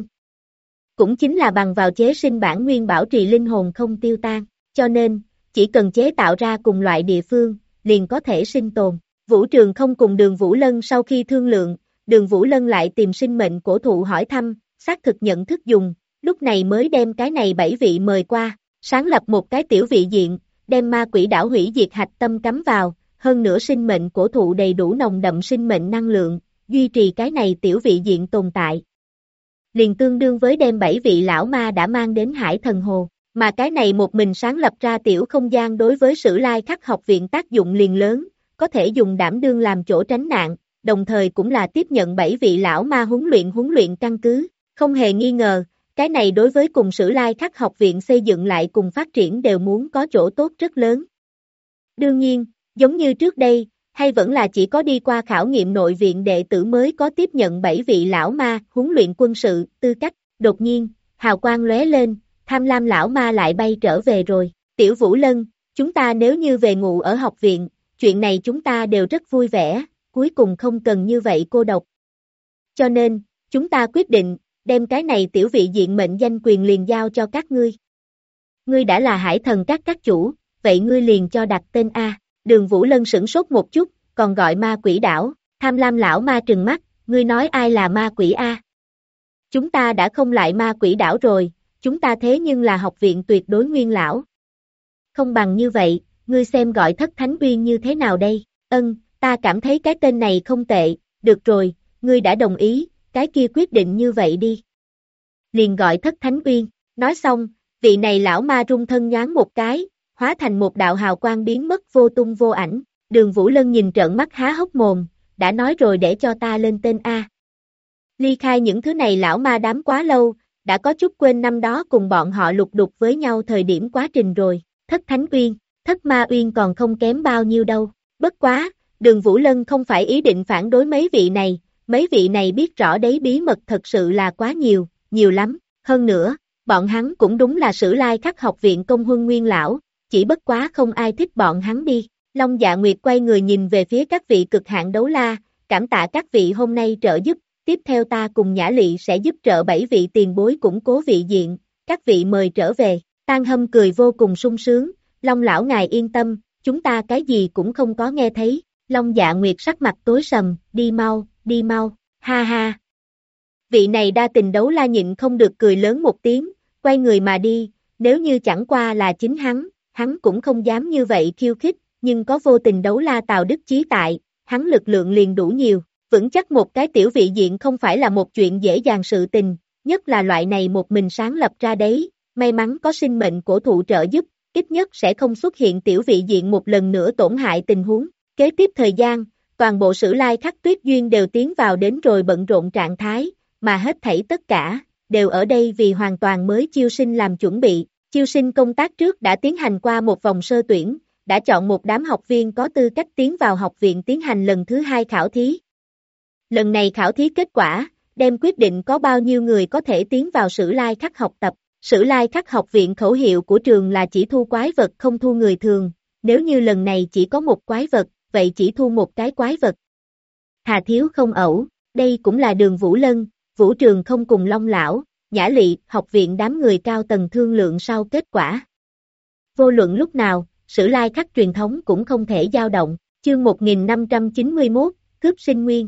Cũng chính là bằng vào chế sinh bản nguyên bảo trì linh hồn không tiêu tan, cho nên, chỉ cần chế tạo ra cùng loại địa phương, liền có thể sinh tồn. Vũ Trường không cùng Đường Vũ Lân sau khi thương lượng, Đường Vũ Lân lại tìm sinh mệnh cổ thụ hỏi thăm, xác thực nhận thức dùng, lúc này mới đem cái này 7 vị mời qua, sáng lập một cái tiểu vị diện, đem ma quỷ đảo hủy diệt hạch tâm cắm vào, hơn nữa sinh mệnh cổ thụ đầy đủ nồng đậm sinh mệnh năng lượng, duy trì cái này tiểu vị diện tồn tại. Liền tương đương với đem 7 vị lão ma đã mang đến Hải Thần Hồ, mà cái này một mình sáng lập ra tiểu không gian đối với Sử Lai Khắc học viện tác dụng liền lớn, có thể dùng đảm đương làm chỗ tránh nạn, đồng thời cũng là tiếp nhận 7 vị lão ma huấn luyện căn cứ, không hề nghi ngờ, cái này đối với cùng Sử Lai Khắc học viện xây dựng lại cùng phát triển đều muốn có chỗ tốt rất lớn. Đương nhiên, giống như trước đây, hay vẫn là chỉ có đi qua khảo nghiệm nội viện đệ tử mới có tiếp nhận 7 vị lão ma huấn luyện quân sự tư cách, đột nhiên, hào quang lóe lên, tham lam lão ma lại bay trở về rồi, Tiểu Vũ Lân, chúng ta nếu như về ngủ ở học viện, chuyện này chúng ta đều rất vui vẻ, cuối cùng không cần như vậy cô độc. Cho nên, chúng ta quyết định, đem cái này tiểu vị diện mệnh danh quyền liền giao cho các ngươi. Ngươi đã là Hải Thần các chủ, vậy ngươi liền cho đặt tên A. Đường Vũ Lân sửng sốt một chút, còn gọi ma quỷ đảo, tham lam lão ma trừng mắt, ngươi nói ai là ma quỷ A? Chúng ta đã không lại ma quỷ đảo rồi, chúng ta thế nhưng là học viện tuyệt đối nguyên lão. Không bằng như vậy, ngươi xem gọi Thất Thánh Uyên như thế nào đây? Ta cảm thấy cái tên này không tệ, được rồi, ngươi đã đồng ý, cái kia quyết định như vậy đi. Liền gọi Thất Thánh Uyên, nói xong, vị này lão ma rung thân nhoáng một cái, hóa thành một đạo hào quang biến mất vô tung vô ảnh, Đường Vũ Lân nhìn trợn mắt há hốc mồm, đã nói rồi để cho ta lên tên A. Ly khai những thứ này lão ma đám quá lâu, đã có chút quên năm đó cùng bọn họ lục đục với nhau thời điểm quá trình rồi, Thất Thánh Uyên, Thất Ma Uyên còn không kém bao nhiêu đâu, bất quá, Đường Vũ Lân không phải ý định phản đối mấy vị này biết rõ đấy bí mật thật sự là quá nhiều, nhiều lắm, hơn nữa, bọn hắn cũng đúng là Sử Lai Khắc học viện công huân nguyên lão, chỉ bất quá không ai thích bọn hắn đi. Long Dạ Nguyệt quay người nhìn về phía các vị cực hạn đấu la, cảm tạ các vị hôm nay trợ giúp, tiếp theo ta cùng Nhã Lị sẽ giúp trợ 7 vị tiền bối củng cố vị diện, các vị mời trở về. Tang Hâm cười vô cùng sung sướng, Long lão ngài yên tâm, chúng ta cái gì cũng không có nghe thấy. Long Dạ Nguyệt sắc mặt tối sầm, đi mau, ha ha. Vị này đa tình đấu la nhịn không được cười lớn một tiếng, quay người mà đi, nếu như chẳng qua là chính hắn cũng không dám như vậy khiêu khích, nhưng có vô tình đấu la Tào Đức Chí tại, hắn lực lượng liền đủ nhiều, vững chắc một cái tiểu vị diện không phải là một chuyện dễ dàng sự tình, nhất là loại này một mình sáng lập ra đấy, may mắn có sinh mệnh cổ thụ trợ giúp, ít nhất sẽ không xuất hiện tiểu vị diện một lần nữa tổn hại tình huống. Kế tiếp thời gian, toàn bộ Sử Lai Khắc Tuyết Duyên đều tiến vào đến rồi bận rộn trạng thái, mà hết thảy tất cả, đều ở đây vì hoàn toàn mới chiêu sinh làm chuẩn bị. Chiêu sinh công tác trước đã tiến hành qua một vòng sơ tuyển, đã chọn một đám học viên có tư cách tiến vào học viện tiến hành lần thứ 2 khảo thí. Lần này khảo thí kết quả, đem quyết định có bao nhiêu người có thể tiến vào Sử Lai Khắc học tập. Sử Lai Khắc học viện khẩu hiệu của trường là chỉ thu quái vật không thu người thường, nếu như lần này chỉ có một quái vật, vậy chỉ thu một cái quái vật. Thà thiếu không ẩu, đây cũng là Đường Vũ Lân, Vũ Trường không cùng Long lão, Nhã Lị, học viện đám người cao tầng thương lượng sau kết quả. Vô luận lúc nào, Sử Lai Khắc truyền thống cũng không thể dao động. Chương 1591, cướp sinh nguyên.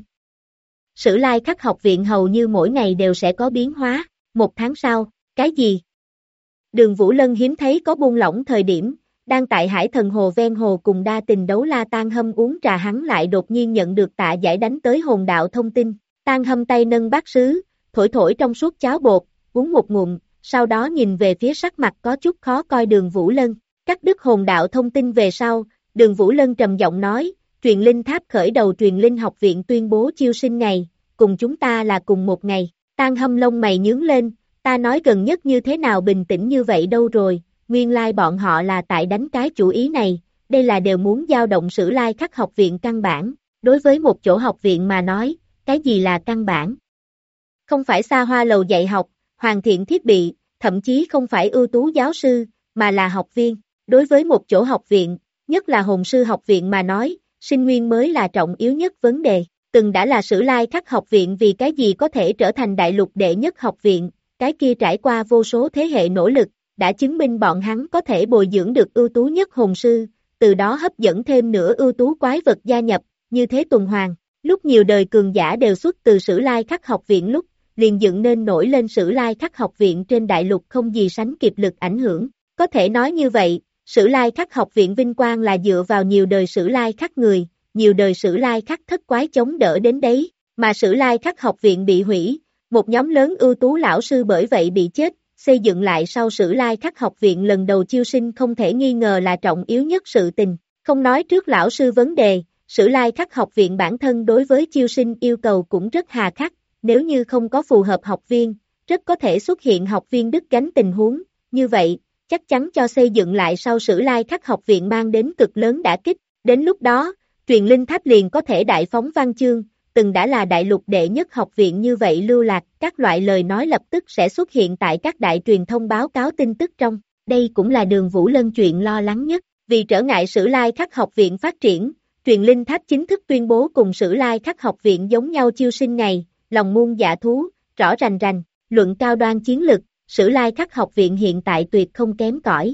Sử Lai Khắc học viện hầu như mỗi ngày đều sẽ có biến hóa. 1 tháng sau, cái gì? Đường Vũ Lân hiếm thấy có buông lỏng thời điểm, đang tại Hải Thần Hồ ven hồ cùng đa tình đấu la Tan Hâm uống trà, hắn lại đột nhiên nhận được Tạ Giải đánh tới hồn đạo thông tin. Tan Hâm tay nâng bát sứ, thổi thổi trong suốt cháo bột, uống một ngụm, sau đó nhìn về phía sắc mặt có chút khó coi Đường Vũ Lân. Cắt đứt hồn đạo thông tin về sau, Đường Vũ Lân trầm giọng nói, truyền linh tháp khởi đầu truyền linh học viện tuyên bố chiêu sinh ngày, cùng chúng ta là cùng một ngày. Tan Hâm lông mày nhướng lên, ta nói gần nhất như thế nào bình tĩnh như vậy đâu rồi, nguyên lai bọn họ là tại đánh cái chủ ý này, đây là đều muốn dao động Sử Lai Khắc học viện căn bản. Đối với một chỗ học viện mà nói, cái gì là căn bản? Không phải xa hoa lầu dạy học, hoàn thiện thiết bị, thậm chí không phải ưu tú giáo sư, mà là học viên. Đối với một chỗ học viện, nhất là hồn sư học viện mà nói, sinh nguyên mới là trọng yếu nhất vấn đề. Từng đã là Sử Lai Khắc học viện vì cái gì có thể trở thành đại lục đệ nhất học viện, cái kia trải qua vô số thế hệ nỗ lực, đã chứng minh bọn hắn có thể bồi dưỡng được ưu tú nhất hồn sư, từ đó hấp dẫn thêm nữa ưu tú quái vật gia nhập, như thế tuần hoàn. Lúc nhiều đời cường giả đều xuất từ Sử Lai Khắc học viện lúc, liền dựng nên nổi lên Sử Lai Khắc học viện trên đại lục không gì sánh kịp lực ảnh hưởng. Có thể nói như vậy, Sử Lai Khắc học viện vinh quang là dựa vào nhiều đời Sử Lai Khắc người, nhiều đời Sử Lai Khắc thất quái chống đỡ đến đấy, mà Sử Lai Khắc học viện bị hủy, một nhóm lớn ưu tú lão sư bởi vậy bị chết, xây dựng lại sau Sử Lai Khắc học viện lần đầu chiêu sinh không thể nghi ngờ là trọng yếu nhất sự tình. Không nói trước lão sư vấn đề, Sử Lai Khắc học viện bản thân đối với chiêu sinh yêu cầu cũng rất hà khắc, nếu như không có phù hợp học viên, rất có thể xuất hiện học viên đứt gánh tình huống, như vậy, chắc chắn cho xây dựng lại sau Sử Lai Khắc học viện mang đến cực lớn đả kích, đến lúc đó, truyền linh tháp liền có thể đại phóng văn chương, từng đã là đại lục đệ nhất học viện như vậy lưu lạc, các loại lời nói lập tức sẽ xuất hiện tại các đại truyền thông báo cáo tin tức trong, đây cũng là Đường Vũ Lân chuyện lo lắng nhất, vì trở ngại Sử Lai Khắc học viện phát triển, truyền linh tháp chính thức tuyên bố cùng Sử Lai Khắc học viện giống nhau chiêu sinh ngày, lòng muôn dạ thú, rõ rành rành, luận cao đoan chiến lực, Sử Lai Khắc học viện hiện tại tuyệt không kém cỏi.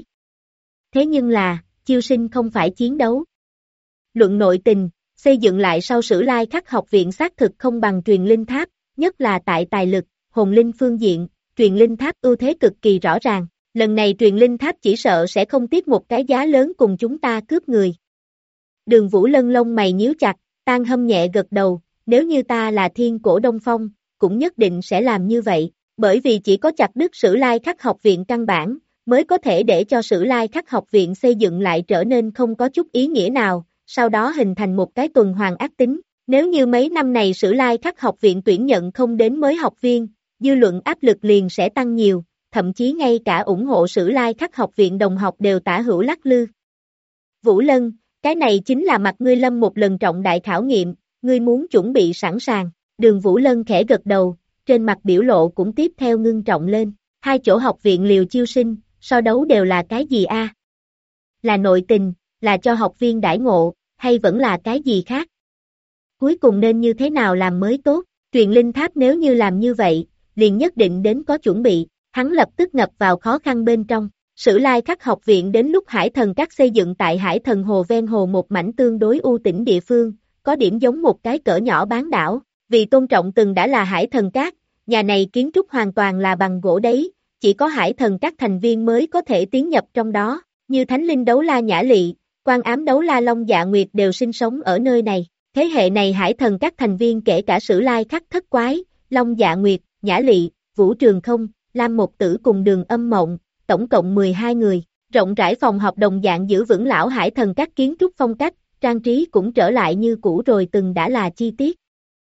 Thế nhưng là, chiêu sinh không phải chiến đấu. Luận nội tình, xây dựng lại sau Sử Lai Khắc học viện xác thực không bằng truyền linh tháp, nhất là tại tài lực, hồn linh phương diện, truyền linh tháp ưu thế cực kỳ rõ ràng. Lần này truyền linh tháp chỉ sợ sẽ không tiếc một cái giá lớn cùng chúng ta cướp người. Đường Vũ Lân lông mày nhíu chặt, Tan Hâm nhẹ gật đầu, nếu như ta là Thiên Cổ Đông Phong, cũng nhất định sẽ làm như vậy, bởi vì chỉ có chặt đứt Sử Lai Khắc học viện căn bản, mới có thể để cho Sử Lai Khắc học viện xây dựng lại trở nên không có chút ý nghĩa nào, sau đó hình thành một cái tuần hoàn ác tính. Nếu như mấy năm này Sử Lai Khắc học viện tuyển nhận không đến mới học viên, dư luận áp lực liền sẽ tăng nhiều, thậm chí ngay cả ủng hộ Sử Lai Khắc học viện đồng học đều tả hữu lắc lư. Vũ Lân, cái này chính là mặt ngươi lâm một lần trọng đại khảo nghiệm, ngươi muốn chuẩn bị sẵn sàng. Đường Vũ Lân khẽ gật đầu, trên mặt biểu lộ cũng tiếp theo ngưng trọng lên. Hai chỗ học viện liều chiêu sinh, so đấu đều là cái gì a? Là nội tình, là cho học viên đãi ngộ, hay vẫn là cái gì khác? Cuối cùng nên như thế nào làm mới tốt? Truyền linh tháp nếu như làm như vậy, liền nhất định đến có chuẩn bị, hắn lập tức ngập vào khó khăn bên trong. Sử Lai Khắc học viện đến lúc Hải Thần Các xây dựng tại Hải Thần Hồ ven hồ một mảnh tương đối u tĩnh địa phương, có điểm giống một cái cỡ nhỏ bán đảo, vì tôn trọng từng đã là Hải Thần Các, nhà này kiến trúc hoàn toàn là bằng gỗ đấy, chỉ có Hải Thần Các thành viên mới có thể tiến nhập trong đó, như Thánh Linh Đấu La Nhã Lị, Quan Ám Đấu La Long Dạ Nguyệt đều sinh sống ở nơi này. Thế hệ này Hải Thần Các thành viên kể cả Sử Lai Khắc Thất Quái, Long Dạ Nguyệt, Nhã Lị, Vũ Trường Không, Lam Một Tử cùng Đường Âm Mộng, tổng cộng 12 người. Rộng rãi phòng họp đồng dạng giữ vững lão Hải Thần Các kiến trúc phong cách, trang trí cũng trở lại như cũ rồi từng đã là chi tiết.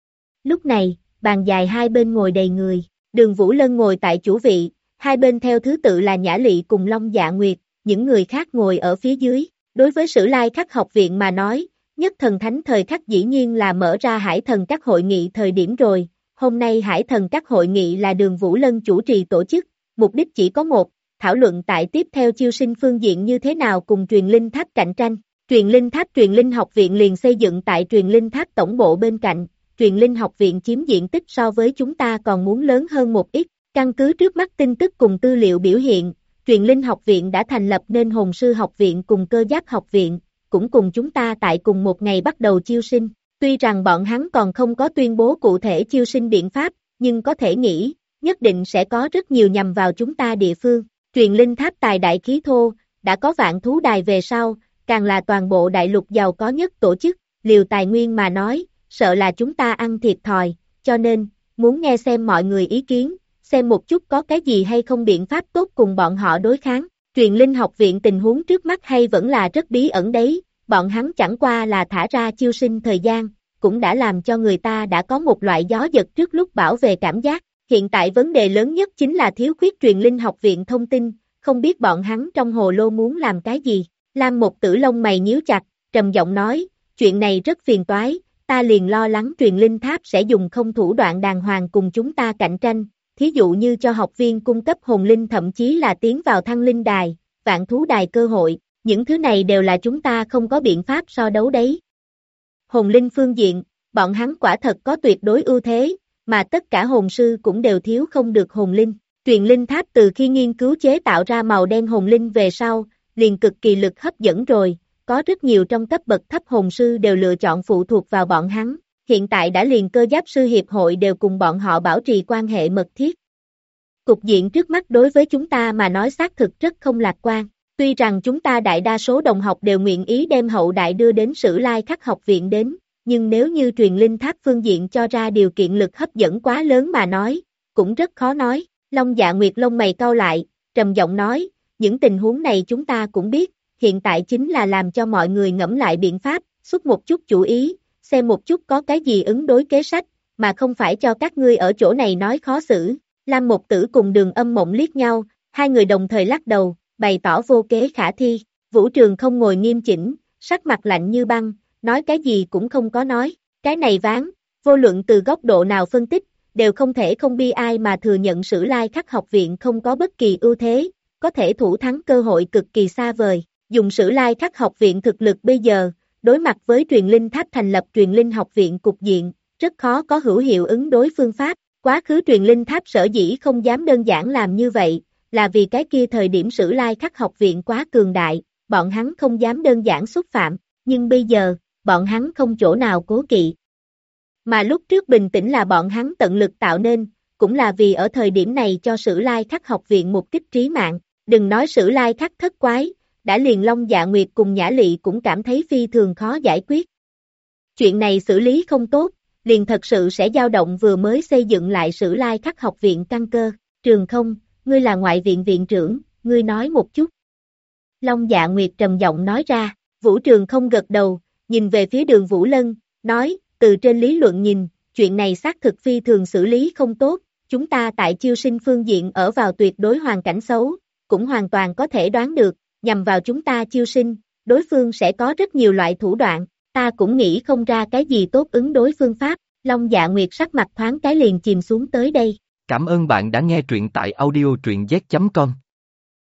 Lúc này, bàn dài hai bên ngồi đầy người, Đường Vũ Lân ngồi tại chủ vị, hai bên theo thứ tự là Nhã Lị cùng Long Dạ Nguyệt, những người khác ngồi ở phía dưới. Đối với Sử Lai Khắc học viện mà nói, nhất thần thánh thời khắc dĩ nhiên là mở ra Hải Thần Các hội nghị thời điểm rồi. Hôm nay Hải Thần Các hội nghị là Đường Vũ Lân chủ trì tổ chức, mục đích chỉ có một, thảo luận tại tiếp theo chiêu sinh phương diện như thế nào cùng truyền linh tháp cạnh tranh. Truyền linh học viện liền xây dựng tại truyền linh tháp tổng bộ bên cạnh, truyền linh học viện chiếm diện tích so với chúng ta còn muốn lớn hơn một ít. Căn cứ trước mắt tin tức cùng tư liệu biểu hiện, Truyền linh học viện đã thành lập nên hồn sư học viện cùng cơ giáp học viện, cũng cùng chúng ta tại cùng một ngày bắt đầu chiêu sinh. Tuy rằng bọn hắn còn không có tuyên bố cụ thể chiêu sinh biện pháp, nhưng có thể nghĩ, nhất định sẽ có rất nhiều nhằm vào chúng ta địa phương. Truyền linh tháp tài đại khí thô, đã có vạn thú đài về sau, càng là toàn bộ đại lục giàu có nhất tổ chức, liều tài nguyên mà nói, sợ là chúng ta ăn thiệt thòi, cho nên, muốn nghe xem mọi người ý kiến, xem một chút có cái gì hay không biện pháp tốt cùng bọn họ đối kháng. Truyền linh học viện tình huống trước mắt hay vẫn là rất bí ẩn đấy, bọn hắn chẳng qua là thả ra chiêu sinh thời gian, cũng đã làm cho người ta đã có một loại gió giật trước lúc bão về cảm giác. Hiện tại vấn đề lớn nhất chính là thiếu khuyết truyền linh học viện thông tin, không biết bọn hắn trong hồ lô muốn làm cái gì. Lam Một Tử lông mày nhíu chặt, trầm giọng nói, chuyện này rất phiền toái, ta liền lo lắng truyền linh tháp sẽ dùng không thủ đoạn đàng hoàng cùng chúng ta cạnh tranh, thí dụ như cho học viên cung cấp hồn linh thậm chí là tiến vào thăng linh đài, vạn thú đài cơ hội, những thứ này đều là chúng ta không có biện pháp so đấu đấy. Hồn linh phương diện, bọn hắn quả thật có tuyệt đối ưu thế, mà tất cả hồn sư cũng đều thiếu không được hồn linh. Truyền linh tháp từ khi nghiên cứu chế tạo ra màu đen hồn linh về sau, liền cực kỳ lực hấp dẫn rồi, có rất nhiều trong cấp bậc thấp hồn sư đều lựa chọn phụ thuộc vào bọn hắn, hiện tại đã liền cơ giáp sư hiệp hội đều cùng bọn họ bảo trì quan hệ mật thiết. Cục diện trước mắt đối với chúng ta mà nói xác thực rất không lạc quan, tuy rằng chúng ta đại đa số đồng học đều nguyện ý đem hậu đại đưa đến Sử Lai Khắc học viện đến, nhưng nếu như truyền linh tháp phương diện cho ra điều kiện lực hấp dẫn quá lớn mà nói, cũng rất khó nói. Long Dạ Nguyệt lông mày cau lại, trầm giọng nói, những tình huống này chúng ta cũng biết, hiện tại chính là làm cho mọi người ngẫm lại biện pháp, xuất một chút chủ ý, xem một chút có cái gì ứng đối kế sách, mà không phải cho các ngươi ở chỗ này nói khó xử. Lam Một Tử cùng Đường Âm Mộng liếc nhau, hai người đồng thời lắc đầu, bày tỏ vô kế khả thi. Vũ Trường không ngồi nghiêm chỉnh, sắc mặt lạnh như băng, nói cái gì cũng không có nói, cái này ván, vô luận từ góc độ nào phân tích, đều không thể không bi ai mà thừa nhận Sử Lai Khắc học viện không có bất kỳ ưu thế, có thể thủ thắng cơ hội cực kỳ xa vời. Dùng Sử Lai Khắc học viện thực lực bây giờ, đối mặt với truyền linh tháp thành lập truyền linh học viện cục diện, rất khó có hữu hiệu ứng đối phương pháp. Quá khứ truyền linh tháp sở dĩ không dám đơn giản làm như vậy, là vì cái kia thời điểm Sử Lai Khắc học viện quá cường đại, bọn hắn không dám đơn giản xúc phạm, nhưng bây giờ, bọn hắn không chỗ nào cố kỵ. Mà lúc trước bình tĩnh là bọn hắn tận lực tạo nên, cũng là vì ở thời điểm này cho Sử Lai Khắc học viện một kích trí mạng, đừng nói Sử Lai Khắc thất quái, đã liền Long Dạ Nguyệt cùng Nhã Lị cũng cảm thấy phi thường khó giải quyết. Chuyện này xử lý không tốt, liền thật sự sẽ dao động vừa mới xây dựng lại Sử Lai Khắc học viện căn cơ. Trường Không, ngươi là ngoại viện viện trưởng, ngươi nói một chút. Long Dạ Nguyệt trầm giọng nói ra, Vũ Trường Không gật đầu, nhìn về phía Đường Vũ Lân, nói, từ trên lý luận nhìn, chuyện này xác thực phi thường xử lý không tốt, chúng ta tại chiêu sinh phương diện ở vào tuyệt đối hoàn cảnh xấu, cũng hoàn toàn có thể đoán được, nhằm vào chúng ta chiêu sinh, đối phương sẽ có rất nhiều loại thủ đoạn, ta cũng nghĩ không ra cái gì tốt ứng đối phương pháp. Long Dạ Nguyệt sắc mặt thoáng cái liền chìm xuống tới đây. Cảm ơn bạn đã nghe truyện tại audio truyện z.com.